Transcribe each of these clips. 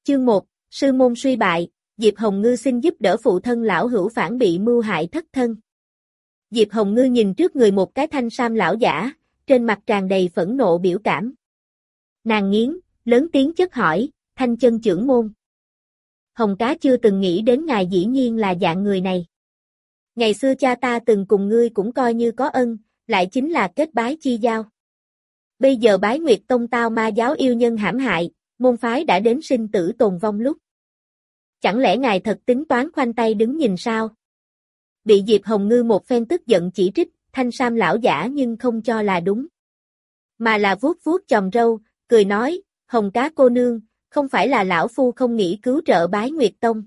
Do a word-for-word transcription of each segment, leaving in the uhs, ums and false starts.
Chương một, sư môn suy bại, Diệp Hồng Ngư xin giúp đỡ phụ thân lão hữu phản bị mưu hại thất thân. Diệp Hồng Ngư nhìn trước người một cái thanh sam lão giả, trên mặt tràn đầy phẫn nộ biểu cảm. Nàng nghiến, lớn tiếng chất hỏi, Thanh chân trưởng môn. Hồng cá chưa từng nghĩ đến ngài dĩ nhiên là dạng người này. Ngày xưa cha ta từng cùng ngươi cũng coi như có ân, lại chính là kết bái chi giao. Bây giờ Bái Nguyệt Tông tao ma giáo yêu nhân hãm hại, môn phái đã đến sinh tử tồn vong lúc. Chẳng lẽ ngài thật tính toán khoanh tay đứng nhìn sao? Bị Diệp Hồng Ngư một phen tức giận chỉ trích, thanh sam lão giả nhưng không cho là đúng. Mà là vuốt vuốt chòm râu, cười nói, Hồng cá cô nương, không phải là lão phu không nghĩ cứu trợ Bái Nguyệt Tông.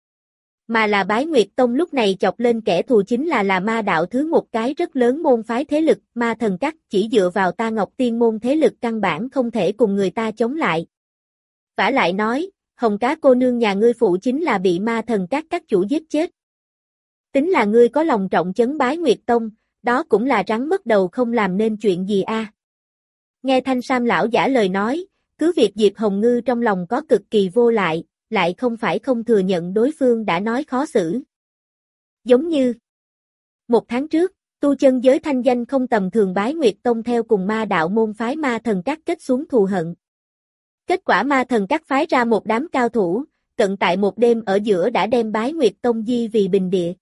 Mà là Bái Nguyệt Tông lúc này chọc lên kẻ thù chính là là ma đạo thứ một cái rất lớn môn phái thế lực, ma thần các chỉ dựa vào ta Ngọc Tiên môn thế lực căn bản không thể cùng người ta chống lại. Vả lại nói, Hồng cá cô nương nhà ngươi phụ chính là bị ma thần các các chủ giết chết. Tính là ngươi có lòng trọng chấn Bái Nguyệt Tông, đó cũng là rắn mất đầu không làm nên chuyện gì a. À. Nghe thanh sam lão giả lời nói, cứ việc Diệp Hồng Ngư trong lòng có cực kỳ vô lại, lại không phải không thừa nhận đối phương đã nói khó xử. Giống như một tháng trước, tu chân giới thanh danh không tầm thường Bái Nguyệt Tông theo cùng ma đạo môn phái ma thần các kết xuống thù hận. Kết quả ma thần các phái ra một đám cao thủ, cận tại một đêm ở giữa đã đem Bái Nguyệt Tông di vì bình địa.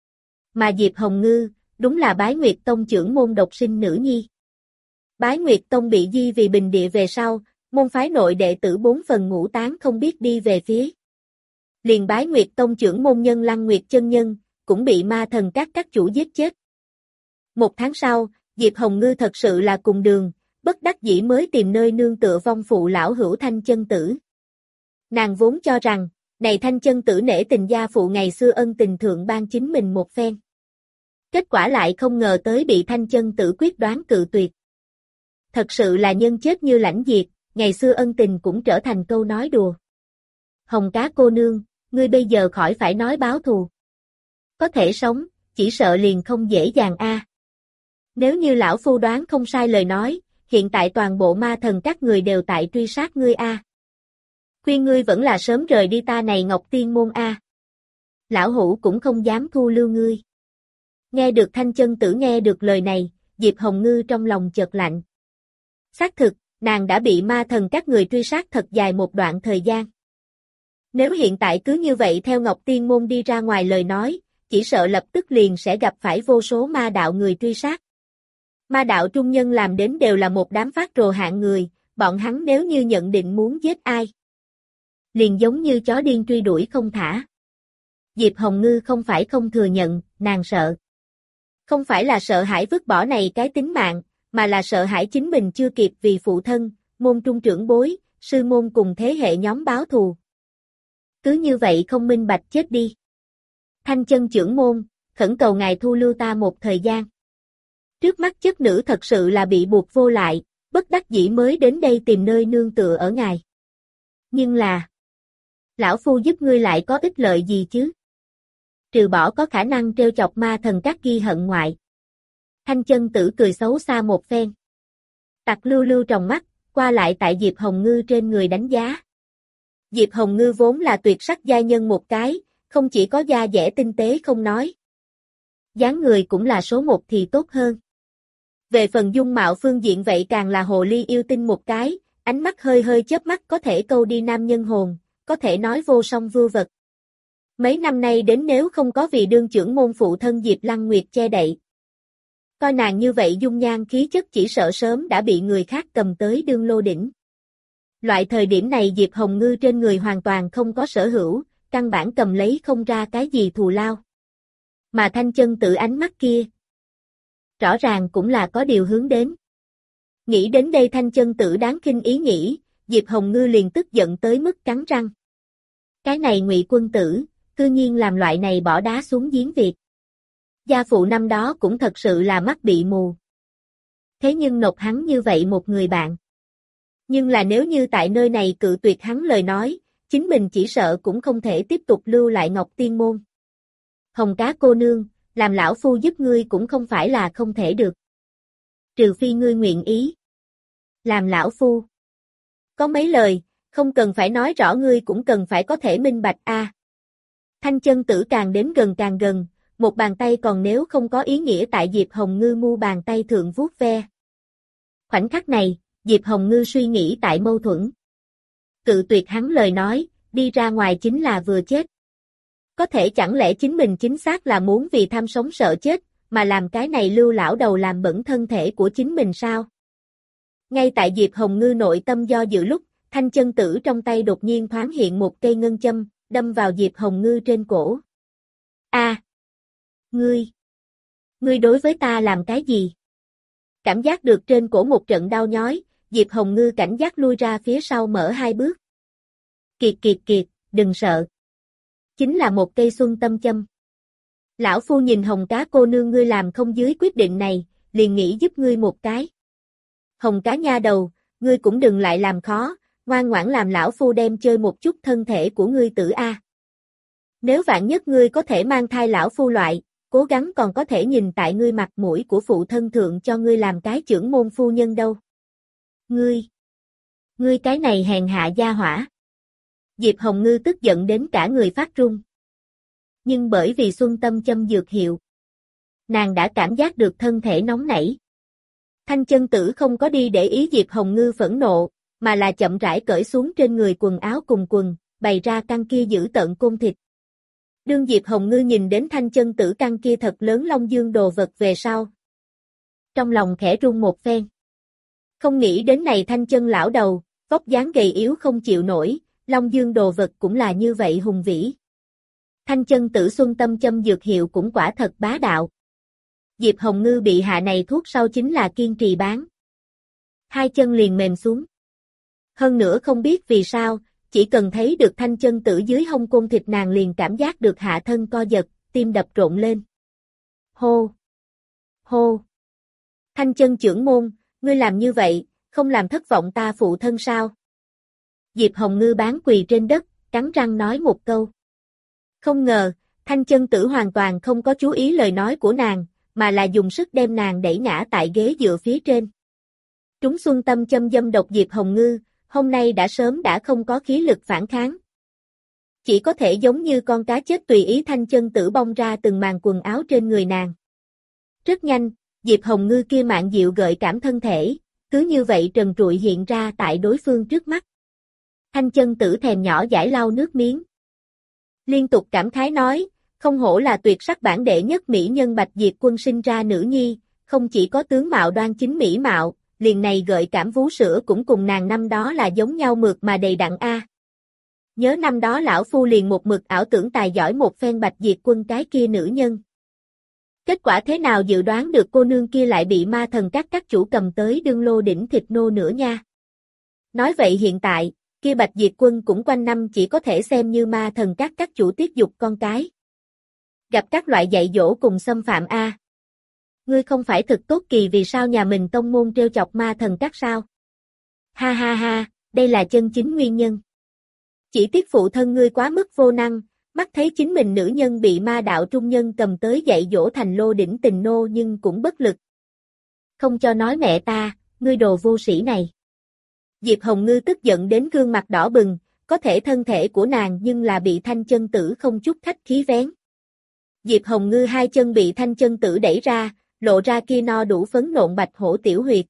Mà Diệp Hồng Ngư, đúng là Bái Nguyệt Tông trưởng môn độc sinh nữ nhi. Bái Nguyệt Tông bị di vì bình địa về sau, môn phái nội đệ tử bốn phần ngũ tán không biết đi về phía. Liền Bái Nguyệt Tông trưởng môn nhân Lăng Nguyệt chân nhân, cũng bị ma thần các các chủ giết chết. Một tháng sau, Diệp Hồng Ngư thật sự là cùng đường, bất đắc dĩ mới tìm nơi nương tựa vong phụ lão hữu Thanh chân tử. Nàng vốn cho rằng, này Thanh chân tử nể tình gia phụ ngày xưa ân tình thượng ban chính mình một phen. Kết quả lại không ngờ tới bị Thanh chân tử quyết đoán cự tuyệt. Thật sự là nhân chết như lãnh diệt, ngày xưa ân tình cũng trở thành câu nói đùa. Hồng cá cô nương, ngươi bây giờ khỏi phải nói báo thù. Có thể sống, chỉ sợ liền không dễ dàng a. À. Nếu như lão phu đoán không sai lời nói, hiện tại toàn bộ ma thần các người đều tại truy sát ngươi a. À. Khuyên ngươi vẫn là sớm rời đi ta này Ngọc Tiên môn a. À. Lão hữu cũng không dám thu lưu ngươi. Nghe được Thanh chân tử nghe được lời này, Diệp Hồng Ngư trong lòng chợt lạnh. Xác thực, nàng đã bị ma thần các người truy sát thật dài một đoạn thời gian. Nếu hiện tại cứ như vậy theo Ngọc Tiên môn đi ra ngoài lời nói, chỉ sợ lập tức liền sẽ gặp phải vô số ma đạo người truy sát. Ma đạo trung nhân làm đến đều là một đám phát rồ hạng người, bọn hắn nếu như nhận định muốn giết ai. Liền giống như chó điên truy đuổi không thả. Diệp Hồng Ngư không phải không thừa nhận, nàng sợ. Không phải là sợ hãi vứt bỏ này cái tính mạng, mà là sợ hãi chính mình chưa kịp vì phụ thân, môn trung trưởng bối, sư môn cùng thế hệ nhóm báo thù. Cứ như vậy không minh bạch chết đi. Thanh chân trưởng môn, khẩn cầu ngài thu lưu ta một thời gian. Trước mắt chất nữ thật sự là bị buộc vô lại, bất đắc dĩ mới đến đây tìm nơi nương tựa ở ngài. Nhưng là, lão phu giúp ngươi lại có ích lợi gì chứ? Trừ bỏ có khả năng trêu chọc ma thần các ghi hận ngoại. Thanh chân tử cười xấu xa một phen. Tặc lưu lưu trong mắt, qua lại tại Diệp Hồng Ngư trên người đánh giá. Diệp Hồng Ngư vốn là tuyệt sắc giai nhân một cái, không chỉ có da dẻ tinh tế không nói. Dáng người cũng là số một thì tốt hơn. Về phần dung mạo phương diện vậy càng là hồ ly yêu tinh một cái, ánh mắt hơi hơi chớp mắt có thể câu đi nam nhân hồn, có thể nói vô song vưu vật. Mấy năm nay đến nếu không có vì đương trưởng môn phụ thân Diệp Lăng Nguyệt che đậy. Coi nàng như vậy dung nhan khí chất chỉ sợ sớm đã bị người khác cầm tới đương lô đỉnh. Loại thời điểm này Diệp Hồng Ngư trên người hoàn toàn không có sở hữu, căn bản cầm lấy không ra cái gì thù lao. Mà Thanh chân tử ánh mắt kia, rõ ràng cũng là có điều hướng đến. Nghĩ đến đây Thanh chân tử đáng khinh ý nghĩ, Diệp Hồng Ngư liền tức giận tới mức cắn răng. Cái này Ngụy quân tử, cư nhiên làm loại này bỏ đá xuống giếng việc. Gia phụ năm đó cũng thật sự là mắt bị mù. Thế nhưng nộp hắn như vậy một người bạn. Nhưng là nếu như tại nơi này cự tuyệt hắn lời nói, chính mình chỉ sợ cũng không thể tiếp tục lưu lại Ngọc Tiên môn. Hồng cá cô nương, làm lão phu giúp ngươi cũng không phải là không thể được. Trừ phi ngươi nguyện ý. Làm lão phu. Có mấy lời, Không cần phải nói rõ ngươi cũng cần phải có thể minh bạch a. À. Thanh chân tử càng đến gần càng gần, một bàn tay còn nếu không có ý nghĩa tại Diệp Hồng Ngư mu bàn tay thượng vuốt ve. Khoảnh khắc này, Diệp Hồng Ngư suy nghĩ tại mâu thuẫn. Cự tuyệt hắn lời nói, đi ra ngoài chính là vừa chết. Có thể chẳng lẽ chính mình chính xác là muốn vì tham sống sợ chết, mà làm cái này lưu lão đầu làm bẩn thân thể của chính mình sao? Ngay tại Diệp Hồng Ngư nội tâm do dự lúc, thanh chân tử trong tay đột nhiên thoáng hiện một cây ngân châm, đâm vào Diệp Hồng Ngư trên cổ. A, à, ngươi, ngươi đối với ta làm cái gì? Cảm giác được trên cổ một trận đau nhói, Diệp Hồng Ngư cảnh giác lui ra phía sau mở hai bước. Kiệt kiệt kiệt, đừng sợ. Chính là một cây xuân tâm châm. Lão phu nhìn Hồng cá cô nương ngươi làm không dưới quyết định này, liền nghĩ giúp ngươi một cái. Hồng cá nha đầu, ngươi cũng đừng lại làm khó, ngoan ngoãn làm lão phu đem chơi một chút thân thể của ngươi tử a. Nếu vạn nhất ngươi có thể mang thai lão phu loại, cố gắng còn có thể nhìn tại ngươi mặt mũi của phụ thân thượng cho ngươi làm cái trưởng môn phu nhân đâu. Ngươi, ngươi cái này hèn hạ gia hỏa. Diệp Hồng Ngư tức giận đến cả người phát run. Nhưng bởi vì xuân tâm châm dược hiệu, nàng đã cảm giác được thân thể nóng nảy. Thanh chân tử không có đi để ý Diệp Hồng Ngư phẫn nộ, mà là chậm rãi cởi xuống trên người quần áo cùng quần, bày ra căn kia giữ tợn côn thịt. Đương Diệp Hồng Ngư nhìn đến thanh chân tử căn kia thật lớn long dương đồ vật về sau. Trong lòng khẽ run một phen. Không nghĩ đến này thanh chân lão đầu, vóc dáng gầy yếu không chịu nổi, long dương đồ vật cũng là như vậy hùng vĩ. Thanh chân tử xuân tâm châm dược hiệu cũng quả thật bá đạo. Diệp Hồng Ngư bị hạ này thuốc sau chính là kiên trì bán. Hai chân liền mềm xuống. Hơn nữa không biết vì sao, chỉ cần thấy được thanh chân tử dưới hông côn thịt nàng liền cảm giác được hạ thân co giật, tim đập rộn lên. Hô! Hô! Thanh chân trưởng môn, ngươi làm như vậy, không làm thất vọng ta phụ thân sao? Diệp Hồng Ngư bán quỳ trên đất, cắn răng nói một câu. Không ngờ, thanh chân tử hoàn toàn không có chú ý lời nói của nàng, mà là dùng sức đem nàng đẩy ngã tại ghế dựa phía trên. Trúng xuân tâm châm dâm độc Diệp Hồng Ngư, hôm nay đã sớm đã không có khí lực phản kháng. Chỉ có thể giống như con cá chết tùy ý thanh chân tử bong ra từng màn quần áo trên người nàng. Rất nhanh, Diệp Hồng Ngư kia mạn dịu gợi cảm thân thể, cứ như vậy trần trụi hiện ra tại đối phương trước mắt. Thanh chân tử thèm nhỏ giải lau nước miếng. Liên tục cảm khái nói, không hổ là tuyệt sắc bản đệ nhất mỹ nhân Bạch Diệp Quân sinh ra nữ nhi, không chỉ có tướng mạo đoan chính mỹ mạo, liền này gợi cảm vú sữa cũng cùng nàng năm đó là giống nhau mượt mà đầy đặn a. Nhớ năm đó lão phu liền một mực ảo tưởng tài giỏi một phen Bạch Diệp Quân cái kia nữ nhân. Kết quả thế nào dự đoán được cô nương kia lại bị ma thần các các chủ cầm tới đương lô đỉnh thịt nô nữa nha. Nói vậy hiện tại, kia Bạch Diệp Quân cũng quanh năm chỉ có thể xem như ma thần các các chủ tiếp dục con cái. Gặp các loại dạy dỗ cùng xâm phạm a. Ngươi không phải thực tốt kỳ vì sao nhà mình tông môn trêu chọc ma thần các sao? Ha ha ha, đây là chân chính nguyên nhân. Chỉ tiếc phụ thân ngươi quá mức vô năng, mắt thấy chính mình nữ nhân bị ma đạo trung nhân cầm tới dạy dỗ thành lô đỉnh tình nô nhưng cũng bất lực. Không cho nói mẹ ta, ngươi đồ vô sĩ này. Diệp Hồng Ngư tức giận đến gương mặt đỏ bừng, có thể thân thể của nàng nhưng là bị thanh chân tử không chút khách khí vén. Diệp Hồng Ngư hai chân bị thanh chân tử đẩy ra, lộ ra kia no đủ phấn nộn bạch hổ tiểu huyệt.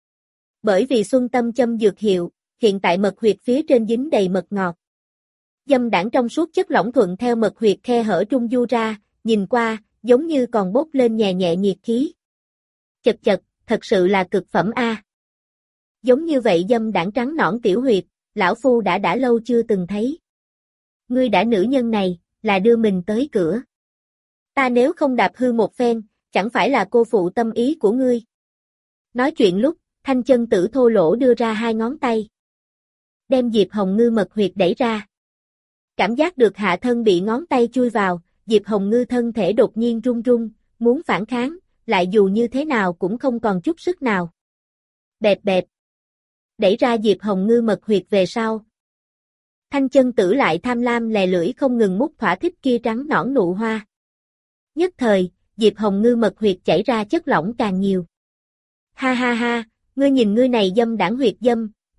Bởi vì xuân tâm châm dược hiệu, hiện tại mật huyệt phía trên dính đầy mật ngọt. Dâm đảng trong suốt chất lỏng thuận theo mật huyệt khe hở trung du ra, nhìn qua, giống như còn bốc lên nhẹ nhẹ nhiệt khí. Chật chật, thật sự là cực phẩm a. Giống như vậy dâm đảng trắng nõn tiểu huyệt, lão phu đã đã lâu chưa từng thấy. Ngươi đã nữ nhân này, là đưa mình tới cửa. Ta nếu không đạp hư một phen, chẳng phải là cô phụ tâm ý của ngươi. Nói chuyện lúc, thanh chân tử thô lỗ đưa ra hai ngón tay. Đem Diệp Hồng Ngư mật huyệt đẩy ra. Cảm giác được hạ thân bị ngón tay chui vào, Diệp Hồng Ngư thân thể đột nhiên run run, muốn phản kháng, lại dù như thế nào cũng không còn chút sức nào. Bẹp bẹp. Đẩy ra Diệp Hồng Ngư mật huyệt về sau. Thanh chân tử lại tham lam lè lưỡi không ngừng mút thỏa thích kia trắng nõn nụ hoa. Nhất thời, Diệp Hồng Ngư mật huyệt chảy ra chất lỏng càng nhiều. Ha ha ha, ngươi nhìn ngươi này dâm đảng huyệt dâm,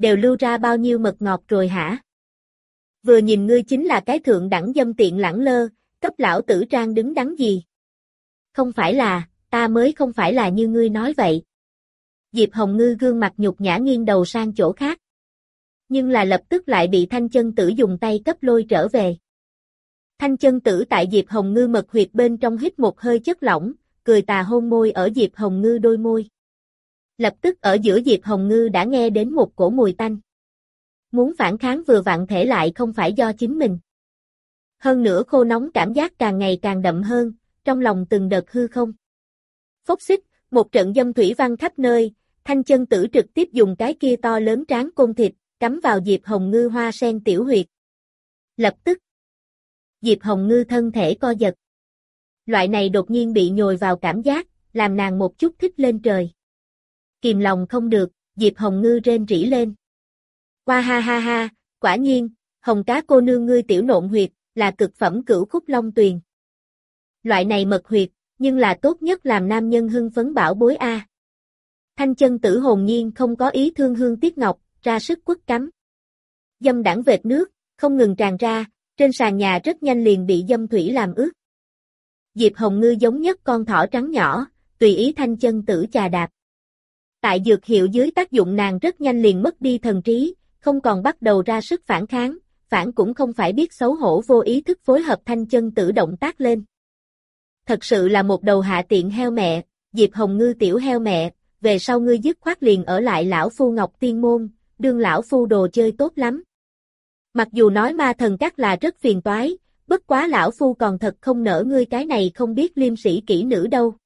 đều lưu ra bao nhiêu mật ngọt rồi hả? Vừa nhìn ngươi chính là cái thượng đẳng dâm tiện lẳng lơ, cấp lão tử trang đứng đắn gì? Không phải là, ta mới không phải là như ngươi nói vậy. Diệp Hồng Ngư gương mặt nhục nhã nghiêng đầu sang chỗ khác. Nhưng là lập tức lại bị Thanh Chân Tử dùng tay cấp lôi trở về. Thanh Chân Tử tại Diệp Hồng Ngư mật huyệt bên trong hít một hơi chất lỏng, cười tà hôn môi ở Diệp Hồng Ngư đôi môi. Lập tức ở giữa Diệp Hồng Ngư đã nghe đến một cổ mùi tanh. Muốn phản kháng vừa vặn thể lại không phải do chính mình. Hơn nữa khô nóng cảm giác càng ngày càng đậm hơn, trong lòng từng đợt hư không. Phốc xích, một trận dâm thủy văng khắp nơi, Thanh Chân Tử trực tiếp dùng cái kia to lớn tráng côn thịt, cắm vào Diệp Hồng Ngư hoa sen tiểu huyệt. Lập tức, Diệp Hồng Ngư thân thể co giật. Loại này đột nhiên bị nhồi vào cảm giác, làm nàng một chút thích lên trời. Kìm lòng không được, Diệp Hồng Ngư rên rỉ lên. Qua ha ha ha, quả nhiên, hồng cá cô nương ngươi tiểu nộn huyệt, là cực phẩm cửu khúc long tuyền. Loại này mật huyệt, nhưng là tốt nhất làm nam nhân hưng phấn bảo bối a. Thanh Chân Tử hồn nhiên không có ý thương hương tiếc ngọc, ra sức quất cắm. Dâm đãng vệt nước, không ngừng tràn ra, trên sàn nhà rất nhanh liền bị dâm thủy làm ướt. Diệp Hồng Ngư giống nhất con thỏ trắng nhỏ, tùy ý Thanh Chân Tử chà đạp. Tại dược hiệu dưới tác dụng nàng rất nhanh liền mất đi thần trí, không còn bắt đầu ra sức phản kháng, phản cũng không phải biết xấu hổ vô ý thức phối hợp Thanh Chân Tử động tác lên. Thật sự là một đầu hạ tiện heo mẹ, Diệp Hồng Ngư tiểu heo mẹ, về sau ngươi dứt khoát liền ở lại lão phu Ngọc Tiên môn, đương lão phu đồ chơi tốt lắm. Mặc dù nói ma thần các là rất phiền toái, bất quá lão phu còn thật không nỡ ngươi cái này không biết liêm sĩ kỹ nữ đâu.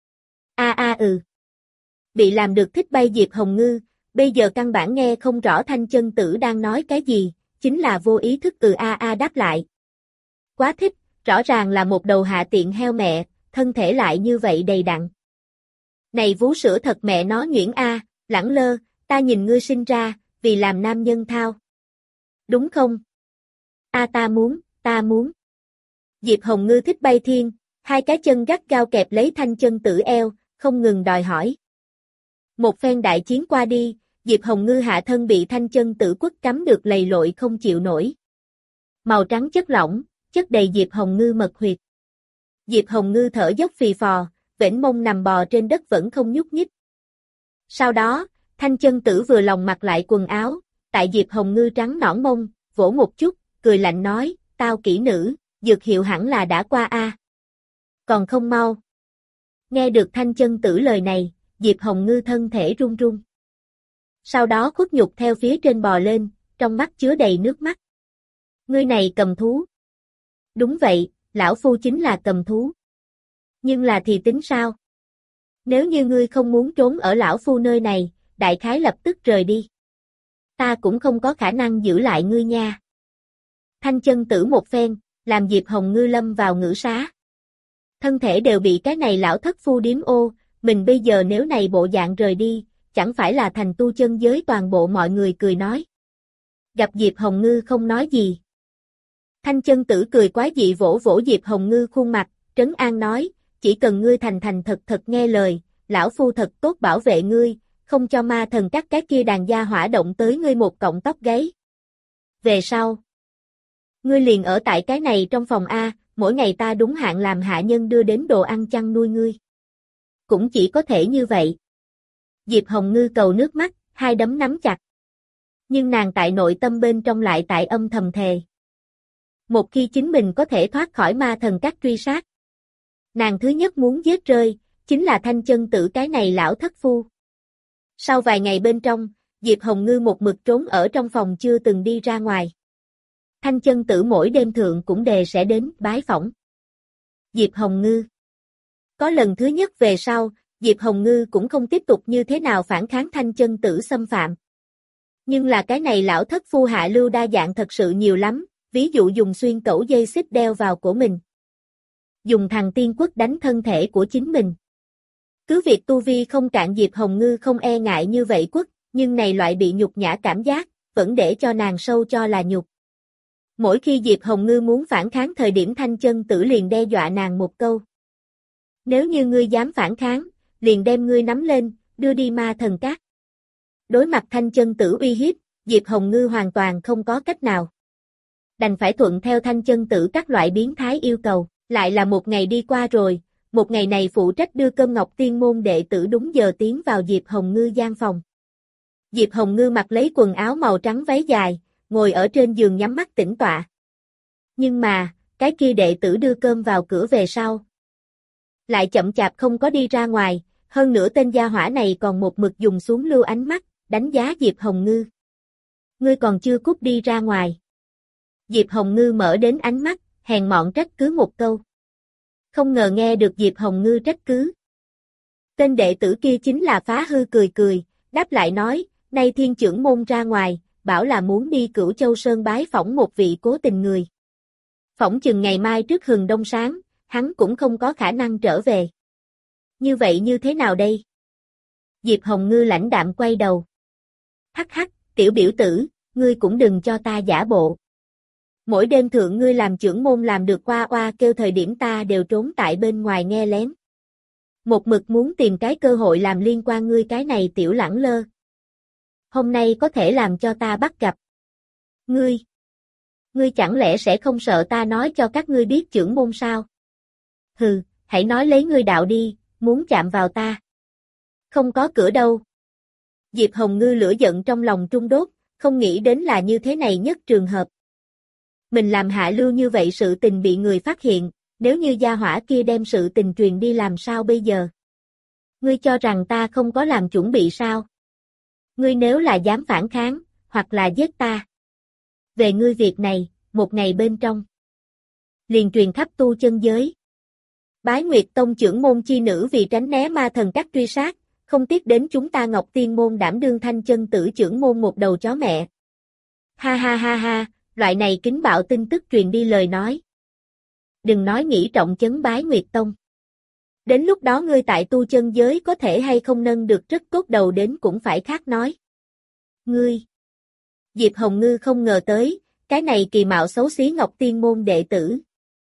A a ừ. Bị làm được thích bay Diệp Hồng Ngư, bây giờ căn bản nghe không rõ Thanh Chân Tử đang nói cái gì, chính là vô ý thức từ a a đáp lại. Quá thích, rõ ràng là một đầu hạ tiện heo mẹ, thân thể lại như vậy đầy đặn. Này vú sữa thật mẹ nó nhuyễn a, lẳng lơ, ta nhìn ngươi sinh ra, vì làm nam nhân thao. Đúng không? A ta muốn, ta muốn. Diệp Hồng Ngư thích bay thiên, hai cái chân gắt gao kẹp lấy Thanh Chân Tử eo, không ngừng đòi hỏi. Một phen đại chiến qua đi, Diệp Hồng Ngư hạ thân bị Thanh Chân Tử quất cắm được lầy lội không chịu nổi. Màu trắng chất lỏng, chất đầy Diệp Hồng Ngư mật huyệt. Diệp Hồng Ngư thở dốc phì phò, vểnh mông nằm bò trên đất vẫn không nhúc nhích. Sau đó, Thanh Chân Tử vừa lòng mặc lại quần áo, tại Diệp Hồng Ngư trắng nõn mông, vỗ một chút, cười lạnh nói, tao kỹ nữ, dược hiệu hẳn là đã qua a. Còn không mau. Nghe được Thanh Chân Tử lời này, Diệp Hồng Ngư thân thể run run. Sau đó khuất nhục theo phía trên bò lên, trong mắt chứa đầy nước mắt. Ngươi này cầm thú. Đúng vậy, lão phu chính là cầm thú. Nhưng là thì tính sao? Nếu như ngươi không muốn trốn ở lão phu nơi này, đại khái lập tức rời đi. Ta cũng không có khả năng giữ lại ngươi nha. Thanh Chân Tử một phen, làm Diệp Hồng Ngư lâm vào ngữ xá. Thân thể đều bị cái này lão thất phu điếm ô, mình bây giờ nếu này bộ dạng rời đi, chẳng phải là thành tu chân giới toàn bộ mọi người cười nói. Gặp Diệp Hồng Ngư không nói gì. Thanh Chân Tử cười quái dị vỗ vỗ Diệp Hồng Ngư khuôn mặt, trấn an nói, chỉ cần ngươi thành thành thật thật nghe lời, lão phu thật tốt bảo vệ ngươi, không cho ma thần các cái kia đàn gia hỏa động tới ngươi một cọng tóc gáy. Về sau, ngươi liền ở tại cái này trong phòng A, mỗi ngày ta đúng hạn làm hạ nhân đưa đến đồ ăn chăn nuôi ngươi. Cũng chỉ có thể như vậy. Diệp Hồng Ngư cầu nước mắt, hai đấm nắm chặt. Nhưng nàng tại nội tâm bên trong lại tại âm thầm thề. Một khi chính mình có thể thoát khỏi ma thần các truy sát. Nàng thứ nhất muốn giết rơi, chính là Thanh Chân Tử cái này lão thất phu. Sau vài ngày bên trong, Diệp Hồng Ngư một mực trốn ở trong phòng chưa từng đi ra ngoài. Thanh Chân Tử mỗi đêm thượng cũng đề sẽ đến bái phỏng. Diệp Hồng Ngư. Có lần thứ nhất về sau, Diệp Hồng Ngư cũng không tiếp tục như thế nào phản kháng Thanh Chân Tử xâm phạm. Nhưng là cái này lão thất phu hạ lưu đa dạng thật sự nhiều lắm, ví dụ dùng xuyên cẩu dây xích đeo vào cổ mình. Dùng thằng tiên quất đánh thân thể của chính mình. Cứ việc tu vi không cạn Diệp Hồng Ngư không e ngại như vậy quất, nhưng này loại bị nhục nhã cảm giác, vẫn để cho nàng sâu cho là nhục. Mỗi khi Diệp Hồng Ngư muốn phản kháng thời điểm Thanh Chân Tử liền đe dọa nàng một câu. Nếu như ngươi dám phản kháng, liền đem ngươi nắm lên, đưa đi ma thần các. Đối mặt Thanh Chân Tử uy hiếp, Diệp Hồng Ngư hoàn toàn không có cách nào. Đành phải thuận theo Thanh Chân Tử các loại biến thái yêu cầu, lại là một ngày đi qua rồi, một ngày này phụ trách đưa cơm Ngọc Tiên môn đệ tử đúng giờ tiến vào Diệp Hồng Ngư gian phòng. Diệp Hồng Ngư mặc lấy quần áo màu trắng váy dài, ngồi ở trên giường nhắm mắt tĩnh tọa. Nhưng mà, cái kia đệ tử đưa cơm vào cửa về sau. Lại chậm chạp không có đi ra ngoài, hơn nữa tên gia hỏa này còn một mực dùng xuống lưu ánh mắt, đánh giá Diệp Hồng Ngư. Ngươi còn chưa cút đi ra ngoài. Diệp Hồng Ngư mở đến ánh mắt, hèn mọn trách cứ một câu. Không ngờ nghe được Diệp Hồng Ngư trách cứ. Tên đệ tử kia chính là Phá Hư cười cười, đáp lại nói, nay thiên trưởng môn ra ngoài, bảo là muốn đi Cửu Châu Sơn bái phỏng một vị cố tình người. Phỏng chừng ngày mai trước hừng đông sáng, hắn cũng không có khả năng trở về. Như vậy như thế nào đây? Diệp Hồng Ngư lãnh đạm quay đầu. Hắc hắc, tiểu biểu tử, ngươi cũng đừng cho ta giả bộ. Mỗi đêm thượng ngươi làm trưởng môn làm được oa oa kêu thời điểm ta đều trốn tại bên ngoài nghe lén. Một mực muốn tìm cái cơ hội làm liên quan ngươi cái này tiểu lẳng lơ. Hôm nay có thể làm cho ta bắt gặp. Ngươi, ngươi chẳng lẽ sẽ không sợ ta nói cho các ngươi biết trưởng môn sao? Hừ, hãy nói lấy ngươi đạo đi, muốn chạm vào ta. Không có cửa đâu. Diệp Hồng Ngư lửa giận trong lòng trung đốt, không nghĩ đến là như thế này nhất trường hợp. Mình làm hạ lưu như vậy sự tình bị người phát hiện, nếu như gia hỏa kia đem sự tình truyền đi làm sao bây giờ? Ngươi cho rằng ta không có làm chuẩn bị sao? Ngươi nếu là dám phản kháng, hoặc là giết ta. Về ngươi việc này, một ngày bên trong. Liền truyền khắp tu chân giới. Bái Nguyệt Tông trưởng môn chi nữ vì tránh né ma thần các truy sát, không tiếc đến chúng ta Ngọc Tiên môn đảm đương Thanh Chân Tử trưởng môn một đầu chó mẹ. Ha ha ha ha, loại này kính bạo tin tức truyền đi lời nói. Đừng nói nghĩ trọng chấn Bái Nguyệt Tông. Đến lúc đó ngươi tại tu chân giới có thể hay không nâng được rất cốt đầu đến cũng phải khác nói. Ngươi. Diệp Hồng Ngư không ngờ tới, cái này kỳ mạo xấu xí Ngọc Tiên môn đệ tử.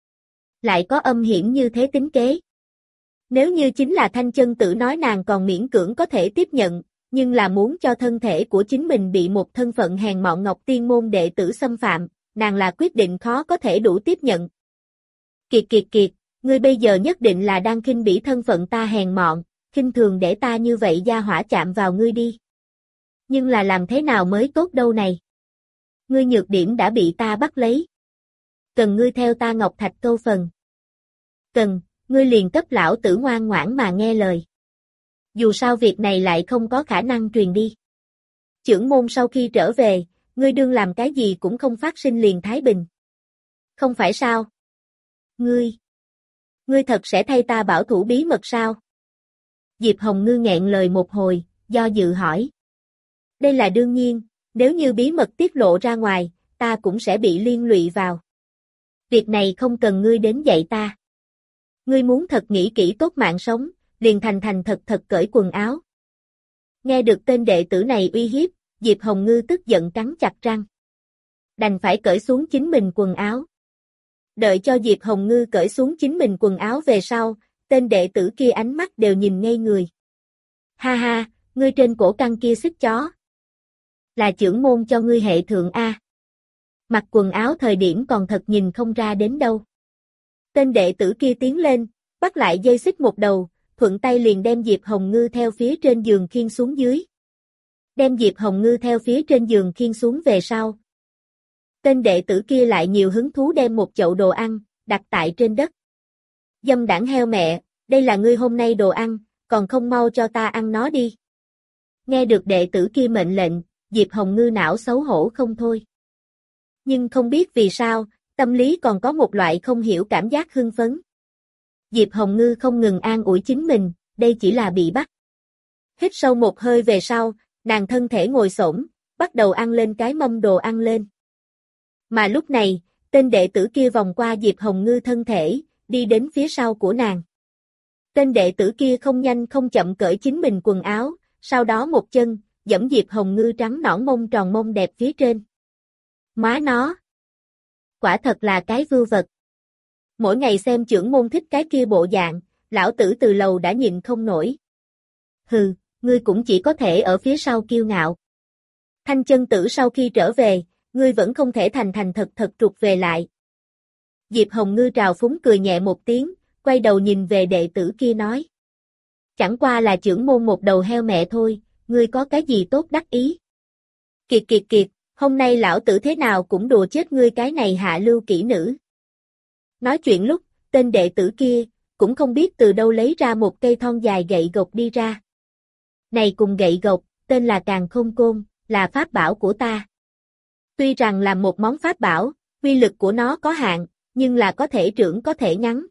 Lại có âm hiểm như thế tính kế. Nếu như chính là Thanh Chân Tử nói nàng còn miễn cưỡng có thể tiếp nhận, nhưng là muốn cho thân thể của chính mình bị một thân phận hèn mọn Ngọc Tiên môn đệ tử xâm phạm, nàng là quyết định khó có thể đủ tiếp nhận. Kiệt kiệt kiệt, ngươi bây giờ nhất định là đang khinh bỉ thân phận ta hèn mọn, khinh thường để ta như vậy gia hỏa chạm vào ngươi đi. Nhưng là làm thế nào mới tốt đâu này? Ngươi nhược điểm đã bị ta bắt lấy. Cần ngươi theo ta Ngọc Thạch câu phần. Cần, ngươi liền cấp lão tử ngoan ngoãn mà nghe lời. Dù sao việc này lại không có khả năng truyền đi. Trưởng môn sau khi trở về, ngươi đương làm cái gì cũng không phát sinh liền thái bình. Không phải sao? Ngươi, ngươi thật sẽ thay ta bảo thủ bí mật sao? Diệp Hồng Ngư nghẹn lời một hồi, do dự hỏi. Đây là đương nhiên, nếu như bí mật tiết lộ ra ngoài, ta cũng sẽ bị liên lụy vào. Việc này không cần ngươi đến dạy ta. Ngươi muốn thật nghĩ kỹ tốt mạng sống, liền thành thành thật thật cởi quần áo. Nghe được tên đệ tử này uy hiếp, Diệp Hồng Ngư tức giận cắn chặt răng. Đành phải cởi xuống chính mình quần áo. Đợi cho Diệp Hồng Ngư cởi xuống chính mình quần áo về sau, tên đệ tử kia ánh mắt đều nhìn ngây người. Ha ha, ngươi trên cổ căng kia xích chó. Là trưởng môn cho ngươi hệ thượng A. Mặc quần áo thời điểm còn thật nhìn không ra đến đâu. Tên đệ tử kia tiến lên, bắt lại dây xích một đầu, thuận tay liền đem Diệp Hồng Ngư theo phía trên giường khiêng xuống dưới. Đem Diệp Hồng Ngư theo phía trên giường khiêng xuống về sau. Tên đệ tử kia lại nhiều hứng thú đem một chậu đồ ăn, đặt tại trên đất. Dâm đảng heo mẹ, đây là ngươi hôm nay đồ ăn, còn không mau cho ta ăn nó đi. Nghe được đệ tử kia mệnh lệnh, Diệp Hồng Ngư não xấu hổ không thôi. Nhưng không biết vì sao, tâm lý còn có một loại không hiểu cảm giác hưng phấn. Diệp Hồng Ngư không ngừng an ủi chính mình, đây chỉ là bị bắt. Hít sâu một hơi về sau, nàng thân thể ngồi xổm, bắt đầu ăn lên cái mâm đồ ăn lên. Mà lúc này, tên đệ tử kia vòng qua Diệp Hồng Ngư thân thể, đi đến phía sau của nàng. Tên đệ tử kia không nhanh không chậm cởi chính mình quần áo, sau đó một chân, giẫm Diệp Hồng Ngư trắng nõn mông tròn mông đẹp phía trên. Má nó! Quả thật là cái vưu vật. Mỗi ngày xem trưởng môn thích cái kia bộ dạng, lão tử từ lầu đã nhịn không nổi. Hừ, ngươi cũng chỉ có thể ở phía sau kiêu ngạo. Thanh chân tử sau khi trở về, ngươi vẫn không thể thành thành thật thật trục về lại. Diệp Hồng Ngư trào phúng cười nhẹ một tiếng, quay đầu nhìn về đệ tử kia nói. Chẳng qua là trưởng môn một đầu heo mẹ thôi, ngươi có cái gì tốt đắc ý. Kiệt kiệt kiệt, hôm nay lão tử thế nào cũng đùa chết ngươi cái này hạ lưu kỹ nữ. Nói chuyện lúc, tên đệ tử kia, cũng không biết từ đâu lấy ra một cây thon dài gậy gộc đi ra. Này cùng gậy gộc, tên là Càn Khôn Côn, là pháp bảo của ta. Tuy rằng là một món pháp bảo, uy lực của nó có hạn, nhưng là có thể trưởng có thể ngắn.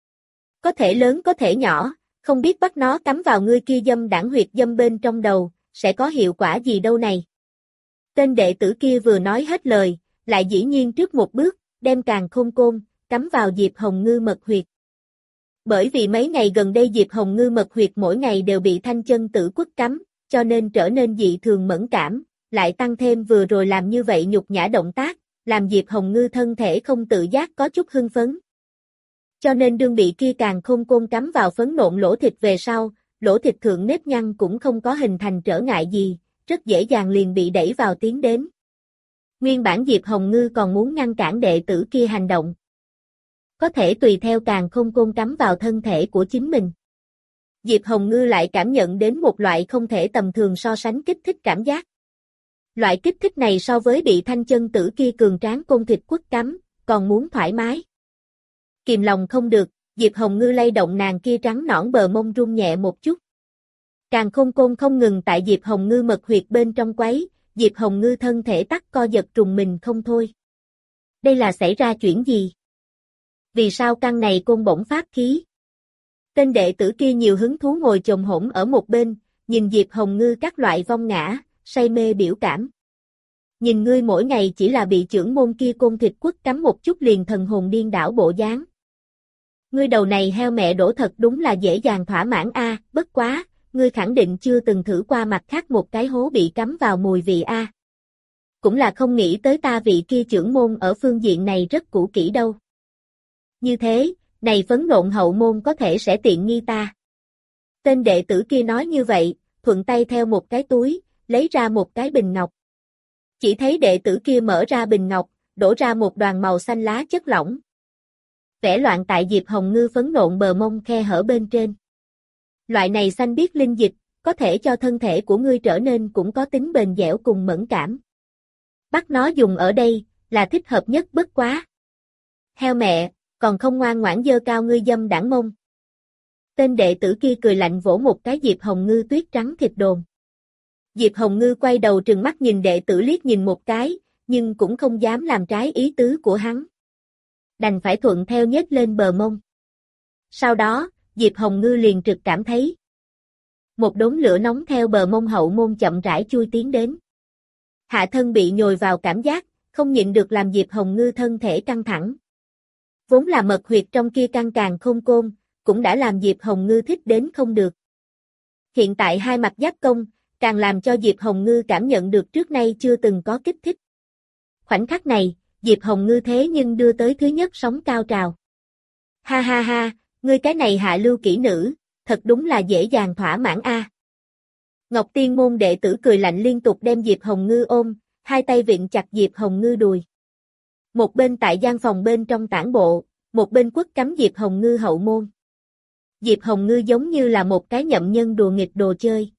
Có thể lớn có thể nhỏ, không biết bắt nó cắm vào ngươi kia dâm đảng huyệt dâm bên trong đầu, sẽ có hiệu quả gì đâu này. Tên đệ tử kia vừa nói hết lời, lại dĩ nhiên trước một bước, đem Càn Khôn Côn, cắm vào Diệp Hồng Ngư mật huyệt. Bởi vì mấy ngày gần đây Diệp Hồng Ngư mật huyệt mỗi ngày đều bị thanh chân tử quất cắm, cho nên trở nên dị thường mẫn cảm, lại tăng thêm vừa rồi làm như vậy nhục nhã động tác, làm Diệp Hồng Ngư thân thể không tự giác có chút hưng phấn. Cho nên đương bị kia Càn Khôn Côn cắm vào phấn nộn lỗ thịt về sau, lỗ thịt thượng nếp nhăn cũng không có hình thành trở ngại gì, rất dễ dàng liền bị đẩy vào tiến đến. Nguyên bản Diệp Hồng Ngư còn muốn ngăn cản đệ tử kia hành động. Có thể tùy theo Càn Khôn Côn cắm vào thân thể của chính mình. Diệp Hồng Ngư lại cảm nhận đến một loại không thể tầm thường so sánh kích thích cảm giác. Loại kích thích này so với bị thanh chân tử kia cường tráng côn thịt quất cắm, còn muốn thoải mái. Kìm lòng không được, Diệp Hồng Ngư lay động nàng kia trắng nõn bờ mông rung nhẹ một chút. Càn Khôn Côn không ngừng tại Diệp Hồng Ngư mật huyệt bên trong quấy, Diệp Hồng Ngư thân thể tắc co giật trùng mình không thôi. Đây là xảy ra chuyện gì? Vì sao căn này côn bổng pháp khí? Tên đệ tử kia nhiều hứng thú ngồi chồm hổm ở một bên, nhìn Diệp Hồng Ngư các loại vong ngã, say mê biểu cảm. Nhìn ngươi mỗi ngày chỉ là bị trưởng môn kia côn thịt quất cắm một chút liền thần hồn điên đảo bộ dáng. Ngươi đầu này heo mẹ đổ thật đúng là dễ dàng thỏa mãn a, bất quá, ngươi khẳng định chưa từng thử qua mặt khác một cái hố bị cắm vào mùi vị a. Cũng là không nghĩ tới ta vị kia trưởng môn ở phương diện này rất cũ kỹ đâu. Như thế, này phấn nộn hậu môn có thể sẽ tiện nghi ta. Tên đệ tử kia nói như vậy, thuận tay theo một cái túi, lấy ra một cái bình ngọc. Chỉ thấy đệ tử kia mở ra bình ngọc, đổ ra một đoàn màu xanh lá chất lỏng. Vẽ loạn tại Diệp Hồng Ngư phấn nộn bờ mông khe hở bên trên. Loại này xanh biếc linh dịch, có thể cho thân thể của ngươi trở nên cũng có tính bền dẻo cùng mẫn cảm. Bắt nó dùng ở đây, là thích hợp nhất bất quá. Heo mẹ, còn không ngoan ngoãn dơ cao ngươi dâm đảng mông. Tên đệ tử kia cười lạnh vỗ một cái Diệp Hồng Ngư tuyết trắng thịt đồn. Diệp Hồng Ngư quay đầu trừng mắt nhìn đệ tử liếc nhìn một cái, nhưng cũng không dám làm trái ý tứ của hắn. Đành phải thuận theo nhếch lên bờ mông. Sau đó, Diệp Hồng Ngư liền trực cảm thấy một đốm lửa nóng theo bờ mông hậu môn chậm rãi chui tiến đến. Hạ thân bị nhồi vào cảm giác, không nhịn được làm Diệp Hồng Ngư thân thể căng thẳng. Vốn là mật huyệt trong kia căng Càn Khôn Côn, cũng đã làm Diệp Hồng Ngư thích đến không được. Hiện tại hai mặt giáp công, càng làm cho Diệp Hồng Ngư cảm nhận được trước nay chưa từng có kích thích. Khoảnh khắc này, Diệp Hồng Ngư thế nhưng đưa tới thứ nhất sóng cao trào. Ha ha ha, ngươi cái này hạ lưu kỹ nữ, thật đúng là dễ dàng thỏa mãn a. Ngọc Tiên môn đệ tử cười lạnh liên tục đem Diệp Hồng Ngư ôm, hai tay vịn chặt Diệp Hồng Ngư đùi. Một bên tại gian phòng bên trong tản bộ, một bên quất cắm Diệp Hồng Ngư hậu môn. Diệp Hồng Ngư giống như là một cái nhậm nhân đùa nghịch đồ chơi.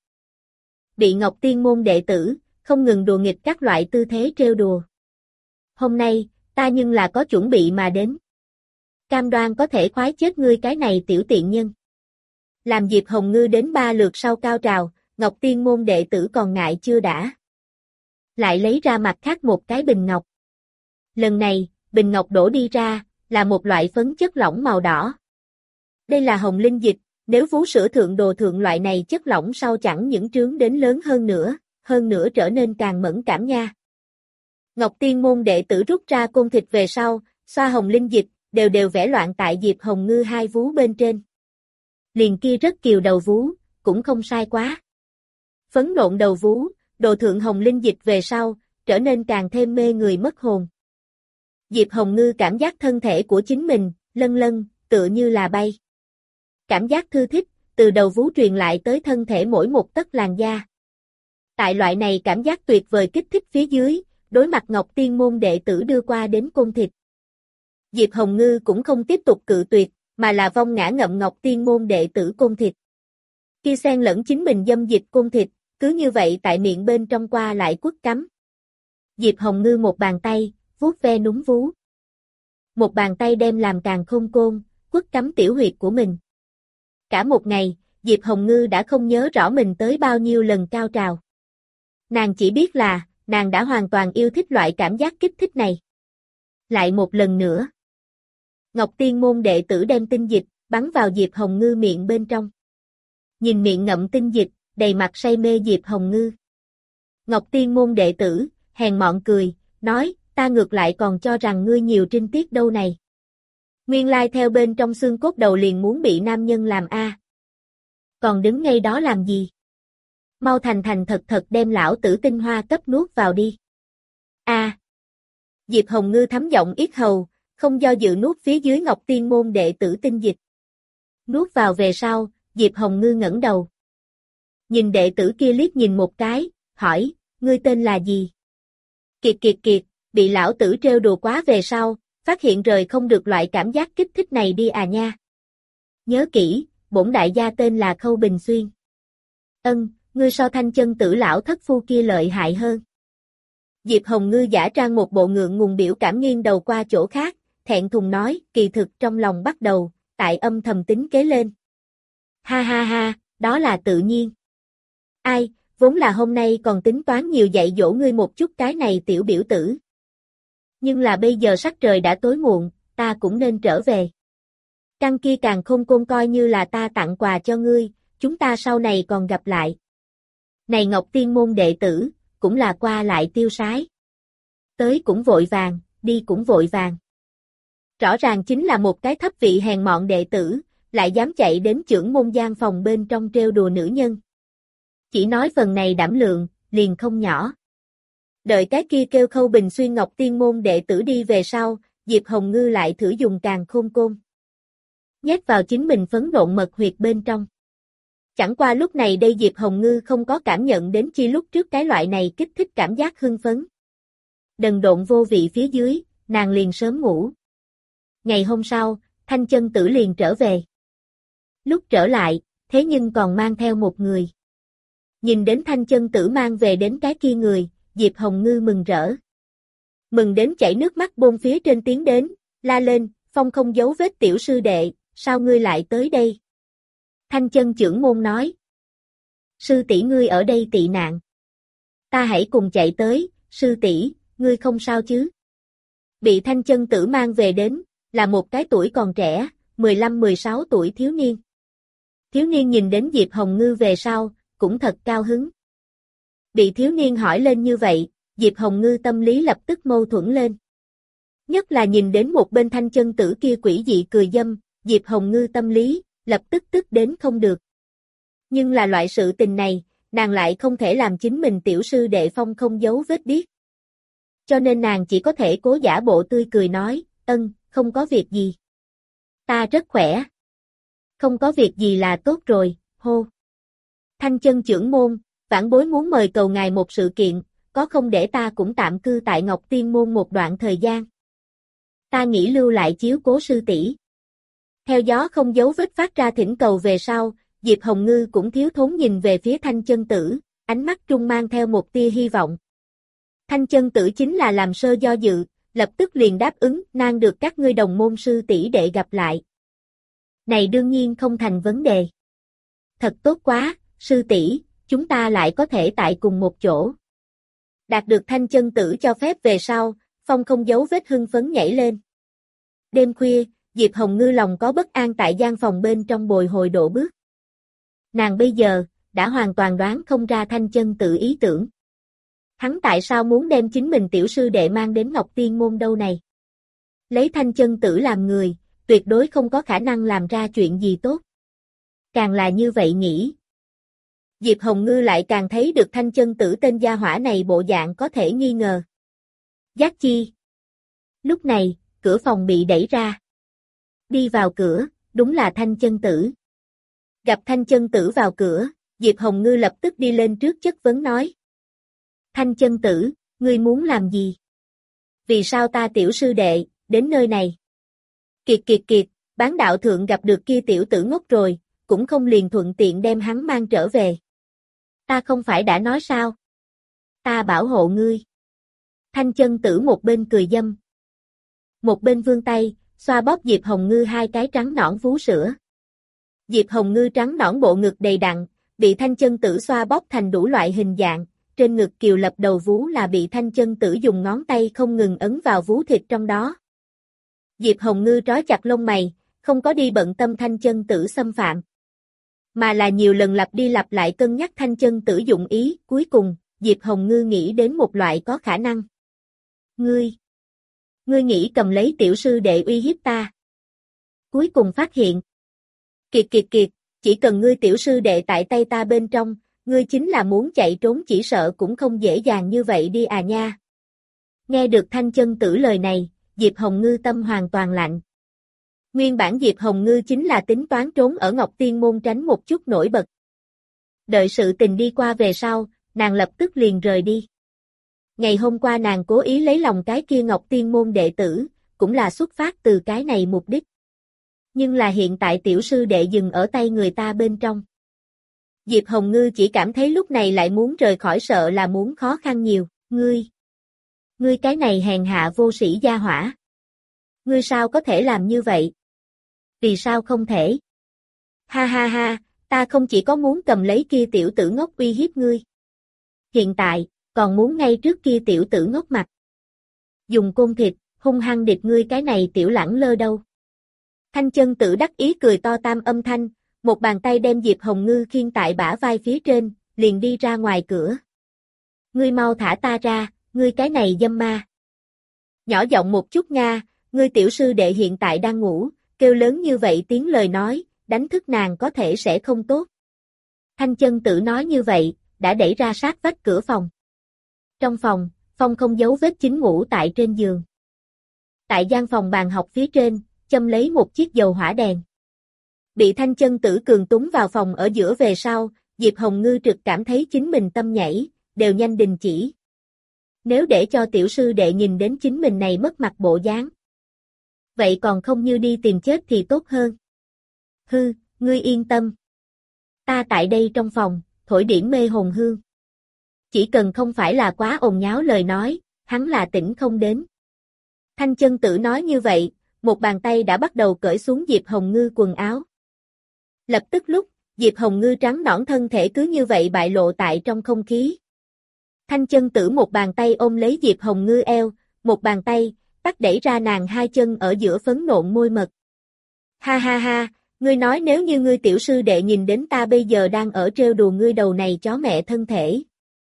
Bị Ngọc Tiên môn đệ tử, không ngừng đùa nghịch các loại tư thế trêu đùa. Hôm nay, ta nhưng là có chuẩn bị mà đến. Cam đoan có thể khoái chết ngươi cái này tiểu tiện nhân. Làm Diệp Hồng Ngư đến ba lượt sau cao trào, Ngọc Tiên môn đệ tử còn ngại chưa đã. Lại lấy ra mặt khác một cái bình ngọc. Lần này, bình ngọc đổ đi ra, là một loại phấn chất lỏng màu đỏ. Đây là hồng linh dịch, nếu vú sữa thượng đồ thượng loại này chất lỏng sau chẳng những trướng đến lớn hơn nữa, hơn nữa trở nên càng mẫn cảm nha. Ngọc Tiên môn đệ tử rút ra côn thịt về sau, xoa hồng linh dịch, đều đều vẽ loạn tại Diệp Hồng Ngư hai vú bên trên. Liền kia rất kiều đầu vú, cũng không sai quá. Phấn nộn đầu vú, đồ thượng hồng linh dịch về sau, trở nên càng thêm mê người mất hồn. Diệp Hồng Ngư cảm giác thân thể của chính mình, lân lân, tựa như là bay. Cảm giác thư thích, từ đầu vú truyền lại tới thân thể mỗi một tấc làn da. Tại loại này cảm giác tuyệt vời kích thích phía dưới, đối mặt Ngọc Tiên môn đệ tử đưa qua đến côn thịt. Diệp Hồng Ngư cũng không tiếp tục cự tuyệt, mà là vong ngã ngậm Ngọc Tiên môn đệ tử côn thịt. Khi xen lẫn chính mình dâm dịch côn thịt, cứ như vậy tại miệng bên trong qua lại quất cắm. Diệp Hồng Ngư một bàn tay, vuốt ve núm vú. Một bàn tay đem làm càng khôn côn, quất cắm tiểu huyệt của mình. Cả một ngày, Diệp Hồng Ngư đã không nhớ rõ mình tới bao nhiêu lần cao trào. Nàng chỉ biết là, nàng đã hoàn toàn yêu thích loại cảm giác kích thích này. Lại một lần nữa. Ngọc Tiên môn đệ tử đem tinh dịch, bắn vào Diệp Hồng Ngư miệng bên trong. Nhìn miệng ngậm tinh dịch, đầy mặt say mê Diệp Hồng Ngư. Ngọc Tiên môn đệ tử, hèn mọn cười, nói, ta ngược lại còn cho rằng ngươi nhiều trinh tiết đâu này. Nguyên lai theo bên trong xương cốt đầu liền muốn bị nam nhân làm a. Còn đứng ngay đó làm gì? Mau thành thành thật thật đem lão tử tinh hoa cấp nuốt vào đi. A. Diệp Hồng Ngư thấm giọng yết hầu, không do dự nuốt phía dưới Ngọc Tiên môn đệ tử tinh dịch. Nuốt vào về sau, Diệp Hồng Ngư ngẩng đầu. Nhìn đệ tử kia liếc nhìn một cái, hỏi, ngươi tên là gì? Kiệt kiệt kiệt, bị lão tử trêu đùa quá về sau, phát hiện rời không được loại cảm giác kích thích này đi à nha. Nhớ kỹ, bổn đại gia tên là Khâu Bình Xuyên. Ân, ngươi so Thanh Chân Tử lão thất phu kia lợi hại hơn. Diệp Hồng Ngư giả trang một bộ ngượng ngùng biểu cảm nghiêng đầu qua chỗ khác, thẹn thùng nói, kỳ thực trong lòng bắt đầu, tại âm thầm tính kế lên. Ha ha ha, đó là tự nhiên. Ai, vốn là hôm nay còn tính toán nhiều dạy dỗ ngươi một chút cái này tiểu biểu tử. Nhưng là bây giờ sắc trời đã tối muộn, ta cũng nên trở về. Căn kia càng không côn coi như là ta tặng quà cho ngươi, chúng ta sau này còn gặp lại. Này Ngọc Tiên môn đệ tử, cũng là qua lại tiêu sái. Tới cũng vội vàng, đi cũng vội vàng. Rõ ràng chính là một cái thấp vị hèn mọn đệ tử, lại dám chạy đến chưởng môn gian phòng bên trong trêu đùa nữ nhân. Chỉ nói phần này đảm lượng, liền không nhỏ. Đợi cái kia kêu Khâu Bình Xuyên Ngọc Tiên môn đệ tử đi về sau, Diệp Hồng Ngư lại thử dùng càng khôn côn. Nhét vào chính mình phấn độn mật huyệt bên trong. Chẳng qua lúc này đây Diệp Hồng Ngư không có cảm nhận đến chi lúc trước cái loại này kích thích cảm giác hưng phấn. Đần độn vô vị phía dưới, nàng liền sớm ngủ. Ngày hôm sau, Thanh Chân Tử liền trở về. Lúc trở lại, thế nhưng còn mang theo một người. Nhìn đến Thanh Chân Tử mang về đến cái kia người, Diệp Hồng Ngư mừng rỡ. Mừng đến chảy nước mắt bôn phía trên tiến đến, la lên, Phong không giấu vết tiểu sư đệ, sao ngươi lại tới đây? Thanh Chân trưởng môn nói. Sư tỷ ngươi ở đây tị nạn. Ta hãy cùng chạy tới, sư tỷ, ngươi không sao chứ? Bị Thanh Chân Tử mang về đến, là một cái tuổi còn trẻ, mười lăm mười sáu tuổi thiếu niên. Thiếu niên nhìn đến Diệp Hồng Ngư về sau, cũng thật cao hứng. Bị thiếu niên hỏi lên như vậy, Diệp Hồng Ngư tâm lý lập tức mâu thuẫn lên. Nhất là nhìn đến một bên Thanh Chân Tử kia quỷ dị cười dâm, Diệp Hồng Ngư tâm lý, lập tức tức đến không được. Nhưng là loại sự tình này, nàng lại không thể làm chính mình tiểu sư đệ Phong không giấu vết biết. Cho nên nàng chỉ có thể cố giả bộ tươi cười nói, ân, không có việc gì. Ta rất khỏe. Không có việc gì là tốt rồi, hô. Thanh Chân trưởng môn, vãn bối muốn mời cầu ngài một sự kiện, có không để ta cũng tạm cư tại Ngọc Tiên môn một đoạn thời gian. Ta nghĩ lưu lại chiếu cố sư tỷ. Theo gió không giấu vết phát ra thỉnh cầu về sau, Diệp Hồng Ngư cũng thiếu thốn nhìn về phía Thanh Chân Tử, ánh mắt trung mang theo một tia hy vọng. Thanh Chân Tử chính là làm sơ do dự, lập tức liền đáp ứng, nàng được các ngươi đồng môn sư tỷ đệ gặp lại. Này đương nhiên không thành vấn đề. Thật tốt quá, sư tỷ, chúng ta lại có thể tại cùng một chỗ. Đạt được Thanh Chân Tử cho phép về sau, Phong không giấu vết hưng phấn nhảy lên. Đêm khuya, Diệp Hồng Ngư lòng có bất an tại gian phòng bên trong bồi hồi độ bước. Nàng bây giờ, đã hoàn toàn đoán không ra Thanh Chân Tử ý tưởng. Hắn tại sao muốn đem chính mình tiểu sư đệ mang đến Ngọc Tiên môn đâu này? Lấy Thanh Chân Tử làm người, tuyệt đối không có khả năng làm ra chuyện gì tốt. Càng là như vậy nghĩ. Diệp Hồng Ngư lại càng thấy được Thanh Chân Tử tên gia hỏa này bộ dạng có thể nghi ngờ. Giác chi. Lúc này, cửa phòng bị đẩy ra. Đi vào cửa, đúng là Thanh Chân Tử. Gặp Thanh Chân Tử vào cửa, Diệp Hồng Ngư lập tức đi lên trước chất vấn nói, Thanh chân tử, ngươi muốn làm gì? Vì sao ta tiểu sư đệ, đến nơi này? Kiệt kiệt kiệt, bán đạo thượng gặp được kia tiểu tử ngốc rồi, cũng không liền thuận tiện đem hắn mang trở về. Ta không phải đã nói sao? Ta bảo hộ ngươi. Thanh chân tử một bên cười dâm. Một bên vươn tay, xoa bóp Diệp Hồng Ngư hai cái trắng nõn vú sữa. Diệp Hồng Ngư trắng nõn bộ ngực đầy đặn, bị thanh chân tử xoa bóp thành đủ loại hình dạng, trên ngực kiều lập đầu vú là bị thanh chân tử dùng ngón tay không ngừng ấn vào vú thịt trong đó. Diệp Hồng Ngư trói chặt lông mày, không có đi bận tâm thanh chân tử xâm phạm, mà là nhiều lần lặp đi lặp lại cân nhắc thanh chân tử dụng ý, cuối cùng, Diệp Hồng Ngư nghĩ đến một loại có khả năng. Ngươi, ngươi nghĩ cầm lấy tiểu sư đệ uy hiếp ta. Cuối cùng phát hiện. Kiệt kiệt kiệt, chỉ cần ngươi tiểu sư đệ tại tay ta bên trong, ngươi chính là muốn chạy trốn chỉ sợ cũng không dễ dàng như vậy đi à nha. Nghe được thanh chân tử lời này, Diệp Hồng Ngư tâm hoàn toàn lạnh. Nguyên bản Diệp Hồng Ngư chính là tính toán trốn ở Ngọc Tiên Môn tránh một chút nổi bật. Đợi sự tình đi qua về sau, nàng lập tức liền rời đi. Ngày hôm qua nàng cố ý lấy lòng cái kia Ngọc Tiên Môn đệ tử, cũng là xuất phát từ cái này mục đích. Nhưng là hiện tại tiểu sư đệ dừng ở tay người ta bên trong. Diệp Hồng Ngư chỉ cảm thấy lúc này lại muốn rời khỏi sợ là muốn khó khăn nhiều, ngươi. Ngươi cái này hèn hạ vô sĩ gia hỏa. Ngươi sao có thể làm như vậy? Vì sao không thể? Ha ha ha, ta không chỉ có muốn cầm lấy kia tiểu tử ngốc uy hiếp ngươi. Hiện tại, còn muốn ngay trước kia tiểu tử ngốc mặt. Dùng côn thịt, hung hăng địch ngươi cái này tiểu lẳng lơ đâu. Thanh chân tử đắc ý cười to tam âm thanh, một bàn tay đem Diệp Hồng Ngư khiêng tại bả vai phía trên, liền đi ra ngoài cửa. Ngươi mau thả ta ra, ngươi cái này dâm ma. Nhỏ giọng một chút nha, ngươi tiểu sư đệ hiện tại đang ngủ, kêu lớn như vậy tiếng lời nói, đánh thức nàng có thể sẽ không tốt. Thanh chân tử nói như vậy, đã đẩy ra sát vách cửa phòng. Trong phòng, Phong không giấu vết chính ngủ tại trên giường. Tại gian phòng bàn học phía trên, châm lấy một chiếc dầu hỏa đèn. Bị thanh chân tử cường túng vào phòng ở giữa về sau, Diệp Hồng Ngư trực cảm thấy chính mình tâm nhảy, đều nhanh đình chỉ. Nếu để cho tiểu sư đệ nhìn đến chính mình này mất mặt bộ dáng. Vậy còn không như đi tìm chết thì tốt hơn. Hư, ngươi yên tâm. Ta tại đây trong phòng, thổi điểm mê hồn hương. Chỉ cần không phải là quá ồn nháo lời nói, hắn là tỉnh không đến. Thanh chân tử nói như vậy, một bàn tay đã bắt đầu cởi xuống Diệp Hồng Ngư quần áo. Lập tức lúc, Diệp Hồng Ngư trắng nõn thân thể cứ như vậy bại lộ tại trong không khí. Thanh chân tử một bàn tay ôm lấy Diệp Hồng Ngư eo, một bàn tay, tắt đẩy ra nàng hai chân ở giữa phấn nộn môi mật. Ha ha ha, ngươi nói nếu như ngươi tiểu sư đệ nhìn đến ta bây giờ đang ở trêu đùa ngươi đầu này chó mẹ thân thể.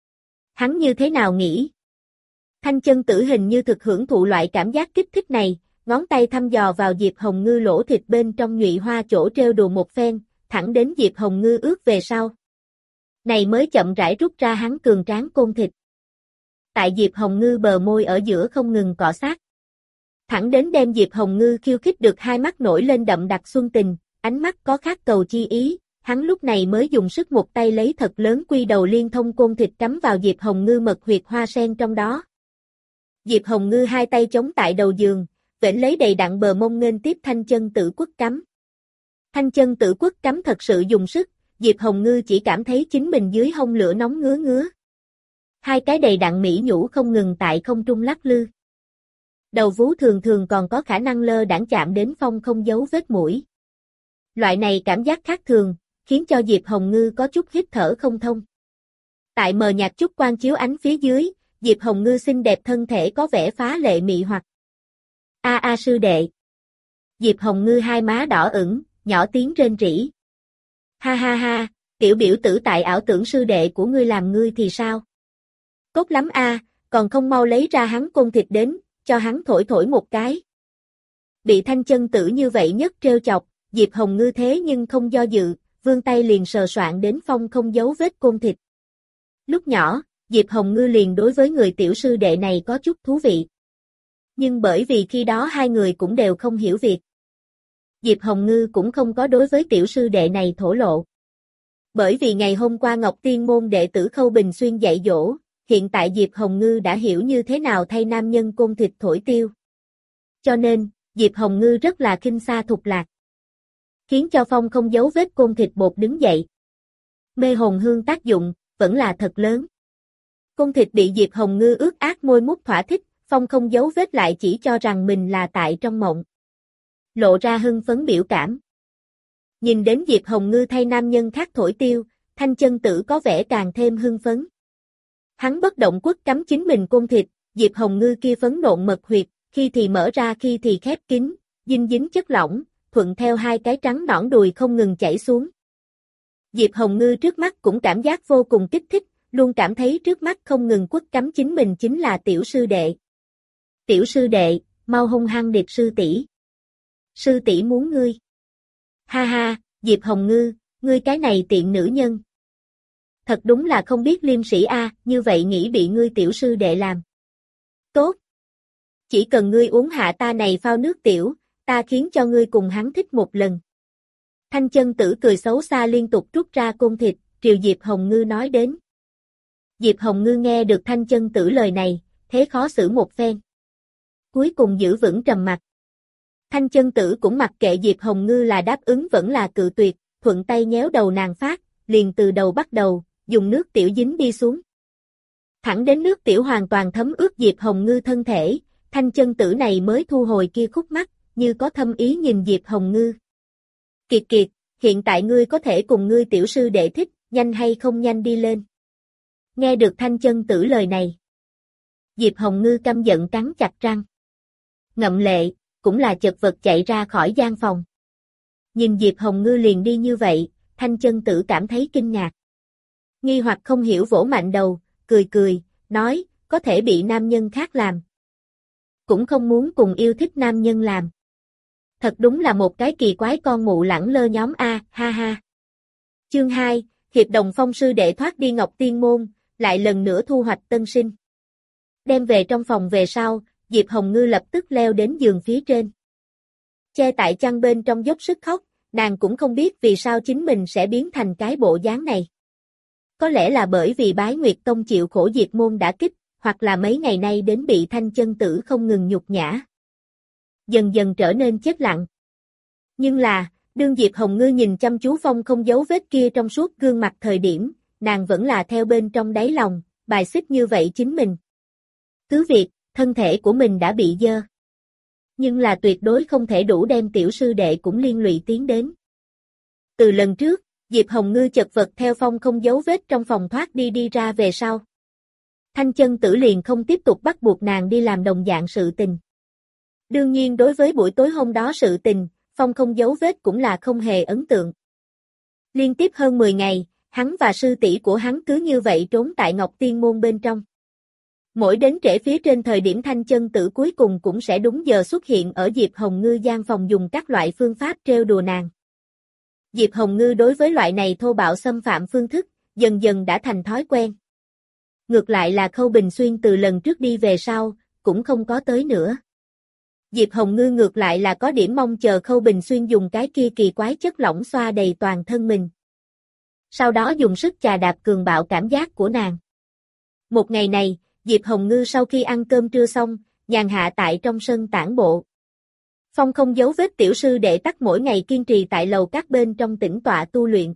Hắn như thế nào nghĩ? Thanh chân tử hình như thực hưởng thụ loại cảm giác kích thích này, ngón tay thăm dò vào Diệp Hồng Ngư lỗ thịt bên trong nhụy hoa chỗ trêu đùa một phen, thẳng đến Diệp Hồng Ngư ướt về sau. Này mới chậm rãi rút ra hắn cường tráng côn thịt. Tại Diệp Hồng Ngư bờ môi ở giữa không ngừng cọ sát. Thẳng đến đem Diệp Hồng Ngư khiêu khích được hai mắt nổi lên đậm đặc xuân tình, ánh mắt có khát cầu chi ý, hắn lúc này mới dùng sức một tay lấy thật lớn quy đầu liên thông côn thịt cắm vào Diệp Hồng Ngư mật huyệt hoa sen trong đó. Diệp Hồng Ngư hai tay chống tại đầu giường, vểnh lấy đầy đặn bờ mông nghênh tiếp thanh chân tử quất cắm. Thanh chân tử quất cắm thật sự dùng sức, Diệp Hồng Ngư chỉ cảm thấy chính mình dưới hông lửa nóng ngứa ngứa. Hai cái đầy đặn mỹ nhũ không ngừng tại không trung lắc lư. Đầu vú thường thường còn có khả năng lơ đãng chạm đến Phong không giấu vết mũi. Loại này cảm giác khác thường, khiến cho Diệp Hồng Ngư có chút hít thở không thông. Tại mờ nhạt chút quang chiếu ánh phía dưới, Diệp Hồng Ngư xinh đẹp thân thể có vẻ phá lệ mị hoặc. A a sư đệ. Diệp Hồng Ngư hai má đỏ ửng, nhỏ tiếng rên rỉ. Ha ha ha, tiểu biểu tử tại ảo tưởng sư đệ của ngươi làm ngươi thì sao? Tốt lắm a, còn không mau lấy ra hắn côn thịt đến, cho hắn thổi thổi một cái. Bị thanh chân tử như vậy nhất trêu chọc, Diệp Hồng Ngư thế nhưng không do dự, vươn tay liền sờ soạn đến Phong không giấu vết côn thịt. Lúc nhỏ, Diệp Hồng Ngư liền đối với người tiểu sư đệ này có chút thú vị. Nhưng bởi vì khi đó hai người cũng đều không hiểu việc. Diệp Hồng Ngư cũng không có đối với tiểu sư đệ này thổ lộ. Bởi vì ngày hôm qua Ngọc Tiên Môn đệ tử Khâu Bình Xuyên dạy dỗ, hiện tại Diệp Hồng Ngư đã hiểu như thế nào thay nam nhân côn thịt thổi tiêu. Cho nên, Diệp Hồng Ngư rất là khinh xa thục lạc. Khiến cho Phong không giấu vết côn thịt bột đứng dậy. Mê hồn hương tác dụng, vẫn là thật lớn. Côn thịt bị Diệp Hồng Ngư ướt át môi mút thỏa thích, Phong không giấu vết lại chỉ cho rằng mình là tại trong mộng. Lộ ra hưng phấn biểu cảm. Nhìn đến Diệp Hồng Ngư thay nam nhân khác thổi tiêu, Thanh Chân Tử có vẻ càng thêm hưng phấn. Hắn bất động quất cắm chính mình côn thịt, Diệp Hồng Ngư kia phấn nộn mật huyệt, khi thì mở ra khi thì khép kín, dinh dính chất lỏng, thuận theo hai cái trắng nõn đùi không ngừng chảy xuống. Diệp Hồng Ngư trước mắt cũng cảm giác vô cùng kích thích, luôn cảm thấy trước mắt không ngừng quất cắm chính mình chính là tiểu sư đệ. Tiểu sư đệ, mau hung hăng điệp sư tỷ. Sư tỷ muốn ngươi. Ha ha, Diệp Hồng Ngư, ngươi cái này tiện nữ nhân. Thật đúng là không biết liêm sĩ a, như vậy nghĩ bị ngươi tiểu sư đệ làm. Tốt. Chỉ cần ngươi uống hạ ta này phao nước tiểu, ta khiến cho ngươi cùng hắn thích một lần. Thanh Chân Tử cười xấu xa liên tục rút ra côn thịt, triều Diệp Hồng Ngư nói đến. Diệp Hồng Ngư nghe được Thanh Chân Tử lời này, thế khó xử một phen. Cuối cùng giữ vững trầm mặc. Thanh Chân Tử cũng mặc kệ Diệp Hồng Ngư là đáp ứng vẫn là cự tuyệt, thuận tay nhéo đầu nàng phát, liền từ đầu bắt đầu, dùng nước tiểu dính đi xuống. Thẳng đến nước tiểu hoàn toàn thấm ướt Diệp Hồng Ngư thân thể, Thanh Chân Tử này mới thu hồi kia khúc mắt, như có thâm ý nhìn Diệp Hồng Ngư. Kiệt kiệt, hiện tại ngươi có thể cùng ngươi tiểu sư đệ thích, nhanh hay không nhanh đi lên. Nghe được Thanh Chân Tử lời này. Diệp Hồng Ngư căm giận cắn chặt răng. Ngậm lệ, cũng là chật vật chạy ra khỏi gian phòng. Nhìn Diệp Hồng Ngư liền đi như vậy, Thanh Chân Tử cảm thấy kinh ngạc. Nghi hoặc không hiểu vỗ mạnh đầu, cười cười, nói, có thể bị nam nhân khác làm. Cũng không muốn cùng yêu thích nam nhân làm. Thật đúng là một cái kỳ quái con mụ lẳng lơ nhóm A, ha ha. Chương hai, Hiệp Đồng Phong sư đệ thoát đi Ngọc Tiên Môn, lại lần nữa thu hoạch tân sinh. Đem về trong phòng về sau, Diệp Hồng Ngư lập tức leo đến giường phía trên. Che tại chăn bên trong dốc sức khóc, nàng cũng không biết vì sao chính mình sẽ biến thành cái bộ dáng này. Có lẽ là bởi vì Bái Nguyệt Tông chịu khổ diệt môn đã kích, hoặc là mấy ngày nay đến bị Thanh Chân Tử không ngừng nhục nhã. Dần dần trở nên chết lặng. Nhưng là, đương Diệp Hồng Ngư nhìn chăm chú Phong không giấu vết kia trong suốt gương mặt thời điểm, nàng vẫn là theo bên trong đáy lòng, bài xích như vậy chính mình. Cứ việc, thân thể của mình đã bị dơ. Nhưng là tuyệt đối không thể đủ đem tiểu sư đệ cũng liên lụy tiến đến. Từ lần trước, Diệp Hồng Ngư chật vật theo Phong không giấu vết trong phòng thoát đi đi ra về sau. Thanh Chân Tử liền không tiếp tục bắt buộc nàng đi làm đồng dạng sự tình. Đương nhiên đối với buổi tối hôm đó sự tình, Phong không giấu vết cũng là không hề ấn tượng. Liên tiếp hơn mười ngày, hắn và sư tỷ của hắn cứ như vậy trốn tại Ngọc Tiên Môn bên trong. Mỗi đến trễ phía trên thời điểm Thanh Chân Tử cuối cùng cũng sẽ đúng giờ xuất hiện ở Diệp Hồng Ngư gian phòng dùng các loại phương pháp trêu đùa nàng. Diệp Hồng Ngư đối với loại này thô bạo xâm phạm phương thức, dần dần đã thành thói quen. Ngược lại là Khâu Bình Xuyên từ lần trước đi về sau, cũng không có tới nữa. Diệp Hồng Ngư ngược lại là có điểm mong chờ Khâu Bình Xuyên dùng cái kia kỳ quái chất lỏng xoa đầy toàn thân mình. Sau đó dùng sức chà đạp cường bạo cảm giác của nàng. Một ngày này, Diệp Hồng Ngư sau khi ăn cơm trưa xong, nhàn hạ tại trong sân tản bộ. Phong không giấu vết tiểu sư đệ tắc mỗi ngày kiên trì tại lầu các bên trong tĩnh tọa tu luyện.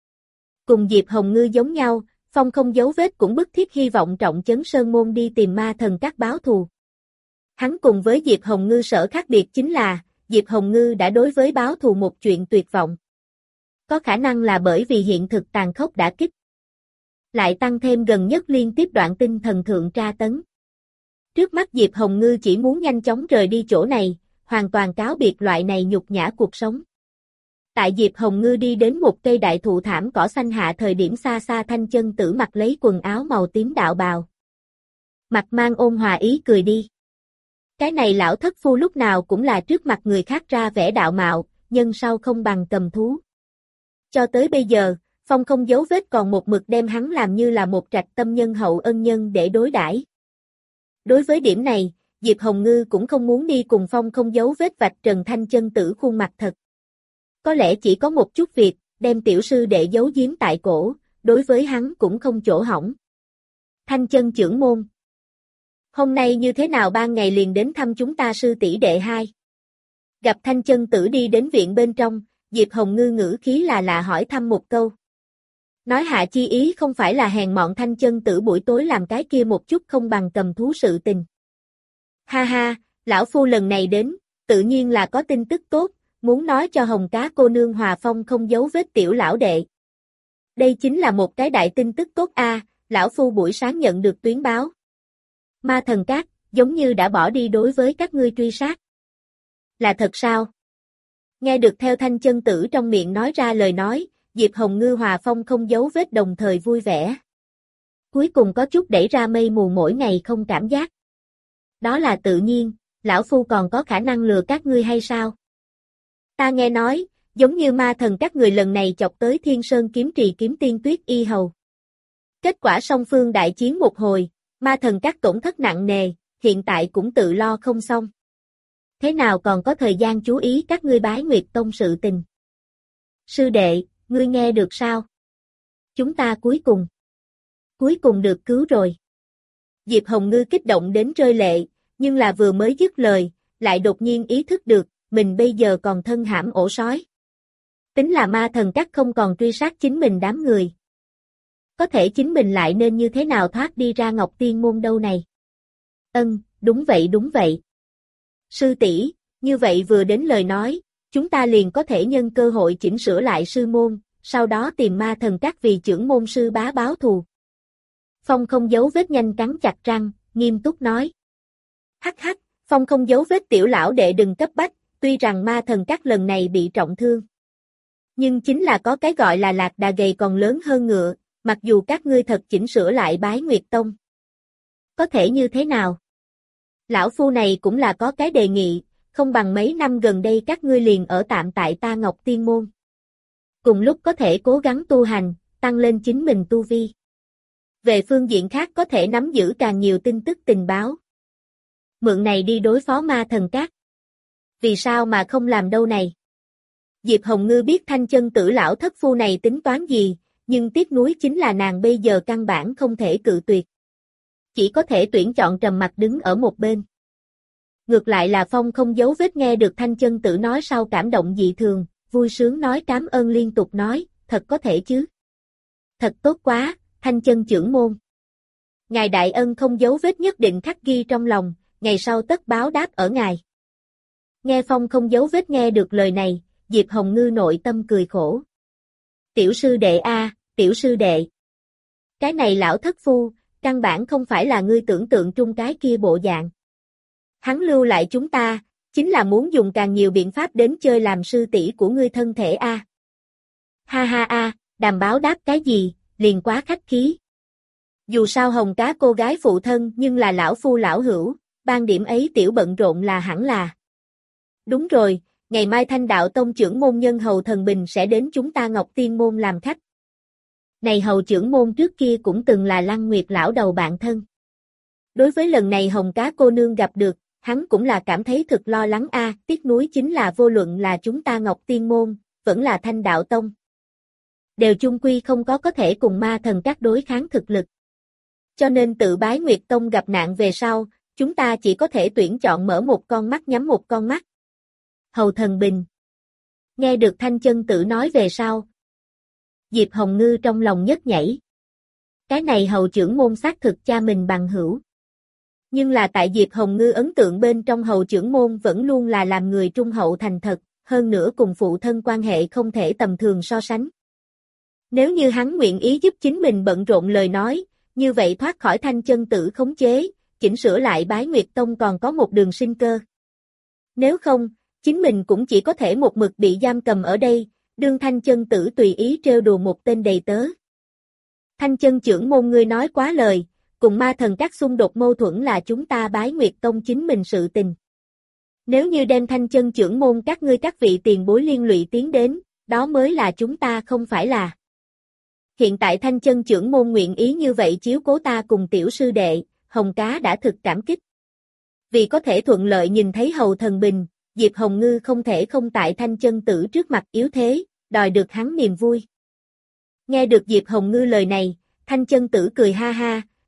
Cùng Diệp Hồng Ngư giống nhau, Phong không giấu vết cũng bức thiết hy vọng trọng chấn sơn môn đi tìm ma thần các báo thù. Hắn cùng với Diệp Hồng Ngư sở khác biệt chính là, Diệp Hồng Ngư đã đối với báo thù một chuyện tuyệt vọng. Có khả năng là bởi vì hiện thực tàn khốc đã kích. Lại tăng thêm gần nhất liên tiếp đoạn tinh thần thượng tra tấn. Trước mắt Diệp Hồng Ngư chỉ muốn nhanh chóng rời đi chỗ này, hoàn toàn cáo biệt loại này nhục nhã cuộc sống. Tại Diệp Hồng Ngư đi đến một cây đại thụ thảm cỏ xanh hạ thời điểm xa xa Thanh Chân Tử mặc lấy quần áo màu tím đạo bào. Mặt mang ôn hòa ý cười đi. Cái này lão thất phu lúc nào cũng là trước mặt người khác ra vẻ đạo mạo, nhân sau không bằng cầm thú. Cho tới bây giờ, Phong không giấu vết còn một mực đem hắn làm như là một trạch tâm nhân hậu ân nhân để đối đãi. Đối với điểm này, Diệp Hồng Ngư cũng không muốn đi cùng Phong không giấu vết vạch trần Thanh Chân Tử khuôn mặt thật. Có lẽ chỉ có một chút việc, đem tiểu sư đệ giấu giếm tại cổ, đối với hắn cũng không chỗ hỏng. Thanh chân trưởng môn. Hôm nay như thế nào ban ngày liền đến thăm chúng ta sư tỷ đệ hai? Gặp Thanh chân tử đi đến viện bên trong, Diệp Hồng Ngư ngữ khí là lạ hỏi thăm một câu. Nói hạ chi ý không phải là hèn mọn Thanh chân tử buổi tối làm cái kia một chút không bằng cầm thú sự tình. Ha ha, lão phu lần này đến, tự nhiên là có tin tức tốt, muốn nói cho Hồng Cá cô nương hòa phong không giấu vết tiểu lão đệ. Đây chính là một cái đại tin tức tốt a, lão phu buổi sáng nhận được tuyến báo. Ma thần cát, giống như đã bỏ đi đối với các ngươi truy sát. Là thật sao? Nghe được theo Thanh chân tử trong miệng nói ra lời nói, Diệp Hồng Ngư hòa phong không giấu vết đồng thời vui vẻ. Cuối cùng có chút đẩy ra mây mù mỗi ngày không cảm giác. Đó là tự nhiên, lão phu còn có khả năng lừa các ngươi hay sao? Ta nghe nói, giống như ma thần các người lần này chọc tới Thiên Sơn kiếm trì kiếm tiên Tuyết Y Hầu. Kết quả song phương đại chiến một hồi, ma thần các tổn thất nặng nề, hiện tại cũng tự lo không xong. Thế nào còn có thời gian chú ý các ngươi Bái Nguyệt Tông sự tình? Sư đệ, ngươi nghe được sao? Chúng ta cuối cùng, cuối cùng được cứu rồi. Diệp Hồng Ngư kích động đến rơi lệ, nhưng là vừa mới dứt lời, lại đột nhiên ý thức được, mình bây giờ còn thân hãm ổ sói. Tính là ma thần các không còn truy sát chính mình đám người. Có thể chính mình lại nên như thế nào thoát đi ra Ngọc Tiên môn đâu này? Ân, đúng vậy đúng vậy. Sư tỷ, như vậy vừa đến lời nói, chúng ta liền có thể nhân cơ hội chỉnh sửa lại sư môn, sau đó tìm ma thần các vì trưởng môn sư bá báo thù. Phong không giấu vết nhanh cắn chặt răng, nghiêm túc nói. Hắc hắc, Phong không giấu vết tiểu lão đệ đừng cấp bách, tuy rằng ma thần các lần này bị trọng thương. Nhưng chính là có cái gọi là lạc đà gầy còn lớn hơn ngựa, mặc dù các ngươi thật chỉnh sửa lại Bái Nguyệt Tông. Có thể như thế nào? Lão phu này cũng là có cái đề nghị, không bằng mấy năm gần đây các ngươi liền ở tạm tại ta Ngọc Tiên môn. Cùng lúc có thể cố gắng tu hành, tăng lên chính mình tu vi. Về phương diện khác có thể nắm giữ càng nhiều tin tức tình báo. Mượn này đi đối phó ma thần các. Vì sao mà không làm đâu này? Diệp Hồng Ngư biết Thanh chân tử lão thất phu này tính toán gì, nhưng tiếc nuối chính là nàng bây giờ căn bản không thể cự tuyệt. Chỉ có thể tuyển chọn trầm mặc đứng ở một bên. Ngược lại là Phong không giấu vết nghe được Thanh chân tử nói sau cảm động dị thường, vui sướng nói cảm ơn liên tục nói, thật có thể chứ. Thật tốt quá, Thanh chân trưởng môn. Ngài đại ân không giấu vết nhất định khắc ghi trong lòng, ngày sau tất báo đáp ở ngài. Nghe Phong không giấu vết nghe được lời này, Diệp Hồng Ngư nội tâm cười khổ. Tiểu sư đệ a, tiểu sư đệ. Cái này lão thất phu, căn bản không phải là ngươi tưởng tượng trung cái kia bộ dạng. Hắn lưu lại chúng ta, chính là muốn dùng càng nhiều biện pháp đến chơi làm sư tỷ của ngươi thân thể a. Ha ha a, đàm báo đáp cái gì, liền quá khách khí. Dù sao Hồng Cá cô gái phụ thân nhưng là lão phu lão hữu, ban điểm ấy tiểu bận rộn là hẳn là. Đúng rồi, ngày mai Thanh Đạo Tông trưởng môn nhân Hầu Thần Bình sẽ đến chúng ta Ngọc Tiên môn làm khách. Này Hầu trưởng môn trước kia cũng từng là Lăng Nguyệt lão đầu bạn thân. Đối với lần này Hồng Cá cô nương gặp được, hắn cũng là cảm thấy thực lo lắng a, tiếc nuối chính là vô luận là chúng ta Ngọc Tiên môn, vẫn là Thanh Đạo Tông. Đều chung quy không có có thể cùng ma thần các đối kháng thực lực. Cho nên tự Bái Nguyệt Tông gặp nạn về sau, chúng ta chỉ có thể tuyển chọn mở một con mắt nhắm một con mắt. Hầu Thần Bình. Nghe được Thanh chân tử nói về sau. Diệp Hồng Ngư trong lòng nhất nhảy. Cái này hầu trưởng môn xác thực cha mình bằng hữu. Nhưng là tại Diệp Hồng Ngư ấn tượng bên trong hầu trưởng môn vẫn luôn là làm người trung hậu thành thật, hơn nữa cùng phụ thân quan hệ không thể tầm thường so sánh. Nếu như hắn nguyện ý giúp chính mình bận rộn lời nói, như vậy thoát khỏi Thanh chân tử khống chế, chỉnh sửa lại Bái Nguyệt Tông còn có một đường sinh cơ. Nếu không, chính mình cũng chỉ có thể một mực bị giam cầm ở đây, đương Thanh chân tử tùy ý trêu đùa một tên đầy tớ. Thanh chân trưởng môn ngươi nói quá lời, cùng ma thần các xung đột mâu thuẫn là chúng ta Bái Nguyệt Tông chính mình sự tình. Nếu như đem Thanh chân trưởng môn các ngươi các vị tiền bối liên lụy tiến đến, đó mới là chúng ta không phải là. Hiện tại Thanh chân trưởng môn nguyện ý như vậy chiếu cố ta cùng tiểu sư đệ, Hồng Cá đã thực cảm kích. Vì có thể thuận lợi nhìn thấy Hầu Thần Bình, Diệp Hồng Ngư không thể không tại Thanh chân tử trước mặt yếu thế, đòi được hắn niềm vui. Nghe được Diệp Hồng Ngư lời này, Thanh chân tử cười ha ha,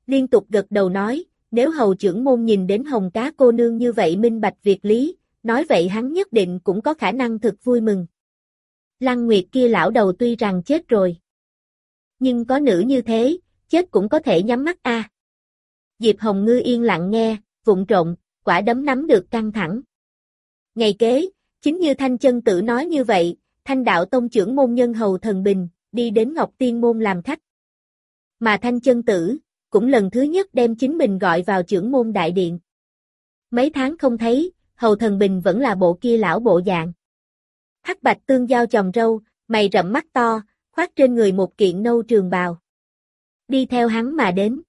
liên tục gật đầu nói, nếu hầu trưởng môn nhìn đến Hồng Cá cô nương như vậy minh bạch việc lý, nói vậy hắn nhất định cũng có khả năng thực vui mừng. Lăng Nguyệt kia lão đầu tuy rằng chết rồi, nhưng có nữ như thế, chết cũng có thể nhắm mắt a. À. Diệp Hồng Ngư yên lặng nghe, vụng trộn, quả đấm nắm được căng thẳng. Ngày kế, chính như Thanh Chân Tử nói như vậy, Thanh Đạo Tông trưởng môn nhân Hầu Thần Bình, đi đến Ngọc Tiên Môn làm khách. Mà Thanh Chân Tử, cũng lần thứ nhất đem chính mình gọi vào trưởng môn đại điện. Mấy tháng không thấy, Hầu Thần Bình vẫn là bộ kia lão bộ dạng. Hắc bạch tương giao chòm râu, mày rậm mắt to, khoác trên người một kiện nâu trường bào. Đi theo hắn mà đến.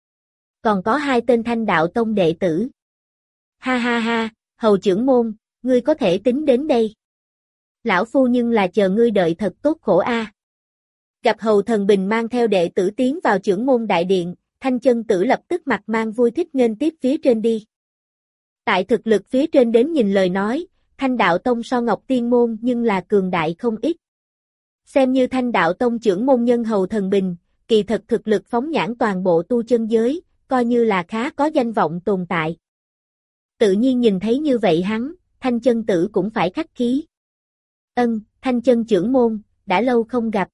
Còn có hai tên Thanh Đạo Tông đệ tử. Ha ha ha, Hầu trưởng môn, ngươi có thể tính đến đây. Lão phu nhưng là chờ ngươi đợi thật tốt khổ a. À. Gặp Hầu Thần Bình mang theo đệ tử tiến vào trưởng môn đại điện, Thanh Chân Tử lập tức mặt mang vui thích nghênh tiếp phía trên đi. Tại thực lực phía trên đến nhìn lời nói, Thanh Đạo Tông so Ngọc Tiên Môn nhưng là cường đại không ít. Xem như Thanh Đạo Tông trưởng môn nhân Hầu Thần Bình, kỳ thật thực lực phóng nhãn toàn bộ tu chân giới, coi như là khá có danh vọng tồn tại. Tự nhiên nhìn thấy như vậy hắn, Thanh Chân Tử cũng phải khách khí. Ân, Thanh Chân trưởng môn, đã lâu không gặp.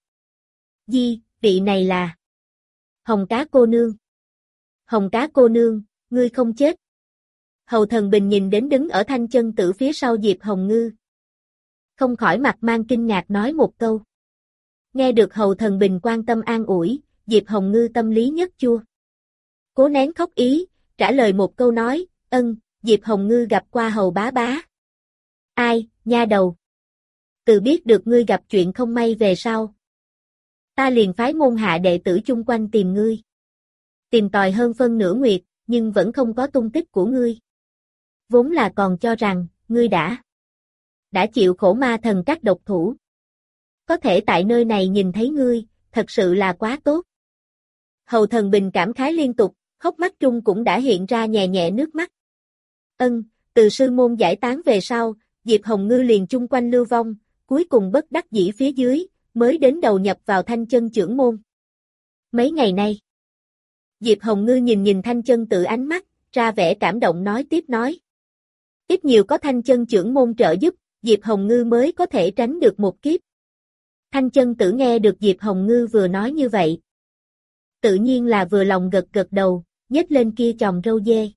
Di, vị này là Hồng Cá cô nương. Hồng Cá cô nương, ngươi không chết. Hầu Thần Bình nhìn đến đứng ở Thanh Chân Tử phía sau Diệp Hồng Ngư. Không khỏi mặt mang kinh ngạc nói một câu. Nghe được Hầu Thần Bình quan tâm an ủi, Diệp Hồng Ngư tâm lý nhất chua. Cố nén khóc ý, trả lời một câu nói, ân, Diệp Hồng Ngư gặp qua Hầu bá bá. Ai, nha đầu. Từ biết được ngươi gặp chuyện không may về sau. Ta liền phái môn hạ đệ tử chung quanh tìm ngươi. Tìm tòi hơn phân nửa nguyệt, nhưng vẫn không có tung tích của ngươi. Vốn là còn cho rằng, ngươi đã đã chịu khổ ma thần các độc thủ. Có thể tại nơi này nhìn thấy ngươi, thật sự là quá tốt. Hầu Thần Bình cảm khái liên tục, hốc mắt trung cũng đã hiện ra nhẹ nhẹ nước mắt. Ân, từ sư môn giải tán về sau, Diệp Hồng Ngư liền chung quanh lưu vong, cuối cùng bất đắc dĩ phía dưới, mới đến đầu nhập vào Thanh Chân trưởng môn. Mấy ngày nay, Diệp Hồng Ngư nhìn nhìn Thanh Chân Tử ánh mắt, ra vẻ cảm động nói tiếp nói. Ít nhiều có Thanh Chân trưởng môn trợ giúp, Diệp Hồng Ngư mới có thể tránh được một kiếp. Thanh Chân Tử nghe được Diệp Hồng Ngư vừa nói như vậy. Tự nhiên là vừa lòng gật gật đầu, nhếch lên kia chòm râu dê.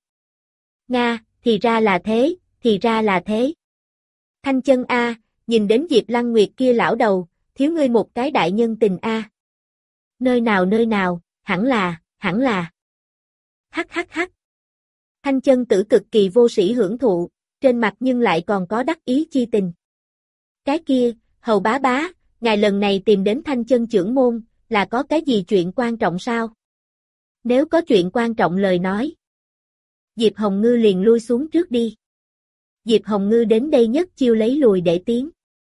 Nga, thì ra là thế, thì ra là thế. Thanh Chân a, nhìn đến Diệp Lăng Nguyệt kia lão đầu, thiếu ngươi một cái đại nhân tình a. Nơi nào nơi nào, hẳn là, hẳn là. Hắc hắc hắc. Thanh Chân Tử cực kỳ vô sĩ hưởng thụ, trên mặt nhưng lại còn có đắc ý chi tình. Cái kia, Hầu bá bá, ngài lần này tìm đến Thanh Chân trưởng môn, là có cái gì chuyện quan trọng sao? Nếu có chuyện quan trọng lời nói. Diệp Hồng Ngư liền lui xuống trước đi. Diệp Hồng Ngư đến đây nhất chiêu lấy lùi để tiến.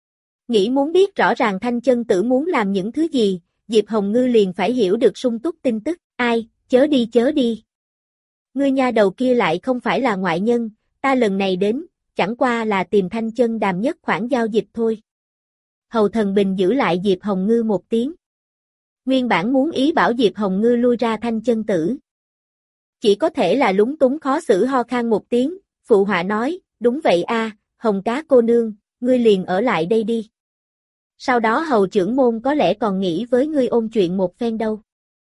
Nghĩ muốn biết rõ ràng Thanh Chân Tử muốn làm những thứ gì, Diệp Hồng Ngư liền phải hiểu được sung túc tin tức. Ai, chớ đi chớ đi. Ngươi nha đầu kia lại không phải là ngoại nhân, ta lần này đến, chẳng qua là tìm Thanh Chân đàm nhất khoản giao dịch thôi. Hầu Thần Bình giữ lại Diệp Hồng Ngư một tiếng. Nguyên bản muốn ý bảo Diệp Hồng Ngư lui ra Thanh Chân Tử. Chỉ có thể là lúng túng khó xử ho khan một tiếng, phụ họa nói, đúng vậy a, Hồng Cá cô nương, ngươi liền ở lại đây đi. Sau đó Hầu trưởng môn có lẽ còn nghĩ với ngươi ôn chuyện một phen đâu.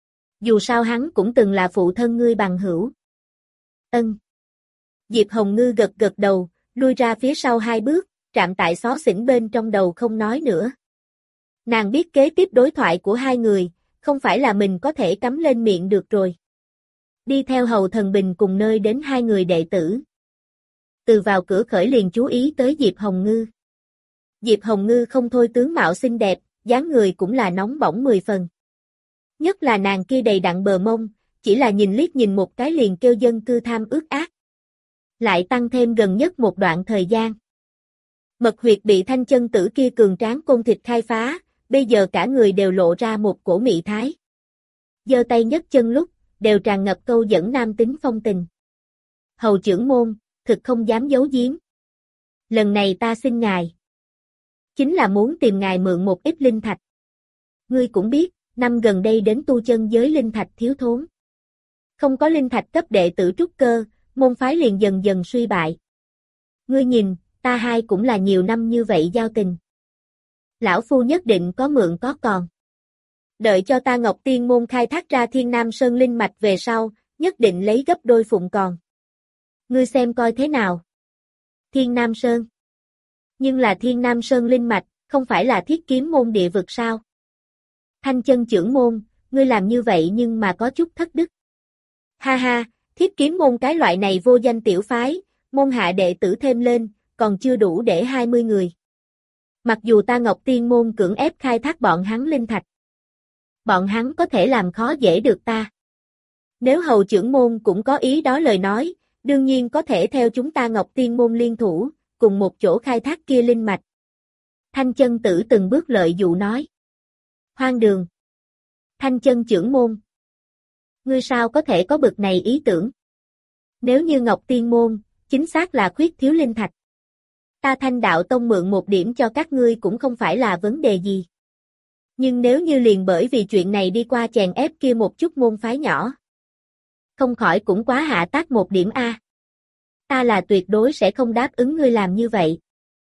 Dù sao hắn cũng từng là phụ thân ngươi bằng hữu. Ân. Diệp Hồng Ngư gật gật đầu, lui ra phía sau hai bước, chạm tại xó xỉnh bên trong đầu không nói nữa. Nàng biết kế tiếp đối thoại của hai người, không phải là mình có thể cắm lên miệng được rồi. Đi theo Hầu Thần Bình cùng nơi đến hai người đệ tử. Từ vào cửa khởi liền chú ý tới Diệp Hồng Ngư. Diệp Hồng Ngư không thôi tướng mạo xinh đẹp, dáng người cũng là nóng bỏng mười phần. Nhất là nàng kia đầy đặn bờ mông, chỉ là nhìn liếc nhìn một cái liền kêu dân cư tham ước ác. Lại tăng thêm gần nhất một đoạn thời gian. Mật huyệt bị Thanh Chân Tử kia cường tráng côn thịt khai phá, bây giờ cả người đều lộ ra một cổ mị thái. Giơ tay nhấc chân lúc, đều tràn ngập câu dẫn nam tính phong tình. Hầu trưởng môn, thực không dám giấu giếm. Lần này ta xin ngài. Chính là muốn tìm ngài mượn một ít linh thạch. Ngươi cũng biết, năm gần đây đến tu chân giới linh thạch thiếu thốn. Không có linh thạch cấp đệ tử trúc cơ, môn phái liền dần dần suy bại. Ngươi nhìn, ta hai cũng là nhiều năm như vậy giao tình. Lão phu nhất định có mượn có còn. Đợi cho ta Ngọc Tiên môn khai thác ra Thiên Nam Sơn linh mạch về sau, nhất định lấy gấp đôi phụng còn. Ngươi xem coi thế nào. Thiên Nam Sơn. Nhưng là Thiên Nam Sơn linh mạch, không phải là Thiết Kiếm môn địa vực sao? Thanh Chân trưởng môn, ngươi làm như vậy nhưng mà có chút thất đức. Ha ha, Thiết Kiếm môn cái loại này vô danh tiểu phái, môn hạ đệ tử thêm lên, còn chưa đủ để hai mươi người. Mặc dù ta Ngọc Tiên môn cưỡng ép khai thác bọn hắn linh thạch, bọn hắn có thể làm khó dễ được ta. Nếu hầu trưởng môn cũng có ý đó lời nói, đương nhiên có thể theo chúng ta Ngọc Tiên môn liên thủ, cùng một chỗ khai thác kia linh mạch. Thanh Chân tử từng bước lợi dụ nói. Hoang đường. Thanh Chân trưởng môn. Ngươi sao có thể có bực này ý tưởng? Nếu như Ngọc Tiên môn, chính xác là khuyết thiếu linh thạch. Ta Thanh Đạo Tông mượn một điểm cho các ngươi cũng không phải là vấn đề gì. Nhưng nếu như liền bởi vì chuyện này đi qua chèn ép kia một chút môn phái nhỏ, không khỏi cũng quá hạ tác một điểm a. Ta là tuyệt đối sẽ không đáp ứng ngươi làm như vậy.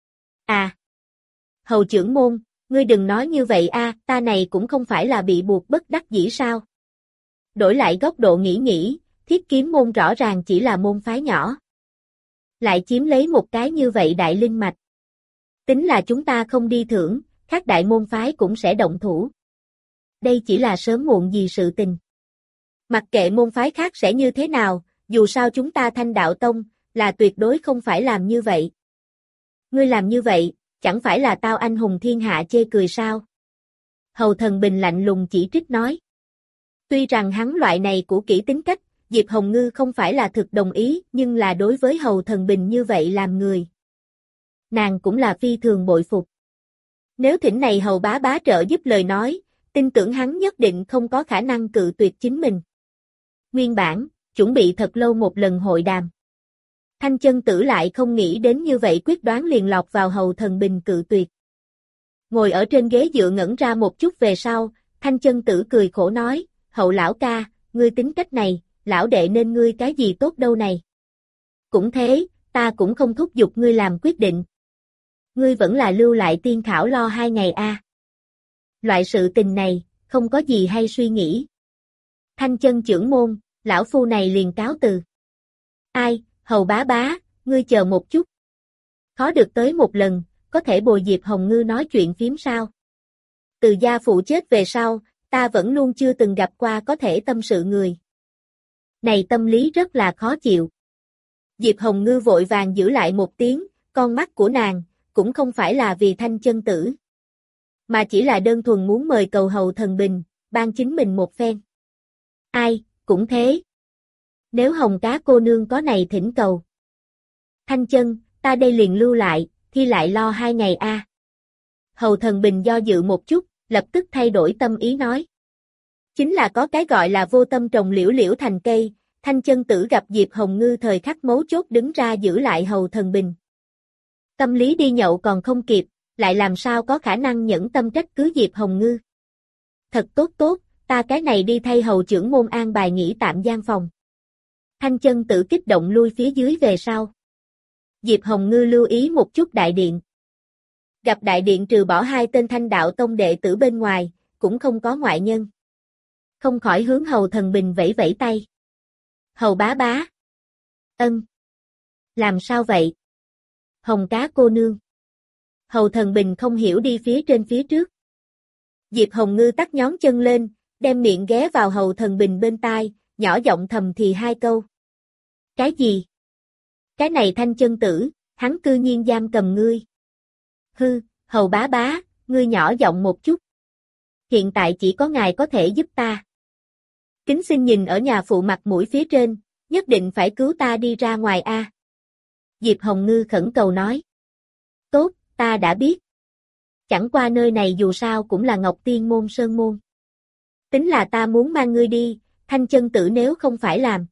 À. Hầu trưởng môn, ngươi đừng nói như vậy a, ta này cũng không phải là bị buộc bất đắc dĩ sao. Đổi lại góc độ nghĩ nghĩ, Thiết Kiếm môn rõ ràng chỉ là môn phái nhỏ. Lại chiếm lấy một cái như vậy đại linh mạch. Tính là chúng ta không đi thưởng, khác đại môn phái cũng sẽ động thủ. Đây chỉ là sớm muộn gì sự tình. Mặc kệ môn phái khác sẽ như thế nào, dù sao chúng ta Thanh Đạo Tông, là tuyệt đối không phải làm như vậy. Ngươi làm như vậy, chẳng phải là tao anh hùng thiên hạ chê cười sao? Hầu Thần Bình lạnh lùng chỉ trích nói. Tuy rằng hắn loại này của kỹ tính cách, Diệp Hồng Ngư không phải là thực đồng ý, nhưng là đối với Hầu Thần Bình như vậy làm người. Nàng cũng là phi thường bội phục. Nếu thỉnh này Hầu bá bá trợ giúp lời nói, tin tưởng hắn nhất định không có khả năng cự tuyệt chính mình. Nguyên bản, chuẩn bị thật lâu một lần hội đàm. Thanh Chân tử lại không nghĩ đến như vậy quyết đoán liền lọt vào Hầu Thần Bình cự tuyệt. Ngồi ở trên ghế dựa ngẩn ra một chút về sau, Thanh Chân tử cười khổ nói, Hầu lão ca, ngươi tính cách này, lão đệ nên ngươi cái gì tốt đâu này. Cũng thế, ta cũng không thúc giục ngươi làm quyết định. Ngươi vẫn là lưu lại tiên khảo lo hai ngày a. À. Loại sự tình này, không có gì hay suy nghĩ. Thanh Chân trưởng môn, lão phu này liền cáo từ. Ai, Hầu bá bá, ngươi chờ một chút. Khó được tới một lần, có thể bồi Diệp Hồng Ngư nói chuyện phím sao. Từ gia phụ chết về sau, ta vẫn luôn chưa từng gặp qua có thể tâm sự người. Này tâm lý rất là khó chịu. Diệp Hồng Ngư vội vàng giữ lại một tiếng, con mắt của nàng, cũng không phải là vì Thanh Chân tử. Mà chỉ là đơn thuần muốn mời cầu Hầu Thần Bình, ban chính mình một phen. Ai, cũng thế. Nếu Hồng cá cô nương có này thỉnh cầu. Thanh Chân, ta đây liền lưu lại, thi lại lo hai ngày a. À. Hầu Thần Bình do dự một chút, lập tức thay đổi tâm ý nói. Chính là có cái gọi là vô tâm trồng liễu liễu thành cây, Thanh Chân tử gặp Diệp Hồng Ngư thời khắc mấu chốt đứng ra giữ lại Hầu Thần Bình. Tâm lý đi nhậu còn không kịp, lại làm sao có khả năng nhẫn tâm trách cứ Diệp Hồng Ngư. Thật tốt tốt, ta cái này đi thay Hầu trưởng môn an bài nghỉ tạm gian phòng. Thanh Chân tử kích động lui phía dưới về sau. Diệp Hồng Ngư lưu ý một chút đại điện. Gặp đại điện trừ bỏ hai tên Thanh Đạo Tông đệ tử bên ngoài, cũng không có ngoại nhân. Không khỏi hướng Hầu Thần Bình vẫy vẫy tay. Hầu bá bá. Ân. Làm sao vậy? Hồng cá cô nương. Hầu Thần Bình không hiểu đi phía trên phía trước. Diệp Hồng Ngư tắt nhón chân lên, đem miệng ghé vào Hầu Thần Bình bên tai, nhỏ giọng thầm thì hai câu. Cái gì? Cái này Thanh Chân tử, hắn cư nhiên giam cầm ngươi. Hư, Hầu bá bá, ngươi nhỏ giọng một chút. Hiện tại chỉ có ngài có thể giúp ta. Kính xin nhìn ở nhà phụ mặt mũi phía trên, nhất định phải cứu ta đi ra ngoài a. À. Diệp Hồng Ngư khẩn cầu nói. Tốt, ta đã biết. Chẳng qua nơi này dù sao cũng là Ngọc Tiên môn sơn môn. Tính là ta muốn mang ngươi đi, Thanh Chân tử nếu không phải làm.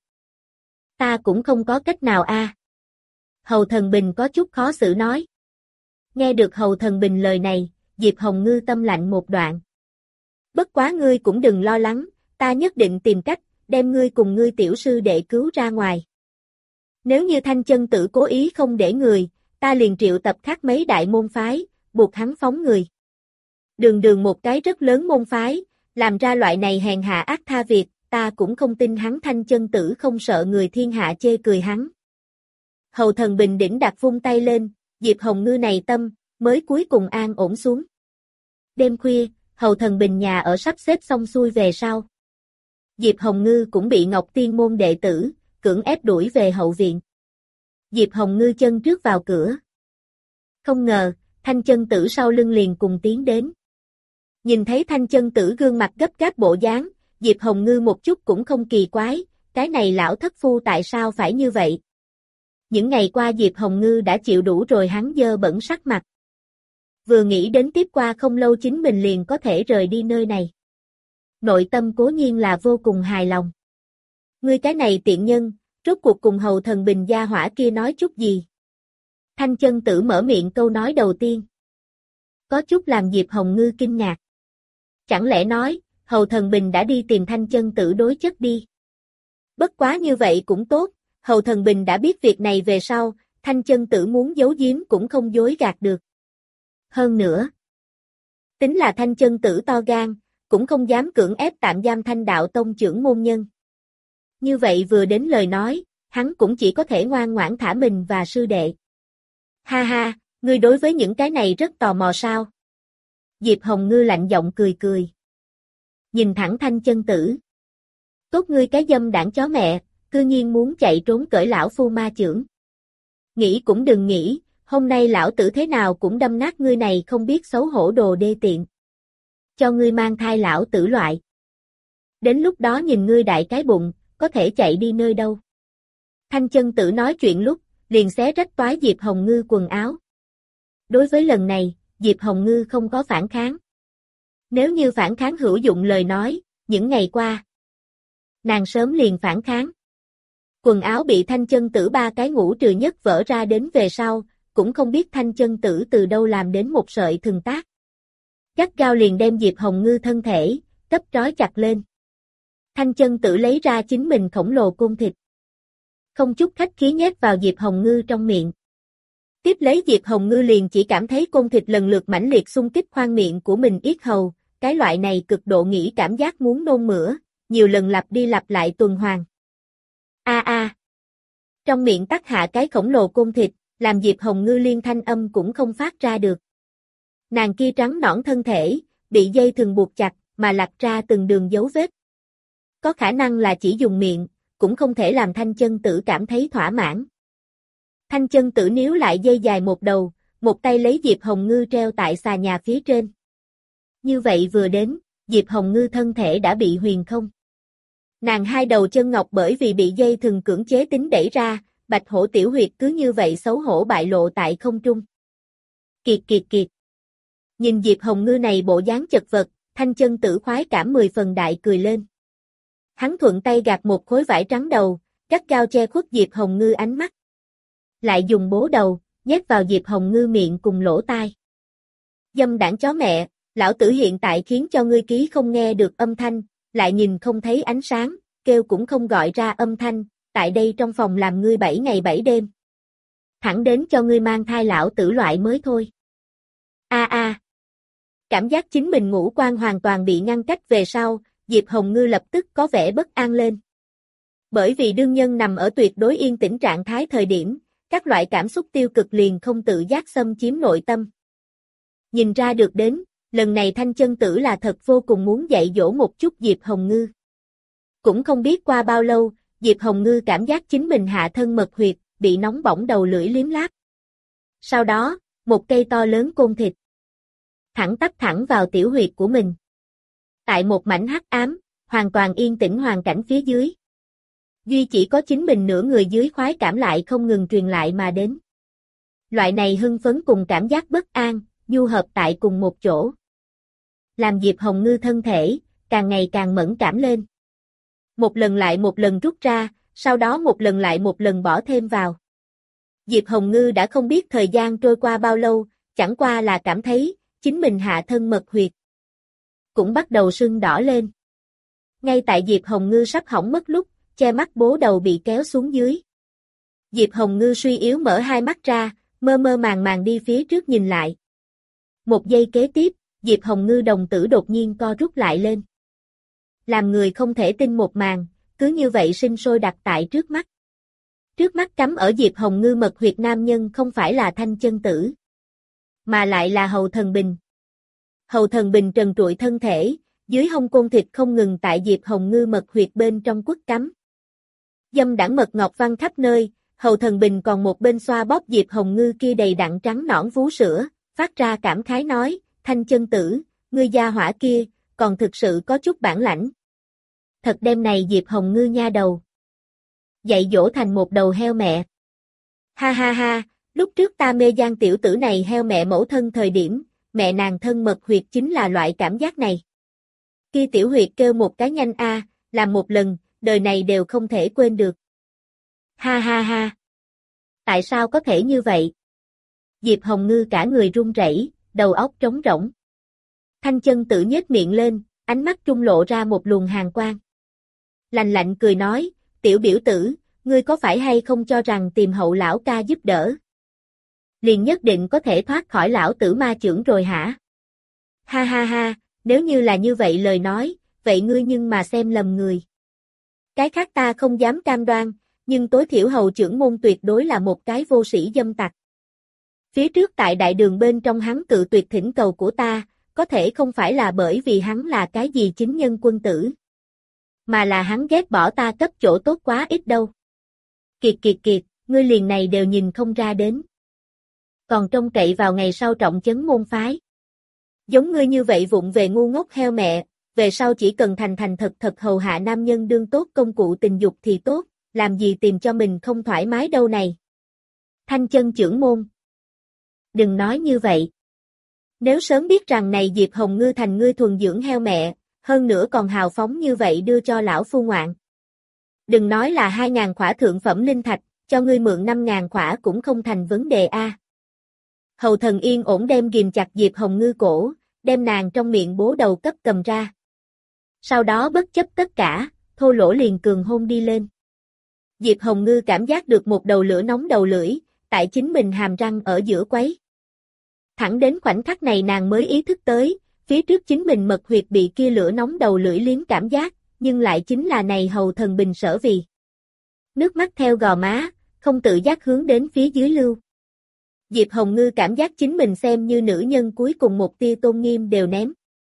Ta cũng không có cách nào a. À. Hầu Thần Bình có chút khó xử nói. Nghe được Hầu Thần Bình lời này, Diệp Hồng Ngư tâm lạnh một đoạn. Bất quá ngươi cũng đừng lo lắng, ta nhất định tìm cách, đem ngươi cùng ngươi tiểu sư đệ cứu ra ngoài. Nếu như Thanh Chân Tử cố ý không để người, ta liền triệu tập khác mấy đại môn phái, buộc hắn phóng người. Đường đường một cái rất lớn môn phái, làm ra loại này hèn hạ ác tha việc, ta cũng không tin hắn Thanh Chân Tử không sợ người thiên hạ chê cười hắn. Hầu Thần bình đỉnh đặt vung tay lên, Diệp Hồng Ngư này tâm, mới cuối cùng an ổn xuống. Đêm khuya, Hầu Thần bình nhà ở sắp xếp xong xuôi về sau. Diệp Hồng Ngư cũng bị Ngọc Tiên môn đệ tử, cưỡng ép đuổi về hậu viện. Diệp Hồng Ngư chân trước vào cửa. Không ngờ, Thanh Chân Tử sau lưng liền cùng tiến đến. Nhìn thấy Thanh Chân Tử gương mặt gấp gáp bộ dáng, Diệp Hồng Ngư một chút cũng không kỳ quái, cái này lão thất phu tại sao phải như vậy? Những ngày qua Diệp Hồng Ngư đã chịu đủ rồi hắn dơ bẩn sắc mặt. Vừa nghĩ đến tiếp qua không lâu chính mình liền có thể rời đi nơi này. Nội tâm cố nhiên là vô cùng hài lòng. Ngươi cái này tiện nhân, rốt cuộc cùng Hầu Thần bình gia hỏa kia nói chút gì? Thanh Chân Tử mở miệng câu nói đầu tiên. Có chút làm Diệp Hồng Ngư kinh ngạc. Chẳng lẽ nói, Hầu Thần bình đã đi tìm Thanh Chân Tử đối chất đi? Bất quá như vậy cũng tốt, Hầu Thần bình đã biết việc này về sau, Thanh Chân Tử muốn giấu giếm cũng không dối gạt được. Hơn nữa, tính là Thanh Chân Tử to gan, cũng không dám cưỡng ép tạm giam Thanh Đạo Tông trưởng môn nhân. Như vậy vừa đến lời nói, hắn cũng chỉ có thể ngoan ngoãn thả mình và sư đệ. Ha ha, ngươi đối với những cái này rất tò mò sao? Diệp Hồng Ngư lạnh giọng cười cười. Nhìn thẳng Thanh Chân Tử. Tốt ngươi cái dâm đảng chó mẹ, cư nhiên muốn chạy trốn cởi lão phu ma chưởng. Nghĩ cũng đừng nghĩ, hôm nay lão tử thế nào cũng đâm nát ngươi này không biết xấu hổ đồ đê tiện. Cho ngươi mang thai lão tử loại. Đến lúc đó nhìn ngươi đại cái bụng, có thể chạy đi nơi đâu. Thanh Chân Tử nói chuyện lúc, liền xé rách toái Diệp Hồng Ngư quần áo. Đối với lần này, Diệp Hồng Ngư không có phản kháng. Nếu như phản kháng hữu dụng lời nói, những ngày qua, nàng sớm liền phản kháng. Quần áo bị Thanh Chân Tử ba cái ngũ trừ nhất vỡ ra đến về sau, cũng không biết Thanh Chân Tử từ đâu làm đến một sợi thừng tác. Gắt gao liền đem Diệp Hồng Ngư thân thể, cấp trói chặt lên. Thanh Chân Tử lấy ra chính mình khổng lồ côn thịt. Không chút khách khí nhét vào Diệp Hồng Ngư trong miệng. Tiếp lấy Diệp Hồng Ngư liền chỉ cảm thấy côn thịt lần lượt mãnh liệt xung kích khoang miệng của mình yết hầu, cái loại này cực độ nghĩ cảm giác muốn nôn mửa, nhiều lần lặp đi lặp lại tuần hoàn. A a. Trong miệng tắc hạ cái khổng lồ côn thịt, làm Diệp Hồng Ngư liên thanh âm cũng không phát ra được. Nàng kia trắng nõn thân thể, bị dây thừng buộc chặt, mà lặt ra từng đường dấu vết. Có khả năng là chỉ dùng miệng, cũng không thể làm Thanh Chân Tử cảm thấy thỏa mãn. Thanh Chân Tử níu lại dây dài một đầu, một tay lấy Diệp Hồng Ngư treo tại xà nhà phía trên. Như vậy vừa đến, Diệp Hồng Ngư thân thể đã bị huyền không. Nàng hai đầu chân ngọc bởi vì bị dây thừng cưỡng chế tính đẩy ra, bạch hổ tiểu huyệt cứ như vậy xấu hổ bại lộ tại không trung. Kiệt kiệt kiệt. Nhìn Diệp Hồng Ngư này bộ dáng chật vật, Thanh Chân Tử khoái cảm mười phần đại cười lên. Hắn thuận tay gạt một khối vải trắng đầu, gắt gao che khuất Diệp Hồng Ngư ánh mắt. Lại dùng bố đầu, nhét vào Diệp Hồng Ngư miệng cùng lỗ tai. Dâm đảng chó mẹ, lão tử hiện tại khiến cho ngươi ký không nghe được âm thanh, lại nhìn không thấy ánh sáng, kêu cũng không gọi ra âm thanh, tại đây trong phòng làm ngươi bảy ngày bảy đêm. Thẳng đến cho ngươi mang thai lão tử loại mới thôi. A a. Cảm giác chính mình ngũ quan hoàn toàn bị ngăn cách về sau, Diệp Hồng Ngư lập tức có vẻ bất an lên. Bởi vì đương nhân nằm ở tuyệt đối yên tĩnh trạng thái thời điểm, các loại cảm xúc tiêu cực liền không tự giác xâm chiếm nội tâm. Nhìn ra được đến, lần này Thanh Chân Tử là thật vô cùng muốn dạy dỗ một chút Diệp Hồng Ngư. Cũng không biết qua bao lâu, Diệp Hồng Ngư cảm giác chính mình hạ thân mật huyệt, bị nóng bỏng đầu lưỡi liếm láp. Sau đó, một cây to lớn côn thịt. Thẳng tắp thẳng vào tiểu huyệt của mình. Tại một mảnh hắc ám, hoàn toàn yên tĩnh hoàn cảnh phía dưới. Duy chỉ có chính mình nửa người dưới khoái cảm lại không ngừng truyền lại mà đến. Loại này hưng phấn cùng cảm giác bất an, nhu hợp tại cùng một chỗ. Làm Diệp Hồng Ngư thân thể, càng ngày càng mẫn cảm lên. Một lần lại một lần rút ra, sau đó một lần lại một lần bỏ thêm vào. Diệp Hồng Ngư đã không biết thời gian trôi qua bao lâu, chẳng qua là cảm thấy, chính mình hạ thân mật huyệt. Cũng bắt đầu sưng đỏ lên. Ngay tại Diệp Hồng Ngư sắp hỏng mất lúc, che mắt bố đầu bị kéo xuống dưới. Diệp Hồng Ngư suy yếu mở hai mắt ra, mơ mơ màng màng đi phía trước nhìn lại. Một giây kế tiếp, Diệp Hồng Ngư đồng tử đột nhiên co rút lại lên. Làm người không thể tin một màn, cứ như vậy sinh sôi đặt tại trước mắt. Trước mắt cắm ở Diệp Hồng Ngư mật huyệt nam nhân không phải là Thanh Chân Tử, mà lại là Hầu Thần Bình. Hầu Thần Bình trần trụi thân thể, dưới hông côn thịt không ngừng tại Diệp Hồng Ngư mật huyệt bên trong quất cắm. Dâm đãng mật ngọc văng khắp nơi, Hầu Thần Bình còn một bên xoa bóp Diệp Hồng Ngư kia đầy đặn trắng nõn vú sữa, phát ra cảm khái nói, Thanh Chân Tử, ngươi gia hỏa kia, còn thực sự có chút bản lãnh. Thật đem này Diệp Hồng Ngư nha đầu dạy dỗ thành một đầu heo mẹ. Ha ha ha, lúc trước ta mê gian tiểu tử này heo mẹ mẫu thân thời điểm, mẹ nàng thân mật huyệt chính là loại cảm giác này. Kia tiểu huyệt kêu một cái nhanh a, làm một lần, đời này đều không thể quên được. Ha ha ha. Tại sao có thể như vậy? Diệp Hồng Ngư cả người run rẩy, đầu óc trống rỗng. Thanh Chân Tử nhếch miệng lên, ánh mắt trung lộ ra một luồng hàn quang. Lạnh lạnh cười nói, tiểu biểu tử, ngươi có phải hay không cho rằng tìm Hậu lão ca giúp đỡ liền nhất định có thể thoát khỏi lão tử ma chưởng rồi hả? Ha ha ha, nếu như là như vậy lời nói, vậy ngươi nhưng mà xem lầm người. Cái khác ta không dám cam đoan, nhưng tối thiểu Hầu trưởng môn tuyệt đối là một cái vô sĩ dâm tặc. Phía trước tại đại đường bên trong hắn cự tuyệt thỉnh cầu của ta, có thể không phải là bởi vì hắn là cái gì chính nhân quân tử, mà là hắn ghét bỏ ta cấp chỗ tốt quá ít đâu. Kiệt kiệt kiệt, ngươi liền này đều nhìn không ra đến. Còn trông cậy vào ngày sau trọng chấn môn phái. Giống ngươi như vậy vụng về ngu ngốc heo mẹ, về sau chỉ cần thành thành thật thật hầu hạ nam nhân đương tốt công cụ tình dục thì tốt, làm gì tìm cho mình không thoải mái đâu này. Thanh Chân trưởng môn. Đừng nói như vậy. Nếu sớm biết rằng này Diệp Hồng Ngư thành ngươi thuần dưỡng heo mẹ, hơn nữa còn hào phóng như vậy đưa cho lão phu ngoạn. Đừng nói là hai ngàn khỏa thượng phẩm linh thạch, cho ngươi mượn năm ngàn khỏa cũng không thành vấn đề a. Hầu Thần yên ổn đem ghìm chặt Diệp Hồng Ngư cổ, đem nàng trong miệng bố đầu cấp cầm ra. Sau đó bất chấp tất cả, thô lỗ liền cường hôn đi lên. Diệp Hồng Ngư cảm giác được một đầu lửa nóng đầu lưỡi, tại chính mình hàm răng ở giữa quấy. Thẳng đến khoảnh khắc này nàng mới ý thức tới, phía trước chính mình mật huyệt bị kia lửa nóng đầu lưỡi liếm cảm giác, nhưng lại chính là này Hầu Thần Bình sở vì. Nước mắt theo gò má, không tự giác hướng đến phía dưới lưu. Diệp Hồng Ngư cảm giác chính mình xem như nữ nhân cuối cùng một tia tôn nghiêm đều ném.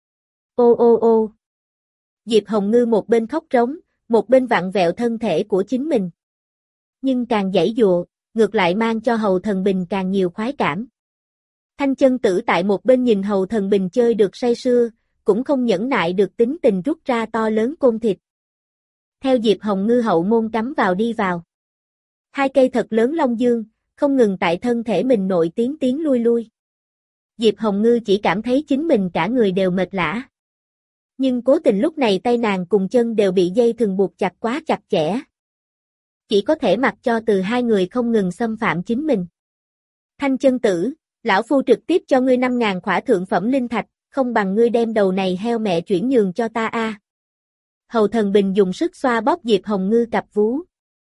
Ô ô ô. Diệp Hồng Ngư một bên khóc rống, một bên vặn vẹo thân thể của chính mình. Nhưng càng giãy giụa, ngược lại mang cho Hầu Thần Bình càng nhiều khoái cảm. Thanh Chân Tử tại một bên nhìn Hầu Thần Bình chơi được say sưa, cũng không nhẫn nại được tính tình rút ra to lớn côn thịt. Theo Diệp Hồng Ngư hậu môn cắm vào đi vào. Hai cây thật lớn long dương, không ngừng tại thân thể mình nội tiến tiến lui lui. Diệp Hồng Ngư chỉ cảm thấy chính mình cả người đều mệt lả. Nhưng cố tình lúc này tay nàng cùng chân đều bị dây thừng buộc chặt quá chặt chẽ. Chỉ có thể mặc cho từ hai người không ngừng xâm phạm chính mình. Thanh Chân Tử, lão phu trực tiếp cho ngươi năm ngàn khỏa thượng phẩm linh thạch, không bằng ngươi đem đầu này heo mẹ chuyển nhường cho ta a. Hầu Thần Bình dùng sức xoa bóp Diệp Hồng Ngư cặp vú.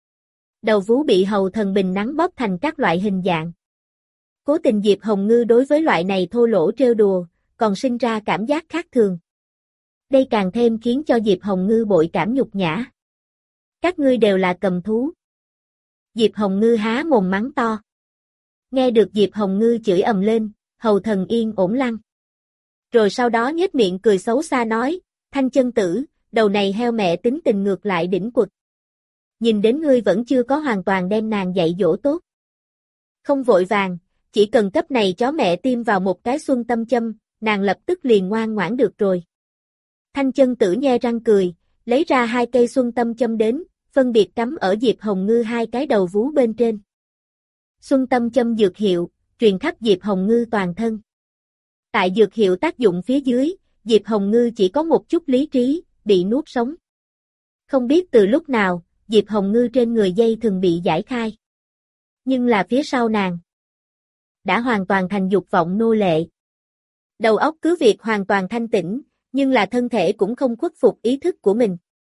Đầu vú bị Hầu Thần Bình nắn bóp thành các loại hình dạng. Cố tình Diệp Hồng Ngư đối với loại này thô lỗ trêu đùa, còn sinh ra cảm giác khác thường. Đây càng thêm khiến cho Diệp Hồng Ngư bội cảm nhục nhã. Các ngươi đều là cầm thú. Diệp Hồng Ngư há mồm mắng to. Nghe được Diệp Hồng Ngư chửi ầm lên, Hầu Thần yên ổn lăng. Rồi sau đó nhếch miệng cười xấu xa nói, Thanh Chân Tử, đầu này heo mẹ tính tình ngược lại đỉnh quật. Nhìn đến ngươi vẫn chưa có hoàn toàn đem nàng dạy dỗ tốt. Không vội vàng, chỉ cần cấp này chó mẹ tiêm vào một cái xuân tâm châm, nàng lập tức liền ngoan ngoãn được rồi. Thanh Chân Tử nhe răng cười, lấy ra hai cây xuân tâm châm đến, phân biệt cắm ở Diệp Hồng Ngư hai cái đầu vú bên trên. Xuân tâm châm dược hiệu, truyền khắp Diệp Hồng Ngư toàn thân. Tại dược hiệu tác dụng phía dưới, Diệp Hồng Ngư chỉ có một chút lý trí, bị nuốt sống. Không biết từ lúc nào, Diệp Hồng Ngư trên người dây thường bị giải khai. Nhưng là phía sau nàng đã hoàn toàn thành dục vọng nô lệ. Đầu óc cứ việc hoàn toàn thanh tĩnh, nhưng là thân thể cũng không khuất phục ý thức của mình.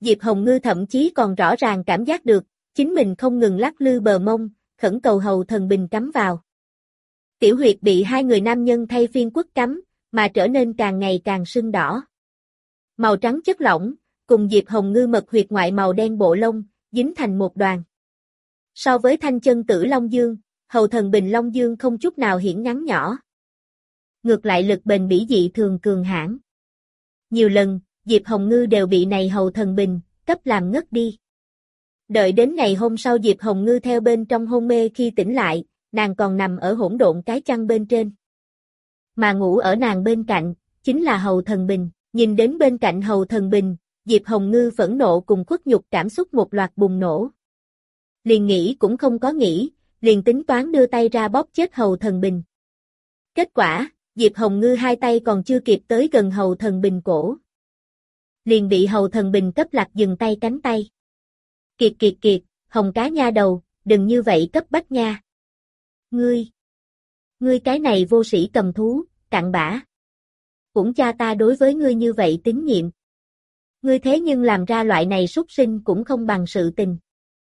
Diệp Hồng Ngư thậm chí còn rõ ràng cảm giác được, chính mình không ngừng lắc lư bờ mông, khẩn cầu hầu thần bình cắm vào. Tiểu huyệt bị hai người nam nhân thay phiên quất cắm, mà trở nên càng ngày càng sưng đỏ. Màu trắng chất lỏng, cùng Diệp Hồng Ngư mật huyệt ngoại màu đen bộ lông, dính thành một đoàn. So với thanh chân tử Long Dương, hầu thần bình Long Dương không chút nào hiển ngắn nhỏ. Ngược lại lực bền bỉ dị thường cường hãn. Nhiều lần, Diệp Hồng Ngư đều bị này hầu thần bình, cấp làm ngất đi. Đợi đến ngày hôm sau Diệp Hồng Ngư theo bên trong hôn mê khi tỉnh lại, nàng còn nằm ở hỗn độn cái chăn bên trên. Mà ngủ ở nàng bên cạnh, chính là hầu thần bình. Nhìn đến bên cạnh hầu thần bình, Diệp Hồng Ngư phẫn nộ cùng khuất nhục cảm xúc một loạt bùng nổ. Liền nghĩ cũng không có nghĩ, liền tính toán đưa tay ra bóp chết hầu thần bình. Kết quả, Diệp Hồng Ngư hai tay còn chưa kịp tới gần hầu thần bình cổ. Liền bị hầu thần bình cấp lạc dừng tay cánh tay. Kiệt kiệt kiệt, Hồng cá nha đầu, đừng như vậy cấp bách nha. Ngươi, ngươi cái này vô sĩ cầm thú, cặn bã. Cũng cha ta đối với ngươi như vậy tín nhiệm. Ngươi thế nhưng làm ra loại này súc sinh cũng không bằng sự tình.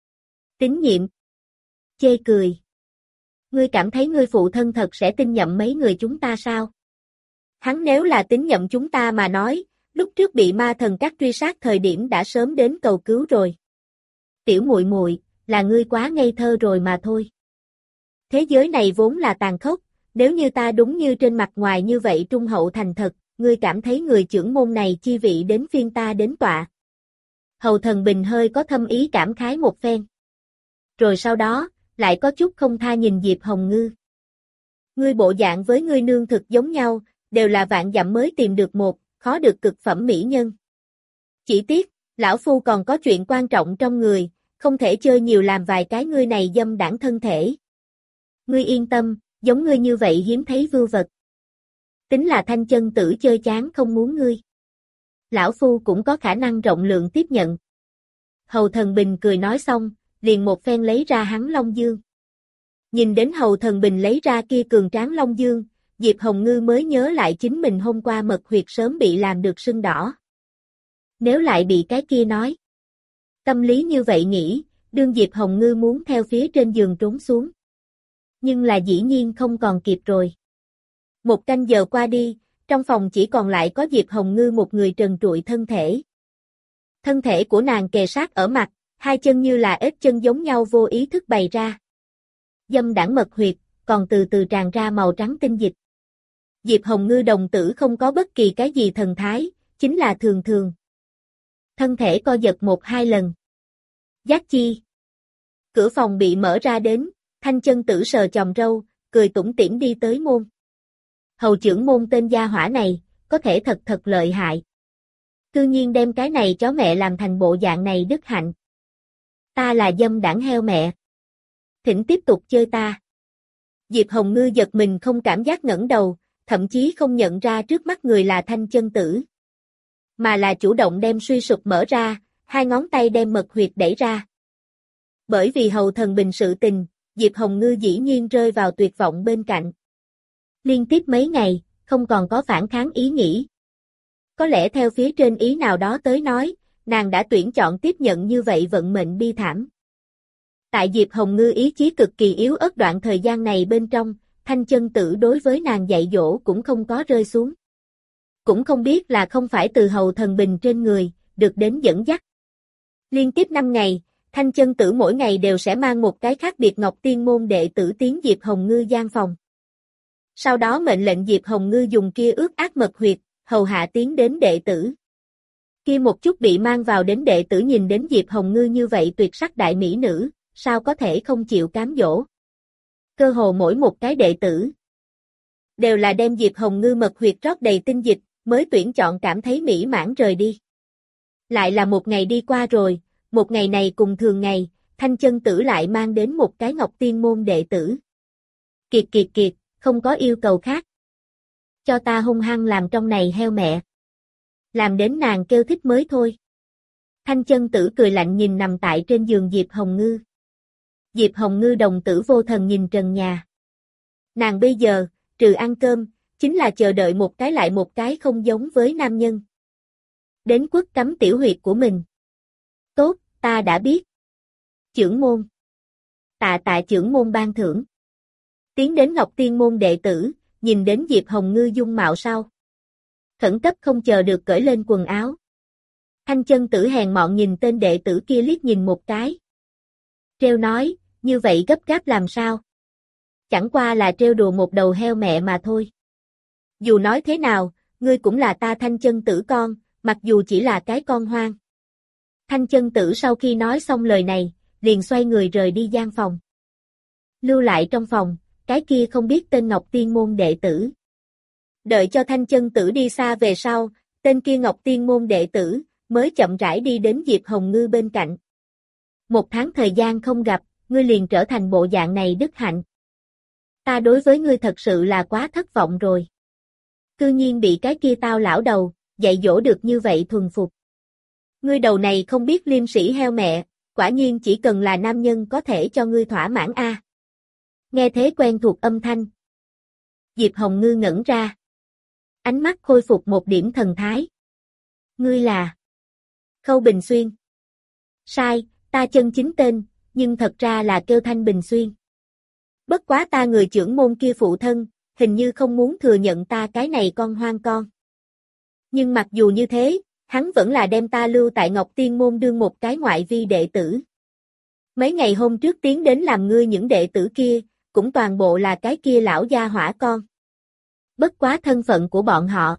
Tín nhiệm. Chê cười. Ngươi cảm thấy ngươi phụ thân thật sẽ tin nhậm mấy người chúng ta sao? Hắn nếu là tín nhậm chúng ta mà nói, lúc trước bị ma thần các truy sát thời điểm đã sớm đến cầu cứu rồi. Tiểu muội muội, là ngươi quá ngây thơ rồi mà thôi. Thế giới này vốn là tàn khốc, nếu như ta đúng như trên mặt ngoài như vậy trung hậu thành thật, ngươi cảm thấy người trưởng môn này chi vị đến phiên ta đến tọa. Hầu thần bình hơi có thâm ý cảm khái một phen. Rồi sau đó, lại có chút không tha nhìn Diệp Hồng Ngư. Ngươi bộ dạng với ngươi nương thực giống nhau, đều là vạn dặm mới tìm được một, khó được cực phẩm mỹ nhân. Chỉ tiếc, lão phu còn có chuyện quan trọng trong người, không thể chơi nhiều làm vài cái ngươi này dâm đảng thân thể. Ngươi yên tâm, giống ngươi như vậy hiếm thấy vưu vật. Tính là thanh chân tử chơi chán không muốn ngươi. Lão phu cũng có khả năng rộng lượng tiếp nhận. Hầu thần bình cười nói xong, liền một phen lấy ra hắn Long Dương. Nhìn đến hầu thần bình lấy ra kia cường tráng Long Dương, Diệp Hồng Ngư mới nhớ lại chính mình hôm qua mật huyệt sớm bị làm được sưng đỏ. Nếu lại bị cái kia nói. Tâm lý như vậy nghĩ, đương Diệp Hồng Ngư muốn theo phía trên giường trốn xuống. Nhưng là dĩ nhiên không còn kịp rồi. Một canh giờ qua đi, trong phòng chỉ còn lại có Diệp Hồng Ngư một người trần trụi thân thể. Thân thể của nàng kề sát ở mặt, hai chân như là ếch chân giống nhau vô ý thức bày ra. Dâm đảng mật huyệt, còn từ từ tràn ra màu trắng tinh dịch. Diệp Hồng Ngư đồng tử không có bất kỳ cái gì thần thái, chính là thường thường. Thân thể co giật một hai lần. Giác chi. Cửa phòng bị mở ra đến, thanh chân tử sờ chòm râu, cười tủm tỉm đi tới môn. Hầu trưởng môn tên gia hỏa này, có thể thật thật lợi hại. Cư nhiên đem cái này chó mẹ làm thành bộ dạng này đức hạnh. Ta là dâm đảng heo mẹ. Thỉnh tiếp tục chơi ta. Diệp Hồng Ngư giật mình không cảm giác ngẩng đầu, thậm chí không nhận ra trước mắt người là thanh chân tử. Mà là chủ động đem suy sụp mở ra, hai ngón tay đem mật huyệt đẩy ra. Bởi vì hầu thần bình sự tình, Diệp Hồng Ngư dĩ nhiên rơi vào tuyệt vọng bên cạnh. Liên tiếp mấy ngày, không còn có phản kháng ý nghĩ. Có lẽ theo phía trên ý nào đó tới nói, nàng đã tuyển chọn tiếp nhận như vậy vận mệnh bi thảm. Tại Diệp Hồng Ngư ý chí cực kỳ yếu ớt đoạn thời gian này bên trong, thanh chân tử đối với nàng dạy dỗ cũng không có rơi xuống. Cũng không biết là không phải từ hầu thần bình trên người, được đến dẫn dắt. Liên tiếp năm ngày, thanh chân tử mỗi ngày đều sẽ mang một cái khác biệt ngọc tiên môn đệ tử tiến Diệp Hồng Ngư gian phòng. Sau đó mệnh lệnh Diệp Hồng Ngư dùng kia ước ác mật huyệt, hầu hạ tiến đến đệ tử. Kia một chút bị mang vào đến đệ tử nhìn đến Diệp Hồng Ngư như vậy tuyệt sắc đại mỹ nữ, sao có thể không chịu cám dỗ. Cơ hồ mỗi một cái đệ tử đều là đem Diệp Hồng Ngư mật huyệt rót đầy tinh dịch, mới tuyển chọn cảm thấy mỹ mãn rời đi. Lại là một ngày đi qua rồi, một ngày này cùng thường ngày, thanh chân tử lại mang đến một cái ngọc tiên môn đệ tử. Kiệt kiệt kiệt, không có yêu cầu khác. Cho ta hung hăng làm trong này heo mẹ. Làm đến nàng kêu thích mới thôi. Thanh chân tử cười lạnh nhìn nằm tại trên giường Diệp Hồng Ngư. Diệp Hồng Ngư đồng tử vô thần nhìn trần nhà. Nàng bây giờ, trừ ăn cơm, chính là chờ đợi một cái lại một cái không giống với nam nhân. Đến quất cắm tiểu huyệt của mình. Tốt, ta đã biết. Chưởng môn. Tạ tạ chưởng môn ban thưởng. Tiến đến Ngọc Tiên môn đệ tử, nhìn đến Diệp Hồng Ngư dung mạo sau. Khẩn cấp không chờ được cởi lên quần áo. Thanh chân tử hèn mọn nhìn tên đệ tử kia liếc nhìn một cái. Trêu nói, như vậy gấp gáp làm sao? Chẳng qua là trêu đùa một đầu heo mẹ mà thôi. Dù nói thế nào, ngươi cũng là ta thanh chân tử con, mặc dù chỉ là cái con hoang. Thanh chân tử sau khi nói xong lời này, liền xoay người rời đi gian phòng. Lưu lại trong phòng, cái kia không biết tên Ngọc Tiên môn đệ tử. Đợi cho thanh chân tử đi xa về sau, tên kia Ngọc Tiên môn đệ tử, mới chậm rãi đi đến Diệp Hồng Ngư bên cạnh. Một tháng thời gian không gặp, ngươi liền trở thành bộ dạng này đức hạnh. Ta đối với ngươi thật sự là quá thất vọng rồi. Cư nhiên bị cái kia tao lão đầu, dạy dỗ được như vậy thuần phục. Ngươi đầu này không biết liêm sỉ heo mẹ, quả nhiên chỉ cần là nam nhân có thể cho ngươi thỏa mãn a. À. Nghe thế quen thuộc âm thanh. Diệp Hồng Ngư ngẩn ra. Ánh mắt khôi phục một điểm thần thái. Ngươi là Khâu Bình Xuyên. Sai, ta chân chính tên, nhưng thật ra là kêu Thanh Bình Xuyên. Bất quá ta người trưởng môn kia phụ thân, hình như không muốn thừa nhận ta cái này con hoang con. Nhưng mặc dù như thế, hắn vẫn là đem ta lưu tại Ngọc Tiên môn đương một cái ngoại vi đệ tử. Mấy ngày hôm trước tiến đến làm ngươi những đệ tử kia, cũng toàn bộ là cái kia lão gia hỏa con. Bất quá thân phận của bọn họ.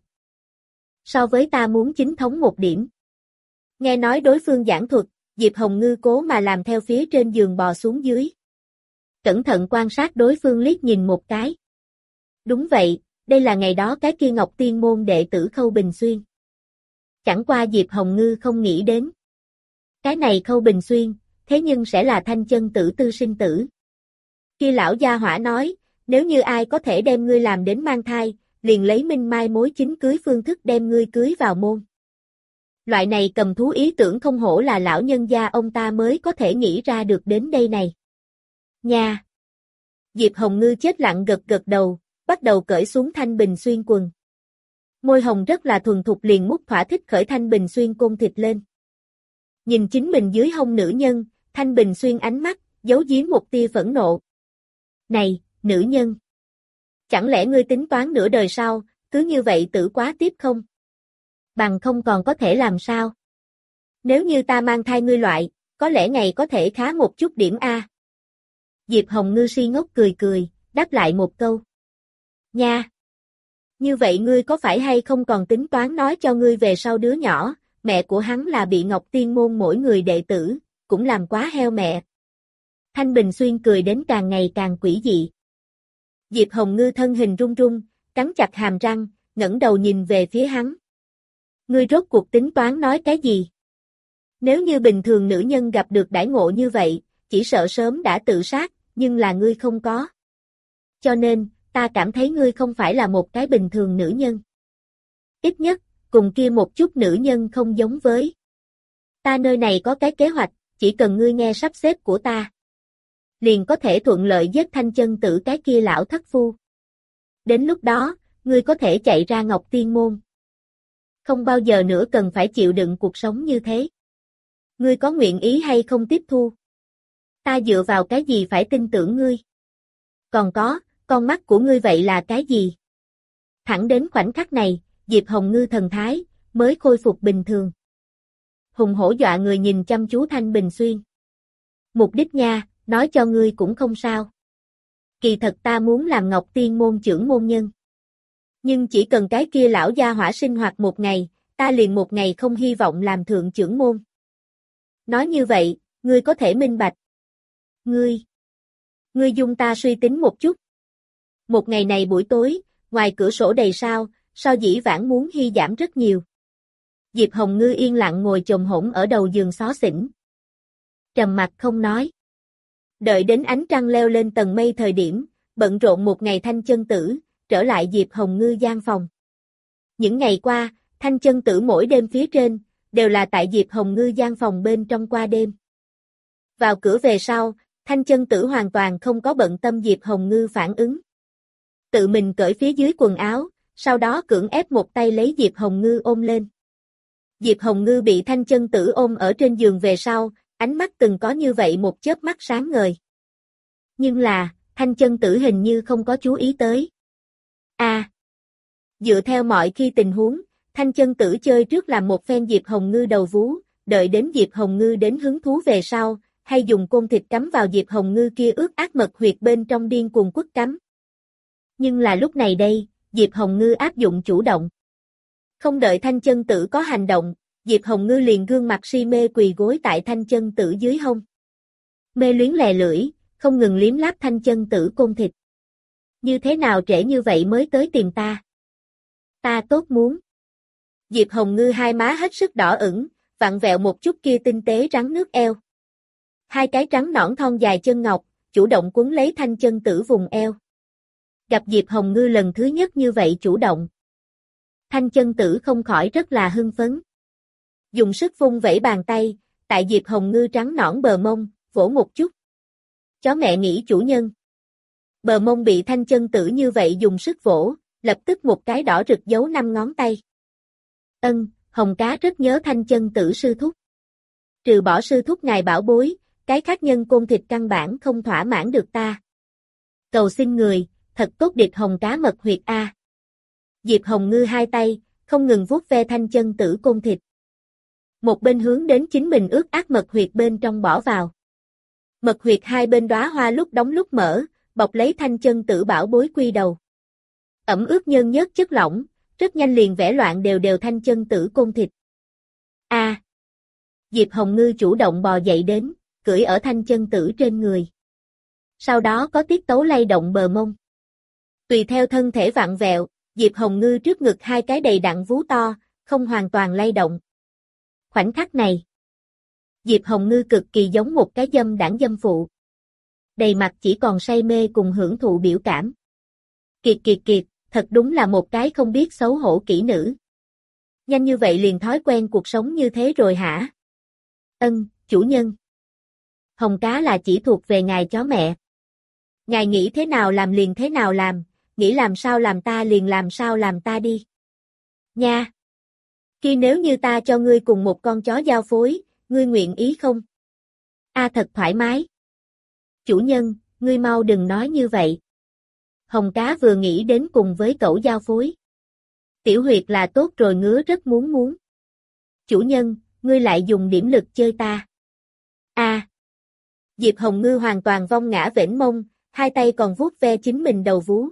So với ta muốn chính thống một điểm. Nghe nói đối phương giảng thuật, Diệp Hồng Ngư cố mà làm theo phía trên giường bò xuống dưới. Cẩn thận quan sát đối phương liếc nhìn một cái. Đúng vậy, đây là ngày đó cái kia Ngọc Tiên môn đệ tử Khâu Bình Xuyên. Chẳng qua Diệp Hồng Ngư không nghĩ đến. Cái này Khâu Bình Xuyên, thế nhưng sẽ là thanh chân tử tư sinh tử. Kia lão gia hỏa nói, nếu như ai có thể đem ngươi làm đến mang thai, liền lấy minh mai mối chính cưới phương thức đem ngươi cưới vào môn. Loại này cầm thú ý tưởng không hổ là lão nhân gia ông ta mới có thể nghĩ ra được đến đây này. Nha! Diệp Hồng Ngư chết lặng gật gật đầu, bắt đầu cởi xuống Thanh Bình Xuyên quần. Môi hồng rất là thuần thục liền mút thỏa thích khởi Thanh Bình Xuyên côn thịt lên. Nhìn chính mình dưới hông nữ nhân, Thanh Bình Xuyên ánh mắt, giấu giếm một tia phẫn nộ. Này, nữ nhân! Chẳng lẽ ngươi tính toán nửa đời sau, cứ như vậy tử quá tiếp không? Bằng không còn có thể làm sao? Nếu như ta mang thai ngươi loại, có lẽ ngày có thể khá một chút điểm A. Diệp Hồng Ngư si ngốc cười cười, đáp lại một câu. Nha! Như vậy ngươi có phải hay không còn tính toán nói cho ngươi về sau đứa nhỏ, mẹ của hắn là bị Ngọc Tiên môn mỗi người đệ tử, cũng làm quá heo mẹ. Thanh Bình Xuyên cười đến càng ngày càng quỷ dị. Diệp Hồng Ngư thân hình run run, cắn chặt hàm răng, ngẩng đầu nhìn về phía hắn. Ngươi rốt cuộc tính toán nói cái gì? Nếu như bình thường nữ nhân gặp được đãi ngộ như vậy, chỉ sợ sớm đã tự sát, nhưng là ngươi không có. Cho nên, ta cảm thấy ngươi không phải là một cái bình thường nữ nhân. Ít nhất, cùng kia một chút nữ nhân không giống với. Ta nơi này có cái kế hoạch, chỉ cần ngươi nghe sắp xếp của ta. Liền có thể thuận lợi giết thanh chân tử cái kia lão thất phu. Đến lúc đó, ngươi có thể chạy ra Ngọc Tiên môn. Không bao giờ nữa cần phải chịu đựng cuộc sống như thế. Ngươi có nguyện ý hay không tiếp thu? Ta dựa vào cái gì phải tin tưởng ngươi? Còn có, con mắt của ngươi vậy là cái gì? Thẳng đến khoảnh khắc này, Diệp Hồng Ngư thần thái, mới khôi phục bình thường. Hùng hổ dọa người nhìn chăm chú Thanh Bình Xuyên. Mục đích nha, nói cho ngươi cũng không sao. Kỳ thật ta muốn làm Ngọc Tiên môn trưởng môn nhân. Nhưng chỉ cần cái kia lão gia hỏa sinh hoạt một ngày, ta liền một ngày không hy vọng làm thượng trưởng môn. Nói như vậy, ngươi có thể minh bạch. Ngươi, ngươi dung ta suy tính một chút. Một ngày này buổi tối, ngoài cửa sổ đầy sao, so dĩ vãng muốn hy giảm rất nhiều. Diệp Hồng Ngư yên lặng ngồi chồm hổn ở đầu giường xó xỉnh. Trầm mặc không nói. Đợi đến ánh trăng leo lên tầng mây thời điểm, bận rộn một ngày thanh chân tử, trở lại Diệp Hồng Ngư gian phòng. Những ngày qua, thanh chân tử mỗi đêm phía trên, đều là tại Diệp Hồng Ngư gian phòng bên trong qua đêm. Vào cửa về sau, thanh chân tử hoàn toàn không có bận tâm Diệp Hồng Ngư phản ứng. Tự mình cởi phía dưới quần áo, sau đó cưỡng ép một tay lấy Diệp Hồng Ngư ôm lên. Diệp Hồng Ngư bị Thanh Chân Tử ôm ở trên giường về sau, ánh mắt từng có như vậy một chớp mắt sáng ngời. Nhưng là, Thanh Chân Tử hình như không có chú ý tới. A. À, dựa theo mọi khi tình huống, Thanh Chân Tử chơi trước làm một phen Diệp Hồng Ngư đầu vú, đợi đến Diệp Hồng Ngư đến hứng thú về sau, hay dùng côn thịt cắm vào Diệp Hồng Ngư kia ướt át mật huyệt bên trong điên cuồng quất cắm. Nhưng là lúc này đây, Diệp Hồng Ngư áp dụng chủ động. Không đợi Thanh Chân Tử có hành động, Diệp Hồng Ngư liền gương mặt si mê quỳ gối tại Thanh Chân Tử dưới hông. Mê luyến lè lưỡi, không ngừng liếm láp Thanh Chân Tử côn thịt. Như thế nào trễ như vậy mới tới tìm ta? Ta tốt muốn. Diệp Hồng Ngư hai má hết sức đỏ ửng, vặn vẹo một chút kia tinh tế rắn nước eo. Hai cái trắng nõn thon dài chân ngọc, chủ động quấn lấy Thanh Chân Tử vùng eo. Gặp Diệp Hồng Ngư lần thứ nhất như vậy chủ động. Thanh Chân Tử không khỏi rất là hưng phấn. Dùng sức vung vẩy bàn tay, tại Diệp Hồng Ngư trắng nõn bờ mông, vỗ một chút. Chó mẹ nghĩ chủ nhân. Bờ mông bị Thanh Chân Tử như vậy dùng sức vỗ, lập tức một cái đỏ rực giấu năm ngón tay. Ân, Hồng Cá rất nhớ Thanh Chân Tử sư thúc. Trừ bỏ sư thúc ngài bảo bối, cái khác nhân côn thịt căn bản không thỏa mãn được ta. Cầu xin người, thật tốt địch Hồng Cá mật huyệt a. Diệp Hồng Ngư hai tay, không ngừng vuốt ve Thanh Chân Tử côn thịt. Một bên hướng đến chính mình ướt át mật huyệt bên trong bỏ vào. Mật huyệt hai bên đóa hoa lúc đóng lúc mở, bọc lấy Thanh Chân Tử bảo bối quy đầu. Ẩm ướt nhân nhớt chất lỏng, rất nhanh liền vẽ loạn đều đều Thanh Chân Tử côn thịt. A. À, Diệp Hồng Ngư chủ động bò dậy đến, cưỡi ở Thanh Chân Tử trên người. Sau đó có tiết tấu lay động bờ mông. Tùy theo thân thể vặn vẹo, Diệp Hồng Ngư trước ngực hai cái đầy đặn vú to, không hoàn toàn lay động. Khoảnh khắc này, Diệp Hồng Ngư cực kỳ giống một cái dâm đảng dâm phụ. Đầy mặt chỉ còn say mê cùng hưởng thụ biểu cảm. Kiệt kiệt kiệt, thật đúng là một cái không biết xấu hổ kỹ nữ. Nhanh như vậy liền thói quen cuộc sống như thế rồi hả? Ân, chủ nhân. Hồng Cá là chỉ thuộc về ngài chó mẹ. Ngài nghĩ thế nào làm liền thế nào làm, nghĩ làm sao làm ta liền làm sao làm ta đi. Nha. Khi nếu như ta cho ngươi cùng một con chó giao phối, ngươi nguyện ý không? A à, thật thoải mái. Chủ nhân, ngươi mau đừng nói như vậy. Hồng Cá vừa nghĩ đến cùng với cậu giao phối. Tiểu huyệt là tốt rồi ngứa rất muốn muốn. Chủ nhân, ngươi lại dùng điểm lực chơi ta. A. À. Diệp Hồng Ngư hoàn toàn vong ngã vểnh mông, hai tay còn vuốt ve chính mình đầu vú.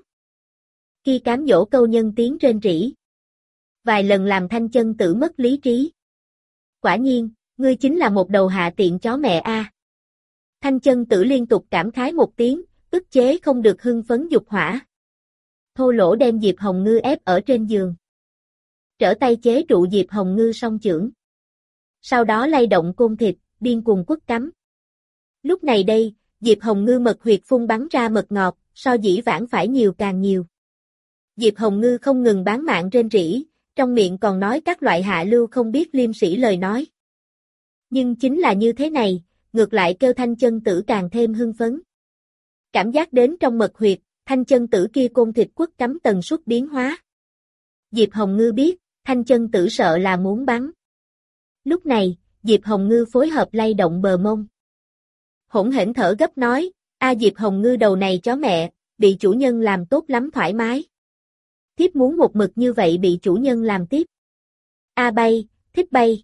Khi cám dỗ câu nhân tiếng rên rỉ. Vài lần làm Thanh Chân Tử mất lý trí. Quả nhiên, ngươi chính là một đầu hạ tiện chó mẹ a. À. Thanh Chân Tử liên tục cảm khái một tiếng, ức chế không được hưng phấn dục hỏa. Thô lỗ đem Diệp Hồng Ngư ép ở trên giường. Trở tay chế trụ Diệp Hồng Ngư song chưởng. Sau đó lay động côn thịt, điên cuồng quất cắm. Lúc này đây, Diệp Hồng Ngư mật huyệt phun bắn ra mật ngọt, so dĩ vãng phải nhiều càng nhiều. Diệp Hồng Ngư không ngừng bán mạng rên rỉ, trong miệng còn nói các loại hạ lưu không biết liêm sỉ lời nói. Nhưng chính là như thế này, ngược lại kêu Thanh Chân Tử càng thêm hưng phấn. Cảm giác đến trong mật huyệt, Thanh Chân Tử kia côn thịt quất cắm tần suất biến hóa. Diệp Hồng Ngư biết, Thanh Chân Tử sợ là muốn bắn. Lúc này, Diệp Hồng Ngư phối hợp lay động bờ mông. Hỗn hển thở gấp nói, a Diệp Hồng Ngư đầu này chó mẹ, bị chủ nhân làm tốt lắm thoải mái. Thiếp muốn một mực như vậy bị chủ nhân làm tiếp. A bay, thích bay.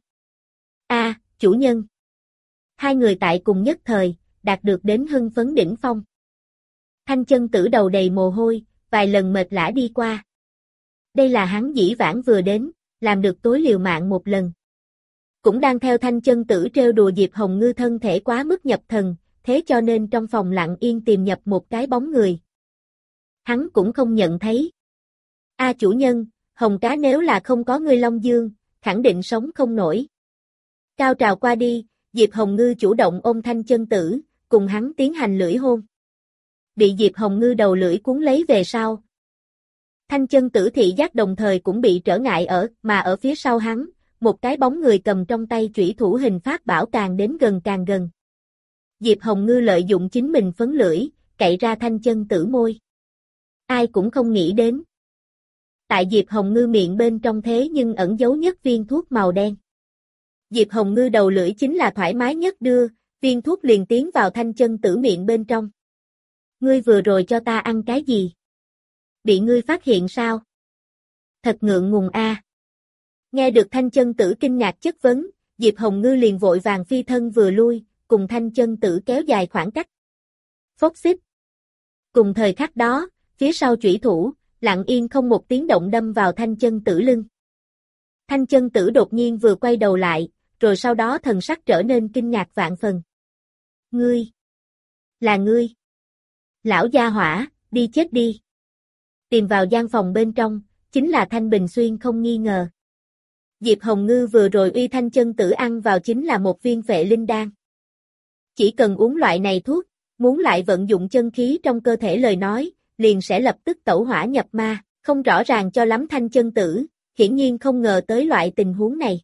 A, chủ nhân. Hai người tại cùng nhất thời, đạt được đến hưng phấn đỉnh phong. Thanh Chân Tử đầu đầy mồ hôi, vài lần mệt lả đi qua. Đây là hắn dĩ vãng vừa đến, làm được tối liều mạng một lần. Cũng đang theo Thanh Chân Tử trêu đùa Diệp Hồng Ngư thân thể quá mức nhập thần, thế cho nên trong phòng lặng yên tìm nhập một cái bóng người. Hắn cũng không nhận thấy. A chủ nhân, Hồng Cá nếu là không có ngươi Long Dương, khẳng định sống không nổi. Cao trào qua đi, Diệp Hồng Ngư chủ động ôm Thanh Chân Tử, cùng hắn tiến hành lưỡi hôn. Bị Diệp Hồng Ngư đầu lưỡi cuốn lấy về sau. Thanh Chân Tử thị giác đồng thời cũng bị trở ngại ở, mà ở phía sau hắn, một cái bóng người cầm trong tay chủy thủ hình pháp bảo càng đến gần càng gần. Diệp Hồng Ngư lợi dụng chính mình phấn lưỡi, cậy ra Thanh Chân Tử môi. Ai cũng không nghĩ đến. Tại Diệp Hồng Ngư miệng bên trong thế nhưng ẩn giấu nhất viên thuốc màu đen. Diệp Hồng Ngư đầu lưỡi chính là thoải mái nhất đưa, viên thuốc liền tiến vào Thanh Chân Tử miệng bên trong. Ngươi vừa rồi cho ta ăn cái gì? Bị ngươi phát hiện sao? Thật ngượng ngùng a. Nghe được Thanh Chân Tử kinh ngạc chất vấn, Diệp Hồng Ngư liền vội vàng phi thân vừa lui, cùng Thanh Chân Tử kéo dài khoảng cách. Phốc xích. Cùng thời khắc đó, phía sau chủy thủ, lặng yên không một tiếng động đâm vào Thanh Chân Tử lưng. Thanh Chân Tử đột nhiên vừa quay đầu lại, rồi sau đó thần sắc trở nên kinh ngạc vạn phần. Ngươi! Là ngươi! Lão gia hỏa, đi chết đi! Tìm vào gian phòng bên trong, chính là Thanh Bình Xuyên không nghi ngờ. Diệp Hồng Ngư vừa rồi uy Thanh Chân Tử ăn vào chính là một viên phệ linh đan. Chỉ cần uống loại này thuốc, muốn lại vận dụng chân khí trong cơ thể lời nói, liền sẽ lập tức tẩu hỏa nhập ma, không rõ ràng cho lắm Thanh Chân Tử, hiển nhiên không ngờ tới loại tình huống này.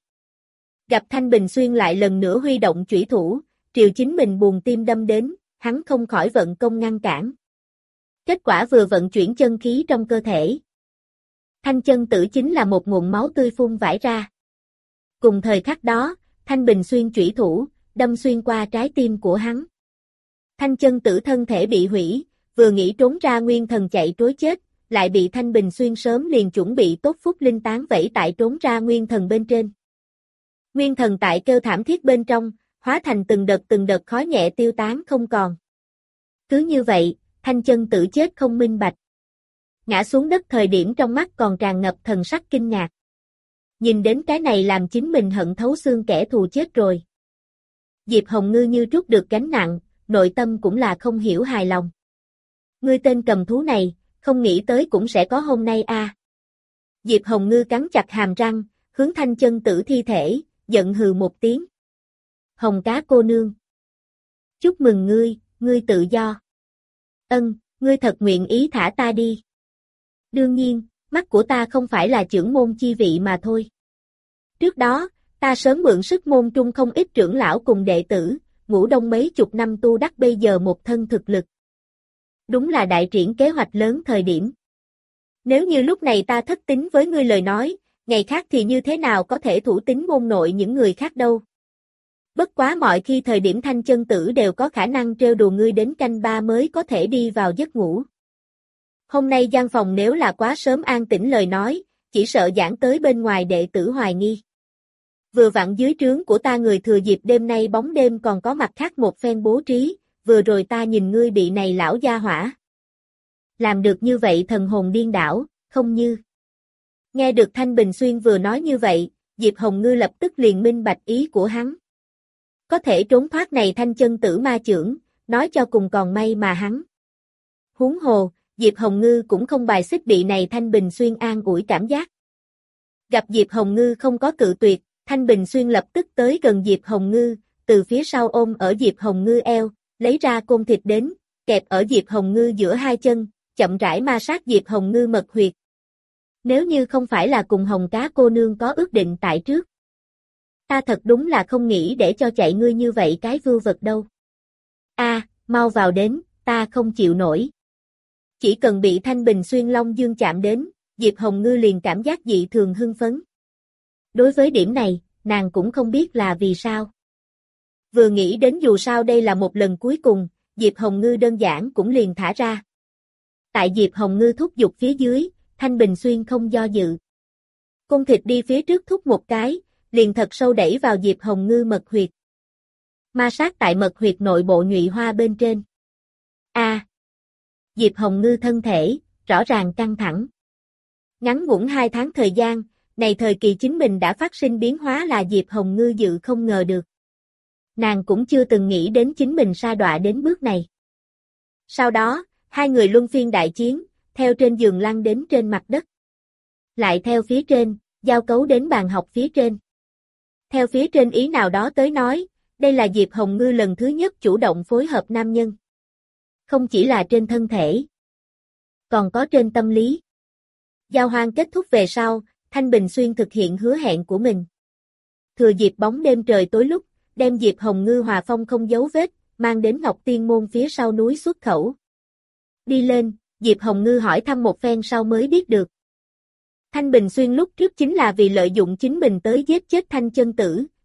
Gặp Thanh Bình Xuyên lại lần nữa huy động chủy thủ, triều chính mình buồn tim đâm đến, hắn không khỏi vận công ngăn cản. Kết quả vừa vận chuyển chân khí trong cơ thể. Thanh Chân Tử chính là một nguồn máu tươi phun vãi ra. Cùng thời khắc đó, Thanh Bình Xuyên chủy thủ, đâm xuyên qua trái tim của hắn. Thanh Chân Tử thân thể bị hủy, vừa nghĩ trốn ra nguyên thần chạy trối chết, lại bị Thanh Bình Xuyên sớm liền chuẩn bị tốt phúc linh tán vẫy tại trốn ra nguyên thần bên trên. Nguyên thần tại kêu thảm thiết bên trong, hóa thành từng đợt từng đợt khói nhẹ tiêu tán không còn. Cứ như vậy, Thanh Chân Tử chết không minh bạch. Ngã xuống đất thời điểm trong mắt còn tràn ngập thần sắc kinh ngạc. Nhìn đến cái này làm chính mình hận thấu xương kẻ thù chết rồi. Diệp Hồng Ngư như trút được gánh nặng, nội tâm cũng là không hiểu hài lòng. Ngươi tên cầm thú này, không nghĩ tới cũng sẽ có hôm nay a. À. Diệp Hồng Ngư cắn chặt hàm răng, hướng Thanh Chân Tử thi thể, giận hừ một tiếng. Hồng cá cô nương. Chúc mừng ngươi, ngươi tự do. Ân, ngươi thật nguyện ý thả ta đi. Đương nhiên, mắt của ta không phải là trưởng môn chi vị mà thôi. Trước đó, ta sớm mượn sức môn trung không ít trưởng lão cùng đệ tử, ngủ đông mấy chục năm tu đắc bây giờ một thân thực lực. Đúng là đại triển kế hoạch lớn thời điểm. Nếu như lúc này ta thất tín với ngươi lời nói, ngày khác thì như thế nào có thể thủ tín môn nội những người khác đâu. Bất quá mọi khi thời điểm Thanh Chân Tử đều có khả năng trêu đùa ngươi đến canh ba mới có thể đi vào giấc ngủ. Hôm nay gian phòng nếu là quá sớm an tĩnh lời nói, chỉ sợ giảng tới bên ngoài đệ tử hoài nghi. Vừa vặn dưới trướng của ta người thừa dịp đêm nay bóng đêm còn có mặt khác một phen bố trí, vừa rồi ta nhìn ngươi bị này lão gia hỏa. Làm được như vậy thần hồn điên đảo, không như. Nghe được Thanh Bình Xuyên vừa nói như vậy, Diệp Hồng Ngư lập tức liền minh bạch ý của hắn. Có thể trốn thoát này Thanh Chân Tử ma chưởng, nói cho cùng còn may mà hắn. Huống hồ, Diệp Hồng Ngư cũng không bài xích bị này Thanh Bình Xuyên an ủi cảm giác. Gặp Diệp Hồng Ngư không có cự tuyệt, Thanh Bình Xuyên lập tức tới gần Diệp Hồng Ngư, từ phía sau ôm ở Diệp Hồng Ngư eo, lấy ra côn thịt đến, kẹp ở Diệp Hồng Ngư giữa hai chân, chậm rãi ma sát Diệp Hồng Ngư mật huyệt. Nếu như không phải là cùng Hồng cá cô nương có ước định tại trước, ta thật đúng là không nghĩ để cho chạy ngươi như vậy cái vưu vật đâu. A, mau vào đến, ta không chịu nổi. Chỉ cần bị Thanh Bình Xuyên Long Dương chạm đến, Diệp Hồng Ngư liền cảm giác dị thường hưng phấn. Đối với điểm này, nàng cũng không biết là vì sao. Vừa nghĩ đến dù sao đây là một lần cuối cùng, Diệp Hồng Ngư đơn giản cũng liền thả ra. Tại Diệp Hồng Ngư thúc giục phía dưới, Thanh Bình Xuyên không do dự. Cung thịt đi phía trước thúc một cái, liền thật sâu đẩy vào Diệp Hồng Ngư mật huyệt. Ma sát tại mật huyệt nội bộ nhụy hoa bên trên. A. À, Diệp Hồng Ngư thân thể, rõ ràng căng thẳng. Ngắn ngủn hai tháng thời gian, này thời kỳ chính mình đã phát sinh biến hóa là Diệp Hồng Ngư dự không ngờ được. Nàng cũng chưa từng nghĩ đến chính mình sa đọa đến bước này. Sau đó, hai người luân phiên đại chiến, theo trên giường lăn đến trên mặt đất. Lại theo phía trên, giao cấu đến bàn học phía trên. Theo phía trên ý nào đó tới nói, đây là Diệp Hồng Ngư lần thứ nhất chủ động phối hợp nam nhân. Không chỉ là trên thân thể, còn có trên tâm lý. Giao hoan kết thúc về sau, Thanh Bình Xuyên thực hiện hứa hẹn của mình. Thừa dịp bóng đêm trời tối lúc, đem Diệp Hồng Ngư hòa phong không dấu vết, mang đến Ngọc Tiên Môn phía sau núi xuất khẩu. Đi lên, Diệp Hồng Ngư hỏi thăm một phen sau mới biết được. Thanh Bình Xuyên lúc trước chính là vì lợi dụng chính mình tới giết chết Thanh Chân Tử,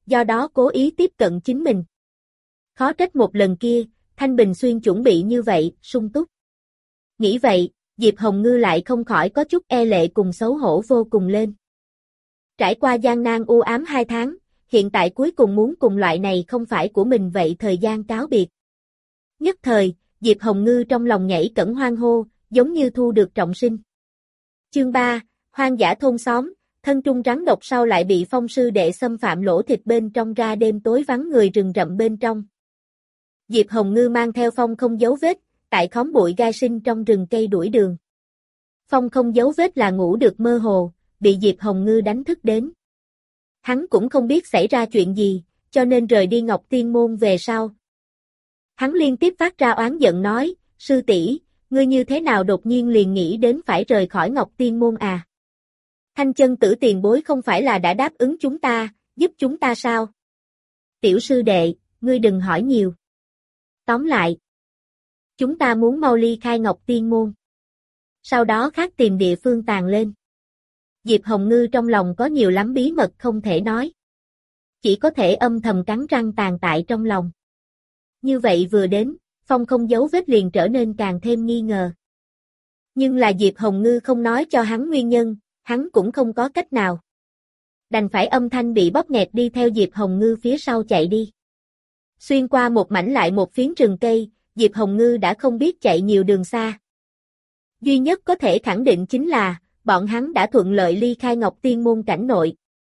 do đó cố ý tiếp cận chính mình. Khó trách một lần kia, Thanh Bình Xuyên chuẩn bị như vậy, sung túc. Nghĩ vậy, Diệp Hồng Ngư lại không khỏi có chút e lệ cùng xấu hổ vô cùng lên. Trải qua gian nan u ám hai tháng, hiện tại cuối cùng muốn cùng loại này không phải của mình vậy thời gian cáo biệt. Nhất thời, Diệp Hồng Ngư trong lòng nhảy cẫng hoang hô, giống như thu được trọng sinh. Chương ba, hoang dã thôn xóm, thân trung rắn độc sau lại bị Phong sư đệ xâm phạm lỗ thịt bên trong ra đêm tối vắng người rừng rậm bên trong. Diệp Hồng Ngư mang theo Phong không dấu vết, tại khóm bụi gai sinh trong rừng cây đuổi đường. Phong không dấu vết là ngủ được mơ hồ, bị Diệp Hồng Ngư đánh thức đến. Hắn cũng không biết xảy ra chuyện gì, cho nên rời đi Ngọc Tiên Môn về sau. Hắn liên tiếp phát ra oán giận nói, sư tỷ, ngươi như thế nào đột nhiên liền nghĩ đến phải rời khỏi Ngọc Tiên Môn à? Thanh chân tử tiền bối không phải là đã đáp ứng chúng ta, giúp chúng ta sao? Tiểu sư đệ, ngươi đừng hỏi nhiều. Tóm lại, chúng ta muốn mau ly khai Ngọc Tiên Môn. Sau đó khác tìm địa phương tàn lên. Diệp Hồng Ngư trong lòng có nhiều lắm bí mật không thể nói. Chỉ có thể âm thầm cắn răng tàn tại trong lòng. Như vậy vừa đến, Phong không dấu vết liền trở nên càng thêm nghi ngờ. Nhưng là Diệp Hồng Ngư không nói cho hắn nguyên nhân, hắn cũng không có cách nào. Đành phải âm thanh bị bóp nghẹt đi theo Diệp Hồng Ngư phía sau chạy đi. Xuyên qua một mảnh lại một phiến rừng cây, Diệp Hồng Ngư đã không biết chạy nhiều đường xa. Duy nhất có thể khẳng định chính là, bọn hắn đã thuận lợi ly khai Ngọc Tiên Môn cảnh nội.